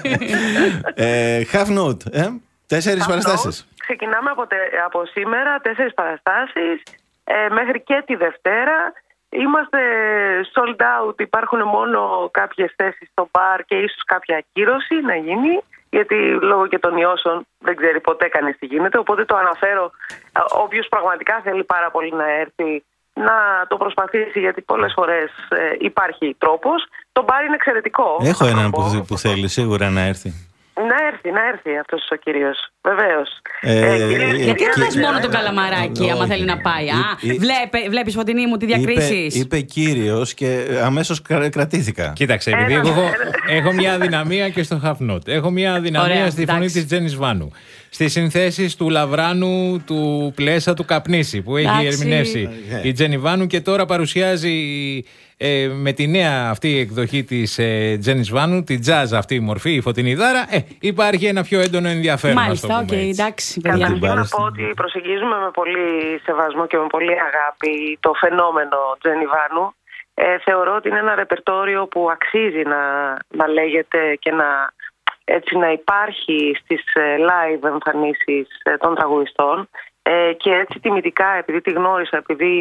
ε, Half Note, ε? Τέσσερις Αυτό. παραστάσεις. Ξεκινάμε από, τε- από σήμερα, τέσσερις παραστάσεις, ε, μέχρι και τη Δευτέρα. Είμαστε sold out, υπάρχουν μόνο κάποιες θέσεις στο μπαρ και ίσως κάποια ακύρωση να γίνει, γιατί λόγω και των ιώσεων δεν ξέρει ποτέ κανείς τι γίνεται, οπότε το αναφέρω. ε, Όποιος πραγματικά θέλει πάρα πολύ να έρθει να το προσπαθήσει, γιατί πολλές φορές ε, υπάρχει τρόπος. Το μπαρ είναι εξαιρετικό. Έχω έναν που, που θέλει σίγουρα να έρθει. Να έρθει, να έρθει αυτός ο κύριος, βεβαίως. Ε, Γιατί και- ρωτάς μόνο τον Καλαμαράκι, άμα θέλει να πάει. Α, Ή- βλέπε, βλέπεις Φωτεινή μου τι Είπε, διακρίσεις. είπε κύριος και αμέσως κρα- κρατήθηκα. Κοίταξε, επειδή εγώ έχω, έχω μια αδυναμία και στο Half Note. Έχω μια αδυναμία Ωραία, στη φωνή εντάξει. της Τζένις Βάνου. Στις συνθέσεις του Λαβράνου, του Πλέσα, του Καπνίση που έχει Εντάξει. ερμηνεύσει η Τζένι Βάνου και τώρα παρουσιάζει ε, με τη νέα αυτή εκδοχή της ε, Τζένις Βάνου, τη jazz αυτή η μορφή, η Φωτεινή Δάρα, ε, υπάρχει ένα πιο έντονο ενδιαφέρον. ας το Μάλιστα, οκ, πούμε έτσι. εντάξει, παιδιά. Καταρχήν να πω ότι προσεγγίζουμε με πολύ σεβασμό και με πολύ αγάπη το φαινόμενο Τζενιβάνου. Ε, θεωρώ ότι είναι ένα ρεπερτόριο που αξίζει να, να λέγεται και να, έτσι, να υπάρχει στις ε, live εμφανίσεις ε, των τραγουδιστών. Ε, και έτσι τιμητικά, επειδή τη γνώρισα, επειδή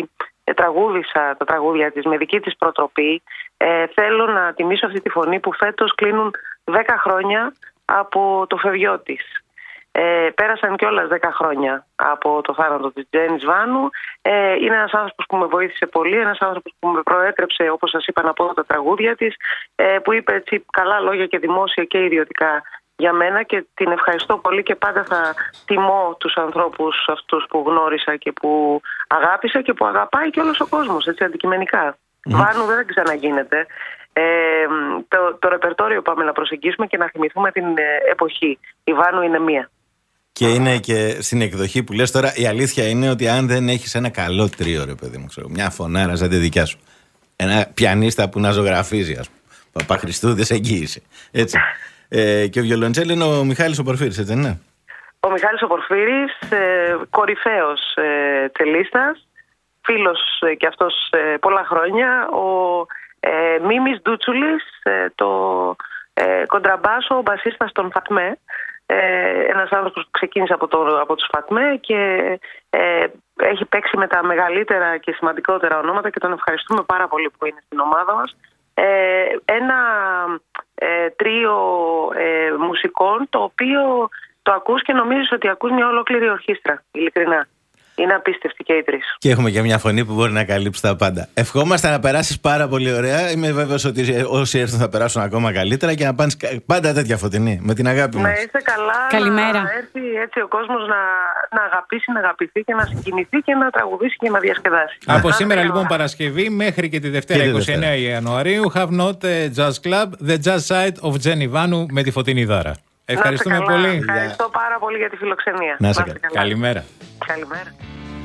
ε, τραγούδισα τα τραγούδια της με δική της προτροπή. Ε, θέλω να τιμήσω αυτή τη φωνή που φέτος κλείνουν δέκα χρόνια από το φευγιό της. Ε, πέρασαν κιόλας δέκα χρόνια από το θάνατο της Τζένις Βάνου. Ε, είναι ένας άνθρωπος που με βοήθησε πολύ, ένας άνθρωπος που με προέτρεψε, όπως σας είπα, να πω τα τραγούδια της, ε, που είπε έτσι καλά λόγια και δημόσια και ιδιωτικά για μένα, και την ευχαριστώ πολύ και πάντα θα τιμώ τους ανθρώπους αυτούς που γνώρισα και που αγάπησα και που αγαπάει και όλος ο κόσμος, έτσι, αντικειμενικά. Mm. Βάνου δεν ξαναγίνεται. Ε, το, το ρεπερτόριο πάμε να προσεγγίσουμε και να θυμηθούμε την εποχή. Η Βάνου είναι μία. Και είναι και στην εκδοχή που λες τώρα, η αλήθεια είναι ότι αν δεν έχεις ένα καλό τρίο, ρε παιδί μου, ξέρω, μια φωνάρα σαν τη δικιά σου, ένα πιανίστα που να ζωγραφίζει, ας πούμε, Παπαχριστού δεν σε εγγύησε. Έτσι. Ε, και ο βιολοντσέλ είναι ο Μιχάλης ο Πορφύρης, έτσι, ναι. Ο Μιχάλης ο Πορφύρης, ε, κορυφαίος ε, τσελίστας, φίλος ε, και αυτός ε, πολλά χρόνια. Ο ε, Μίμης Ντούτσουλης, ε, το ε, κοντραμπάσο, ο μπασίστας των Φατμέ. Ε, ένας άνθρωπος που ξεκίνησε από, το, από τους Φατμέ και ε, έχει παίξει με τα μεγαλύτερα και σημαντικότερα ονόματα και τον ευχαριστούμε πάρα πολύ που είναι στην ομάδα μας. Ε, ένα ε, τρίο ε, μουσικών το οποίο το ακούς και νομίζεις ότι ακούς μια ολόκληρη ορχήστρα, ειλικρινά. Είναι απίστευτη και οι τρεις. Και έχουμε και μια φωνή που μπορεί να καλύψει τα πάντα. Ευχόμαστε να περάσεις πάρα πολύ ωραία. Είμαι βέβαιος ότι όσοι έρθουν θα περάσουν ακόμα καλύτερα και να πάνε πάντα τέτοια Φωτεινή. Με την αγάπη μας. Να είστε καλά. Καλημέρα. Να έρθει έτσι ο κόσμος να, να αγαπήσει, να αγαπηθεί και να συγκινηθεί και να τραγουδήσει και να διασκεδάσει. Από σήμερα λοιπόν Παρασκευή μέχρι και τη Δευτέρα είκοσι εννέα Ιανουαρίου, Have Not Jazz Club, The Jazz Side of Jenny Vanu με τη Φωτεινή Δάρα. Ευχαριστούμε καλά. πολύ. Ευχαριστώ πάρα πολύ για τη φιλοξενία. Να είστε καλά. Καλημέρα. Καλημέρα.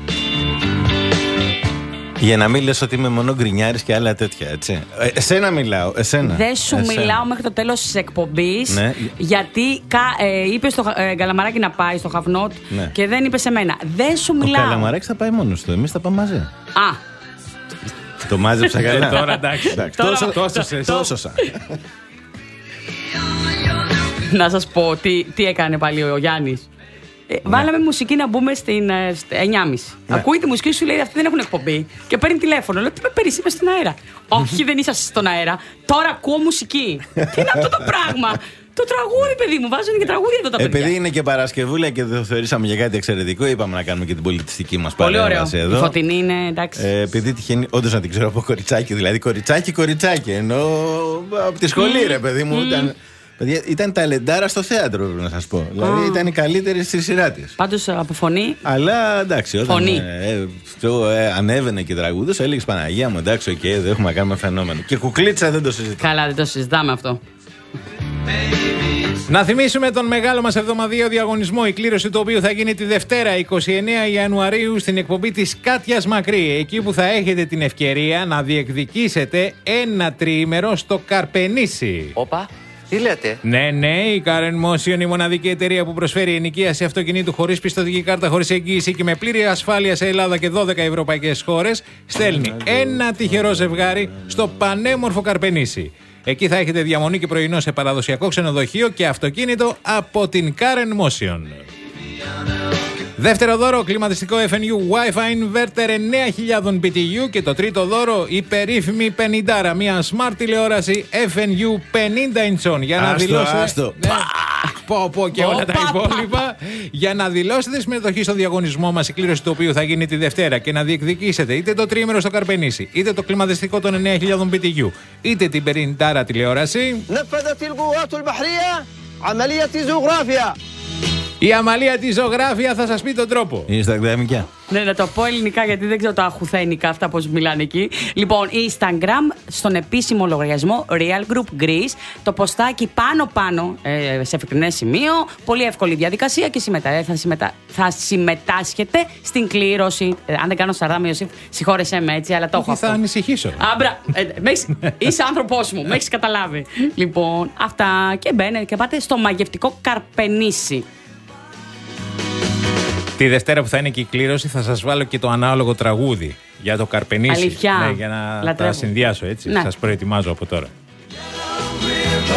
Για να μην λες ότι είμαι μόνο γκρινιάρης και άλλα τέτοια, έτσι. Ε, εσένα μιλάω, εσένα. Δεν σου εσένα. μιλάω μέχρι το τέλος της εκπομπής, ναι. γιατί κα, ε, είπε στο ε, Καλαμαράκι να πάει στο Χαυνότ, ναι, και δεν είπε σε μένα. Δεν σου μιλάω. Ο Καλαμαράκης θα πάει μόνος του, εμείς θα πάμε μαζί. Α. Το μάζεψα καλά. Ε, τώρα εντάξει. Τόσο, τόσο, τόσο. Να σας πω τι, τι έκανε πάλι ο Γιάννης. Ε, ναι. Βάλαμε μουσική να μπούμε στην ε, εννιά και μισή. Ναι. Ακούει τη μουσική, σου λέει: αυτοί δεν έχουν εκπομπή. Και παίρνει τηλέφωνο. Λέω: τι με παίρνει, είμαι στον αέρα. Όχι, δεν είσαστε στον αέρα. Τώρα ακούω μουσική. Τι είναι αυτό το πράγμα. Το τραγούδι, παιδί μου, βάζουν και τραγούδι εδώ τα παιδιά. Επειδή είναι και Παρασκευούλα και το θεωρήσαμε για κάτι εξαιρετικό, είπαμε να κάνουμε και την πολιτιστική μας παρέμβαση εδώ. Η Φωτεινή είναι εντάξει. Ε, επειδή τυχαίνει, όντως να την ξέρω από κοριτσάκι, δηλαδή κοριτσάκι, κοριτσάκι. Ενώ από τη σχολή, mm. ρε παιδί μου. Mm. Ήταν, παιδιά, ήταν ταλεντάρα στο θέατρο, πρέπει να σας πω. Mm. Δηλαδή ήταν η καλύτερη στη σειρά της. Πάντως από φωνή. Αλλά εντάξει, όταν ε, ε, ε, ανέβαινε και τραγούδος, έλεγες Παναγία μου, εντάξει, οκ, okay, δεν έχουμε να κάνουμε φαινόμενο. Και κουκλίτσα δεν το συζητάμε. Καλά, δεν το συζητάμε αυτό. Να θυμίσουμε τον μεγάλο μας εβδομαδιαίο διαγωνισμό, η κλήρωση του οποίου θα γίνει τη Δευτέρα είκοσι εννέα Ιανουαρίου στην εκπομπή της Κάτιας Μακρύ, εκεί που θα έχετε την ευκαιρία να διεκδικήσετε ένα τριήμερο στο Καρπενήσι. Όπα, τι λέτε? Ναι, ναι, η Karen Motion, η μοναδική εταιρεία που προσφέρει ενοικίαση αυτοκινήτου χωρίς πιστωτική κάρτα, χωρίς εγγύηση και με πλήρη ασφάλεια σε Ελλάδα και δώδεκα ευρωπαϊκές χώρες, στέλνει ένα τυχερό ζευγάρι στο πανέμορφο Καρπενήσι. Εκεί θα έχετε διαμονή και πρωινό σε παραδοσιακό ξενοδοχείο και αυτοκίνητο από την Karen Motion. Δεύτερο δώρο, κλιματιστικό εφ εν γιου Wi-Fi Inverter εννέα χιλιάδες μπι τι γιου και το τρίτο δώρο, η περίφημη πενήντα, μια smart τηλεόραση εφ εν γιου πενήντα ιντσών. Για να δηλώσετε. Ναι. Πω, πω και όλα τα υπόλοιπα. Για να δηλώσετε συμμετοχή στο διαγωνισμό μας, η κλήρωση του οποίου θα γίνει τη Δευτέρα, και να διεκδικήσετε είτε το τριήμερο στο Καρπενήσι, είτε το κλιματιστικό των εννέα χιλιάδες μπι τι γιου, είτε την πενήντα τηλεόραση. Η Αμαλία τη ζωγράφια θα σας πει τον τρόπο. Instagram. Ναι, να το πω ελληνικά γιατί δεν ξέρω τα αχουθένικα αυτά πώς μιλάνε εκεί. Λοιπόν, Instagram στον επίσημο λογαριασμό Real Group Greece. Το ποστάκι πάνω-πάνω ε, σε ευκρινές σημείο. Πολύ εύκολη διαδικασία και συμμετά, θα, συμμετά, θα συμμετάσχετε στην κλήρωση. Ε, αν δεν κάνω σαρδάμ, Ιωσήφ, συγχώρεσέ με έτσι, αλλά το έχω αυτό. Θα ανησυχήσω. Άμπρα, ε, είσαι άνθρωπός μου, με έχεις καταλάβει. Λοιπόν, αυτά και μπαίνετε και πάτε στο μαγευτικό Καρπενήσι. Τη Δευτέρα που θα είναι και η κλήρωση θα σας βάλω και το ανάλογο τραγούδι για το Καρπενήσι. Αλήθεια. Ναι, για να Λατρεύω. Τα συνδυάσω έτσι. Ναι. Σας προετοιμάζω από τώρα.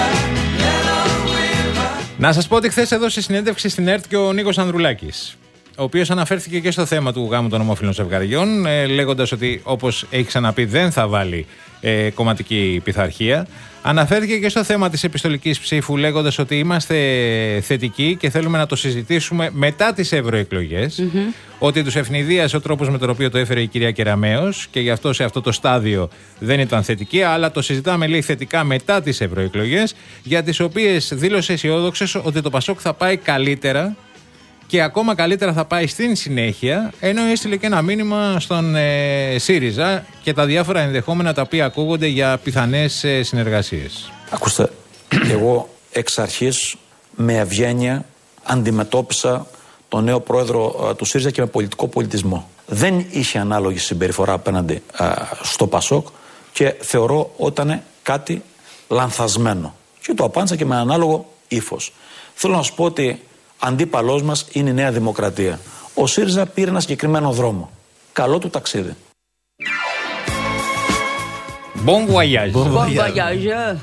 Να σας πω ότι χθες έδωσε συνέντευξη στην ΕΡΤ και ο Νίκος Ανδρουλάκης. ο οποίος αναφέρθηκε και στο θέμα του γάμου των ομόφυλων ζευγαριών, ε, λέγοντας ότι, όπως έχει ξαναπεί, δεν θα βάλει ε, κομματική πειθαρχία. Αναφέρθηκε και στο θέμα της επιστολικής ψήφου, λέγοντας ότι είμαστε θετικοί και θέλουμε να το συζητήσουμε μετά τις ευρωεκλογές. Mm-hmm. Ότι τους ευνηδίασε ο τρόπος με τον οποίο το έφερε η κυρία Κεραμέως και γι' αυτό σε αυτό το στάδιο δεν ήταν θετική, αλλά το συζητάμε, λέει, θετικά μετά τις ευρωεκλογές, για τις οποίες δήλωσε αισιόδοξος ότι το Πασόκ θα πάει καλύτερα και ακόμα καλύτερα θα πάει στην συνέχεια, ενώ έστειλε και ένα μήνυμα στον ε, ΣΥΡΙΖΑ και τα διάφορα ενδεχόμενα τα οποία ακούγονται για πιθανές ε, συνεργασίες. Ακούστε, εγώ εξ αρχής με ευγένεια αντιμετώπισα τον νέο πρόεδρο α, του ΣΥΡΙΖΑ και με πολιτικό πολιτισμό. Δεν είχε ανάλογη συμπεριφορά απέναντι α, στο Πασόκ και θεωρώ ότι ήταν κάτι λανθασμένο. Και το απάντησα και με ανάλογο ύφος. Θέλω να σου πω ότι αντίπαλός μας είναι η Νέα Δημοκρατία. Ο ΣΥΡΙΖΑ πήρε ένα συγκεκριμένο δρόμο. Καλό του ταξίδι. Bon voyage. Bon voyage.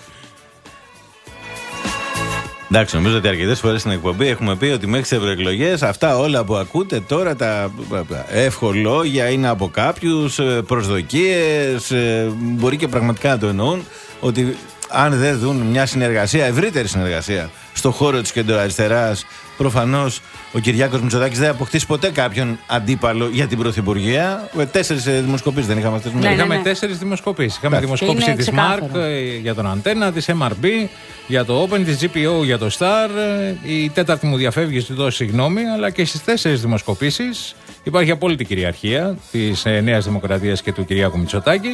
Εντάξει, νομίζω ότι αρκετές φορές στην εκπομπή έχουμε πει ότι μέχρι τις ευρωεκλογές αυτά όλα που ακούτε τώρα, τα ευχολόγια είναι από κάποιους, προσδοκίες, μπορεί και πραγματικά να το εννοούν, ότι αν δεν δουν μια συνεργασία, ευρύτερη συνεργασία στον χώρο της κεντροαριστεράς, προφανώς ο Κυριάκος Μητσοτάκης δεν αποκτήσει ποτέ κάποιον αντίπαλο για την Πρωθυπουργία. Τέσσερις δημοσκοπήσεις δεν είχαμε αυτές τις μέρες. Ναι, είχαμε ναι, ναι. τέσσερις δημοσκοπήσεις. Είχαμε δημοσκόπηση της Μάρκ για τον Αντένα, της εμ αρ μπι για το Open, της τζι πι ο για το Star. Η τέταρτη μου διαφεύγει, ζητώ συγγνώμη, αλλά και στις τέσσερις δημοσκοπήσεις υπάρχει απόλυτη κυριαρχία της Νέας Δημοκρατίας και του Κυριάκου Μητσοτάκη.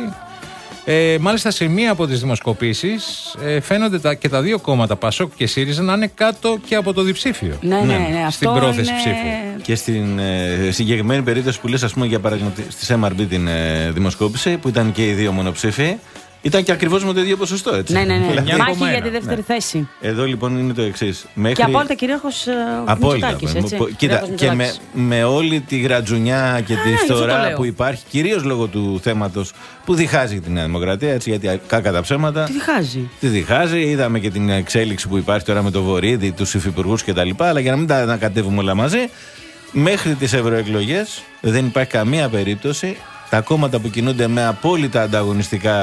Ε, μάλιστα σε μία από τις δημοσκοπήσεις ε, φαίνονται τα, και τα δύο κόμματα, Πασόκ και ΣΥΡΙΖΑ, να είναι κάτω και από το διψήφιο. Ναι, ναι, ναι, στην αυτό πρόθεση είναι... ψήφου. Και στην ε, συγκεκριμένη περίπτωση που λες, ας πούμε, για παράδειγμα στη εμ αρ μπι την ε, δημοσκόπηση, που ήταν και οι δύο μονοψήφοι, ήταν και ακριβώς με το ίδιο ποσοστό, έτσι. Ναι, ναι, ναι. Δηλαδή, μάχη για τη δεύτερη ναι. θέση. Εδώ λοιπόν είναι το εξής. Μέχρι... Και απόλυτα κυρίαρχος Μητσοτάκης, έτσι. Κοίτα, και με, με όλη τη γρατζουνιά και τη φθορά που υπάρχει, κυρίως λόγω του θέματος που διχάζει τη Νέα Δημοκρατία, έτσι, γιατί κάκα τα ψέματα. Τι διχάζει. Τι διχάζει. Είδαμε και την εξέλιξη που υπάρχει τώρα με το Βορίδη, τους υφυπουργούς κτλ. Αλλά για να μην τα ανακατεύουμε όλα μαζί, μέχρι τις ευρωεκλογές δεν υπάρχει καμία περίπτωση τα κόμματα που κινούνται με απόλυτα ανταγωνιστικά,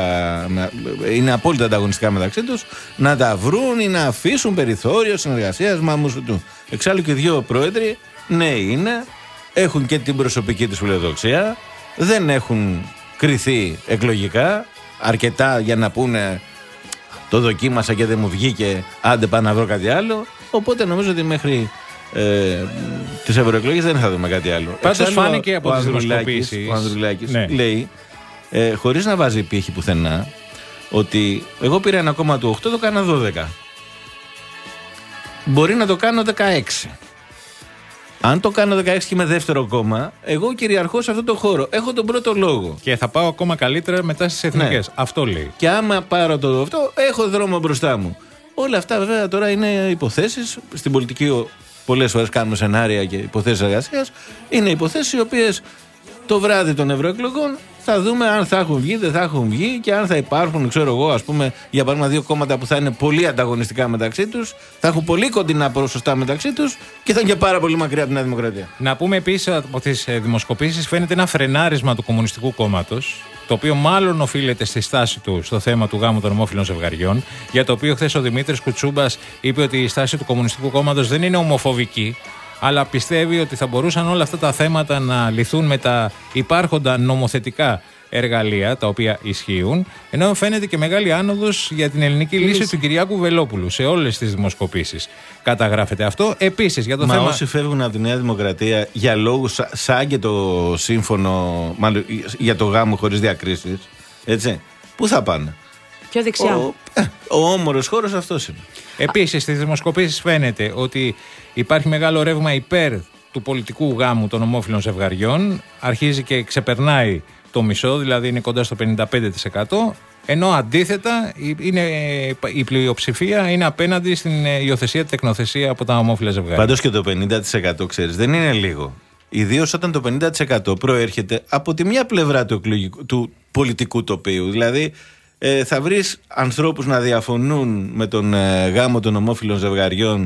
είναι απόλυτα ανταγωνιστικά μεταξύ τους, να τα βρουν ή να αφήσουν περιθώριο συνεργασίας μάμουσου του. Εξάλλου και δύο πρόεδροι νέοι είναι, έχουν και την προσωπική τους φιλοδοξία, δεν έχουν κριθεί εκλογικά αρκετά για να πούνε το δοκίμασα και δεν μου βγήκε, άντε πάω να βρω κάτι άλλο. Οπότε νομίζω ότι μέχρι Ε, τις ευρωεκλογές δεν θα δούμε κάτι άλλο. Πάντως φάνηκε από τις δημοσκοπήσεις. Ο Ανδρουλάκης ναι. λέει, ε, χωρίς να βάζει πύχη πουθενά, ότι εγώ πήρα ένα κόμμα του οκτώ, το κάνα δώδεκα. Μπορεί να το κάνω δεκαέξι. Αν το κάνω δεκαέξι και είμαι δεύτερο κόμμα, εγώ κυριαρχώ σε αυτό το χώρο. Έχω τον πρώτο λόγο. Και θα πάω ακόμα καλύτερα μετά στις εθνικές. Ναι. Αυτό λέει. Και άμα πάρω το αυτό, έχω δρόμο μπροστά μου. Όλα αυτά βέβαια τώρα είναι υποθέσεις. Στην πολιτική πολλές φορές κάνουμε σενάρια και υποθέσεις εργασίας. Είναι υποθέσεις οι οποίες το βράδυ των ευρωεκλογών θα δούμε αν θα έχουν βγει, δεν θα έχουν βγει και αν θα υπάρχουν, ξέρω εγώ, ας πούμε, για παράδειγμα, δύο κόμματα που θα είναι πολύ ανταγωνιστικά μεταξύ τους, θα έχουν πολύ κοντινά ποσοστά μεταξύ τους και θα είναι και πάρα πολύ μακριά από την Νέα Δημοκρατία. Να πούμε επίσης από τις δημοσκοπήσεις φαίνεται ένα φρενάρισμα του Κομμουνιστικού Κόμματος, το οποίο μάλλον οφείλεται στη στάση του στο θέμα του γάμου των ομόφυλων ζευγαριών, για το οποίο χθες ο Δημήτρης Κουτσούμπας είπε ότι η στάση του Κομμουνιστικού Κόμματος δεν είναι ομοφοβική, αλλά πιστεύει ότι θα μπορούσαν όλα αυτά τα θέματα να λυθούν με τα υπάρχοντα νομοθετικά εργαλεία τα οποία ισχύουν, ενώ φαίνεται και μεγάλη άνοδος για την ελληνική λύση, λύση του Κυριάκου Βελόπουλου σε όλες τις δημοσκοπήσεις. Καταγράφεται αυτό. Επίσης για το Μα θέμα. Όσοι φεύγουν από τη Νέα Δημοκρατία για λόγους σαν και το σύμφωνο, μάλλον για το γάμο χωρίς διακρίσεις, έτσι, πού θα πάνε? Πιο δεξιά. Ο, ε, ο όμορος χώρος αυτός είναι. Επίσης στις δημοσκοπήσεις φαίνεται ότι υπάρχει μεγάλο ρεύμα υπέρ του πολιτικού γάμου των ομόφυλων ζευγαριών. Αρχίζει και ξεπερνάει το μισό, δηλαδή είναι κοντά στο πενήντα πέντε τοις εκατό, ενώ αντίθετα είναι, η πλειοψηφία είναι απέναντι στην υιοθεσία, τεκνοθεσία από τα ομόφυλα ζευγάρια. Πάντως και το πενήντα τοις εκατό, ξέρεις, δεν είναι λίγο. Ιδίως όταν το πενήντα τοις εκατό προέρχεται από τη μια πλευρά του, εκλογικού, του πολιτικού τοπίου. Δηλαδή ε, θα βρεις ανθρώπους να διαφωνούν με τον ε, γάμο των ομόφυλων ζευγαριών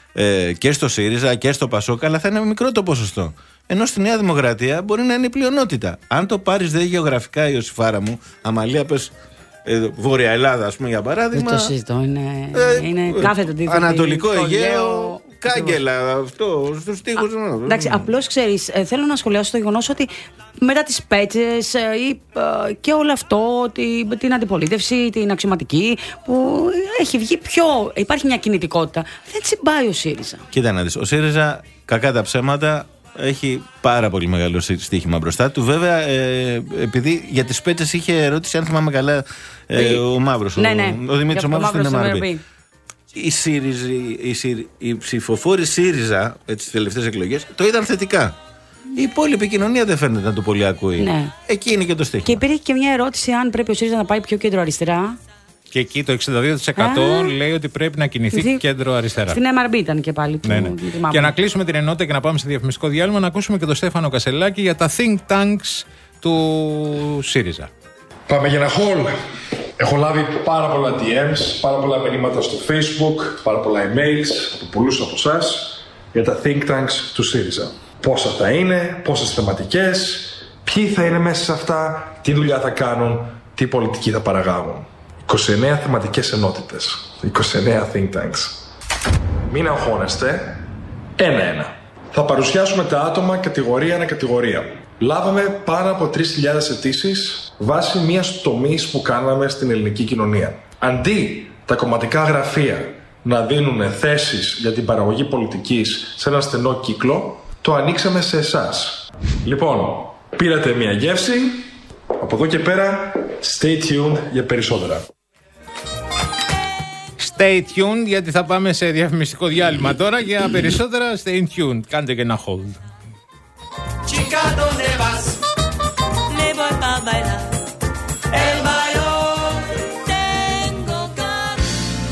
ε, και στο ΣΥΡΙΖΑ και στο ΠΑΣΟΚ, αλλά θα είναι μικρό το ποσοστό. Ενώ στη Νέα Δημοκρατία μπορεί να είναι η πλειονότητα. Αν το πάρεις δε γεωγραφικά, Ιωσήφάρα μου, αμαλία πες ε, Βόρεια Ελλάδα, ας πούμε, για παράδειγμα. Δεν το συζητώ. Είναι, ε, είναι ε, κάθετο αντίθετο. Ανατολικό Αιγαίο, Κάγκελα, αυτό, στους τοίχους. Εντάξει, απλώς ξέρεις, ε, θέλω να σχολιάσω το γεγονός ότι μετά τις πέτσες ε, ε, και όλο αυτό, τη, την αντιπολίτευση, την αξιωματική, που έχει βγει πιο. Υπάρχει μια κινητικότητα. Δεν τσιμπάει ο ΣΥΡΙΖΑ. Κοίτα να δεις, ο ΣΥΡΙΖΑ, κακά τα ψέματα, έχει πάρα πολύ μεγάλο στοίχημα μπροστά του. Βέβαια, ε, επειδή για τις πέτσες είχε ερώτηση, αν θυμάμαι καλά, ε, ο Μαύρος, ναι, ο, ναι. ο Δημήτρης ο Μαύρος στην εμ αρ μπι. Οι, οι, οι ψηφοφόροι ΣΥΡΙΖΑ, έτσι, τις τελευταίες εκλογές, το είδαν θετικά. Η υπόλοιπη κοινωνία δεν φαίνεται να το πολύ ακούει. Ναι. Εκεί είναι και το στοίχημα. Και υπήρχε και μια ερώτηση αν πρέπει ο ΣΥΡΙΖΑ να πάει πιο κέντρο-αριστερά. Και εκεί το εξήντα δύο τοις εκατό Α, λέει ότι πρέπει να κινηθεί Δι... κέντρο-αριστερά. Στην εμ αρ μπι ήταν και πάλι. Ναι, ναι. Και να κλείσουμε την ενότητα και να πάμε σε διαφημιστικό διάλειμμα, να ακούσουμε και τον Στέφανο Κασελάκη για τα think tanks του ΣΥΡΙΖΑ. Πάμε για ένα haul. Έχω λάβει πάρα πολλά ντι εμς, πάρα πολλά μηνύματα στο Facebook, πάρα πολλά emails από πολλούς από εσάς για τα think tanks του ΣΥΡΙΖΑ. Πόσα θα είναι, πόσες θεματικές, ποιοι θα είναι μέσα σε αυτά, τι δουλειά θα κάνουν, τι πολιτική θα παραγάγουν. είκοσι εννέα θεματικές ενότητες, είκοσι εννέα think tanks. Μην αγχώνεστε, ένα-ένα. Θα παρουσιάσουμε τα άτομα κατηγορία ανά κατηγορία. Λάβαμε πάνω από τρεις χιλιάδες αιτήσεις βάσει μιας τομής που κάναμε στην ελληνική κοινωνία. Αντί τα κομματικά γραφεία να δίνουν θέσεις για την παραγωγή πολιτικής σε ένα στενό κύκλο, το ανοίξαμε σε εσάς. Λοιπόν, πήρατε μια γεύση, από εδώ και πέρα, stay tuned για περισσότερα. Stay tuned, γιατί θα πάμε σε διαφημιστικό διάλειμμα τώρα. Για περισσότερα, stay tuned. Κάντε και ένα hold. Chica, ¿dónde vas? Me voy pa' bailar. El bailón tengo ganas.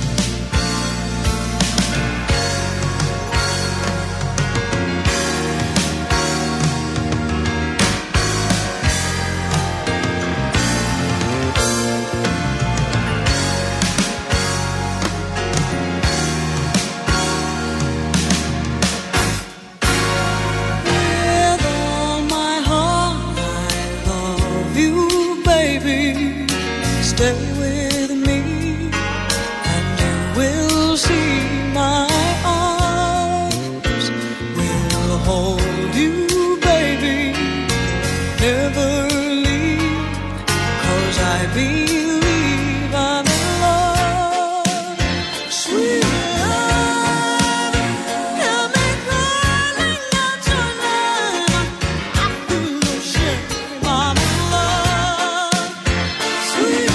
Stay with me and you will see my arms will hold you, baby, never leave, 'cause I believe I'm in love, sweet love, you make my life out tonight, I feel no shame, I'm in love, sweet.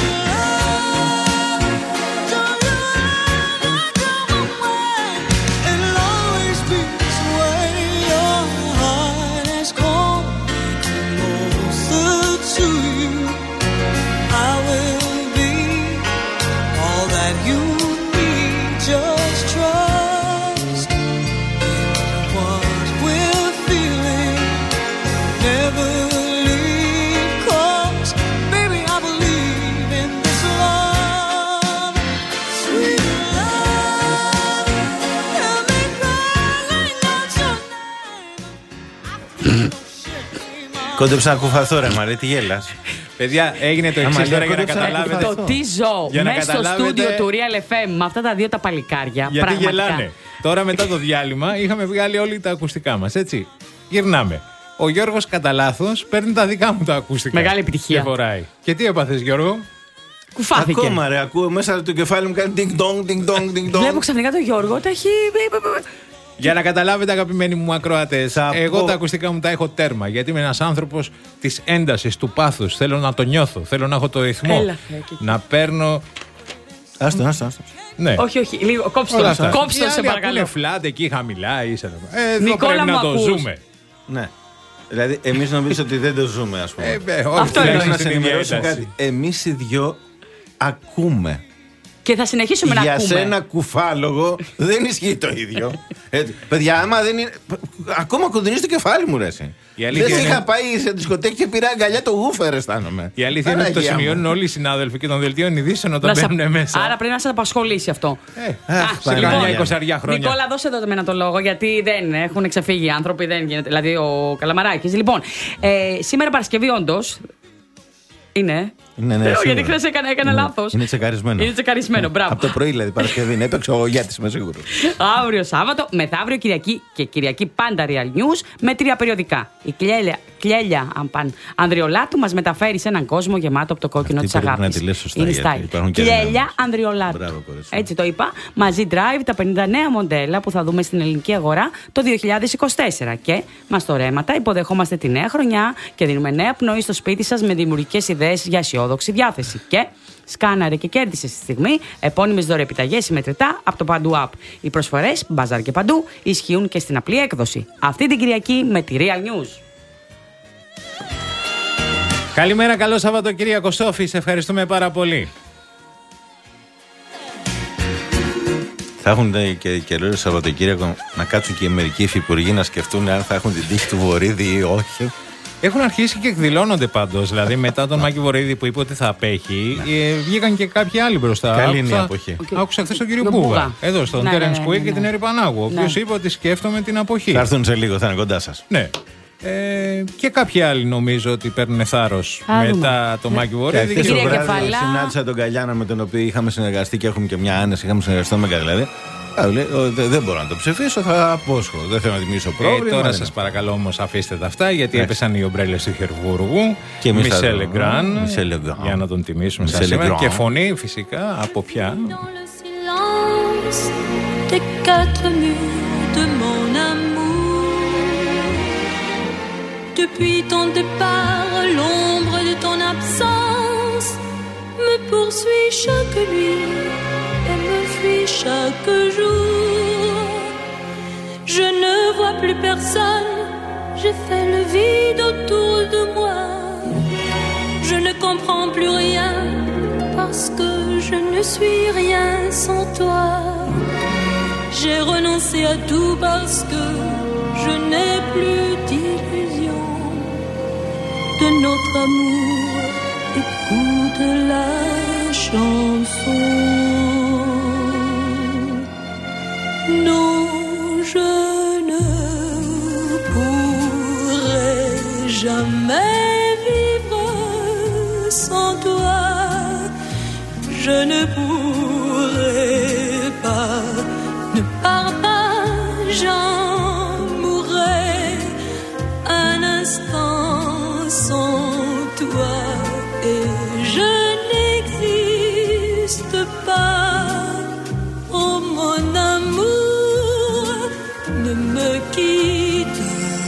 Κόντεψα να κουφαθώ, ρε Μαρή, τι γέλας. Παιδιά, έγινε το εξής τώρα για να καταλάβετε. Το τι ζω μέσα στο στούντιο του Real εφ εμ με αυτά τα δύο τα παλικάρια. Γιατί πραγματικά γελάνε. Τώρα μετά το διάλειμμα είχαμε βγάλει όλοι τα ακουστικά μας, έτσι. Γυρνάμε. Ο Γιώργος κατά λάθος παίρνει τα δικά μου τα ακουστικά. Μεγάλη επιτυχία. Και φοράει. Και τι έπαθες, Γιώργο? Κουφάθηκε. Ακόμα ρε, ακούω μέσα το κεφάλι μου κάνει ding dong, ding dong, ding dong. Βλέπω ξαφνικά τον Γιώργο, τα έχει. Για να καταλάβετε, αγαπημένοι μου ακροατές, εγώ πω... τα ακουστικά μου τα έχω τέρμα. Γιατί είμαι ένας άνθρωπος της έντασης, του πάθους. Θέλω να το νιώθω. Θέλω να έχω το ρυθμό. Έλα, να παίρνω. Άστο, άστο, άστο. Ναι. Όχι, όχι, λίγο. Κόψτε το. Κόψτε το, σε παρακαλώ. Είναι φλάτ εκεί χαμηλά ή σε εδώ. Εδώ πρέπει να το ζούμε. Ναι. Δηλαδή, εμείς νομίζω ότι δεν το ζούμε, ας πούμε. Ε, αυτό είναι να σε ενημερώσω κάτι. Εμείς οι δυο ακούμε. Και θα συνεχίσουμε να για ακούμε. Για σένα κουφάλογο δεν ισχύει το ίδιο. Έτσι. Παιδιά, άμα δεν είναι. Ακόμα κοντινή στο κεφάλι μου, ρε. Δεν είναι... είχα πάει σε δισκοτέκη και πήρα αγκαλιά το γούφερ, αισθάνομαι. Η αλήθεια είναι ότι το σημειώνουν όλοι οι συνάδελφοι και των δελτίων ειδήσεων όταν μπαίνουν σα... μέσα. Άρα πρέπει να σας απασχολήσει αυτό. Ε, αχ, σε καμιά εικοσαριά χρόνια. Νικόλα, δώσε εδώ εμένα το λόγο, γιατί δεν έχουν ξεφύγει οι άνθρωποι, δεν γίνεται. Δηλαδή ο Καλαμαράκης. Λοιπόν, ε, σήμερα Παρασκευή, όντως. Είναι. Ναι, ναι, γιατί χθες έκανα, έκανα λάθος. Είναι τσεκαρισμένο. Είναι τσεκαρισμένο, μπράβο. Από το πρωί, δηλαδή, Παρασκευή. Είναι έπαιξε ο Γιάτης, είμαι σίγουρο. Αύριο Σάββατο, μεθαύριο Κυριακή και Κυριακή πάντα Real News με τρία περιοδικά. Η Κλέλια, Κλέλια Αμπαν, Ανδριολάτου μας μεταφέρει σε έναν κόσμο γεμάτο από το κόκκινο της αγάπης. Είναι style. Κλέλια Ανδριολάτου. Έτσι το είπα. Μαζί drive τα πενήντα νέα μοντέλα που θα δούμε στην ελληνική αγορά το δύο χιλιάδες είκοσι τέσσερα. Και μας το ρέματα υποδεχόμαστε τη νέα χρονιά και δίνουμε νέα πνοή στο σπίτι σας με δημιουργικές ιδέες για αισιόδοξη διάθεση. Και σκάναρε και κέρδισε στη στιγμή επώνυμες δωρεοεπιταγές συμμετρητά από το Παντού App. Οι προσφορές, μπαζάρ και παντού, ισχύουν και στην απλή έκδοση. Αυτή την Κυριακή με τη Real News. Καλημέρα, καλό Σαββατοκύριακο Σόφη, σε ευχαριστούμε πάρα πολύ. Θα έχουν και καιρό Σαββατοκύριακο να κάτσουν και οι μερικοί υφυπουργοί να σκεφτούν αν θα έχουν την τύχη του Βορίδη ή όχι. Έχουν αρχίσει και εκδηλώνονται πάντως. Δηλαδή, μετά τον Μάκη Βορίδη που είπε ότι θα απέχει, ε, βγήκαν και κάποιοι άλλοι μπροστά. Καλή είναι η αποχή. Άκουσα χθες τον κύριο Μπούγα, εδώ στον Τέρενς Κουίκ και την Έρη Πανάγου, ο οποίος είπε ότι σκέφτομαι την αποχή. Θα έρθουν σε λίγο, θα είναι κοντά σας. Ναι. Ε, και κάποιοι άλλοι νομίζω ότι παίρνουν θάρρος μετά τον Μάκη Βορίδη. Και χθες το βράδυ συνάντησα τον Καλιάνα με τον οποίο είχαμε συνεργαστεί και έχουμε και μια άνεση. Είχαμε συνεργαστεί με δηλαδή. Δεν μπορώ να το ψηφίσω, θα απόσχω. Δεν θέλω να δημιουργήσω πρόβλημα. Ε, τώρα σας παρακαλώ όμως αφήστε τα αυτά, γιατί Έχει. έπεσαν οι ομπρέλες του Χερβούργου. Και Μισελ Λεγκράν. Για να τον τιμήσουμε σαν σήμερα. Και φωνή φυσικά από ποια. Depuis ton départ, l'ombre de ton absence me poursuit chaque nuit et me fuit chaque jour. Je ne vois plus personne, j'ai fait le vide autour de moi. Je ne comprends plus rien parce que je ne suis rien sans toi. J'ai renoncé à tout parce que je n'ai plus d'illusion de notre amour. Écoute la chanson. Non, je ne pourrai jamais vivre sans toi. Je ne pourrai pas ne partager. Un instant sans toi et je n'existe pas. Oh mon amour, ne me quitte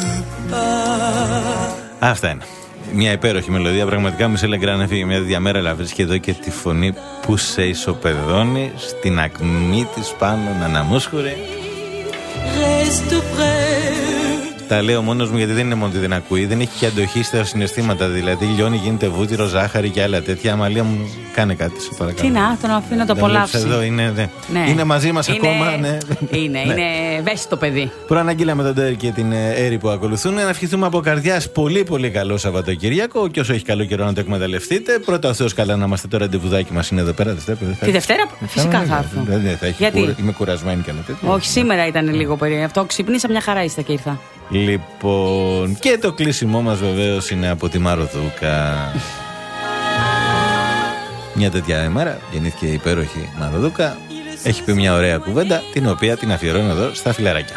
pas. Αυτά είναι. Μια υπέροχη μελωδία. Πραγματικά Μισελ Λεγκράν έφυγε μια διαμέρα, αλλά βρίσκει εδώ και τη φωνή που σε ισοπεδώνει στην ακμή της πάνω να αναμούσχουρε. Reste près. Τα λέω μόνος μου γιατί δεν είναι μόνο ότι δεν ακούει, δεν έχει και αντοχή στα συναισθήματα. Δηλαδή λιώνει, γίνεται βούτυρο, ζάχαρη και άλλα τέτοια. Αμαλία μου, κάνε κάτι, σε παρακαλώ. Τι να, τον αφήνω να το απολαύσει. Εδώ είναι, ναι. Ναι. Είναι μαζί μας είναι, ακόμα. Ναι. Είναι, είναι ευαίσθητο παιδί. Προαναγγείλαμε τον Τέρι και την Έρη που ακολουθούν. Να ευχηθούμε από καρδιάς πολύ πολύ καλό Σαββατοκύριακο. Και όσο έχει καλό καιρό να το εκμεταλλευτείτε. Πρώτα ο Θεός καλά να είμαστε. Το ραντεβουδάκι μας είναι εδώ πέρα. Τη Δευτέρα φυσικά θα έρθω. Δεν θα έχει. Είμαι κουρασμένη και ένα τέτοιο. Όχι, σήμερα ήταν λίγο περίεργο. Αυτό ξυπνήσα μια χαρά είστε και ήρθα. Λοιπόν, και το κλείσιμό μας βεβαίως είναι από τη Μάρο Δούκα. Μια τέτοια ημέρα γεννήθηκε η υπέροχη Μάρο Δούκα. Έχει πει μια ωραία κουβέντα, την οποία την αφιερώνω εδώ στα φιλαράκια.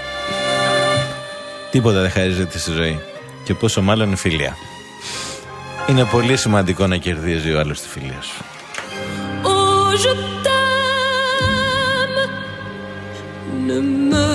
Τίποτα δεν χαρίζεται στη ζωή, και πόσο μάλλον η φιλία. Είναι πολύ σημαντικό να κερδίζει ο άλλος τη φιλία σου. Oh, je t'aime, ne me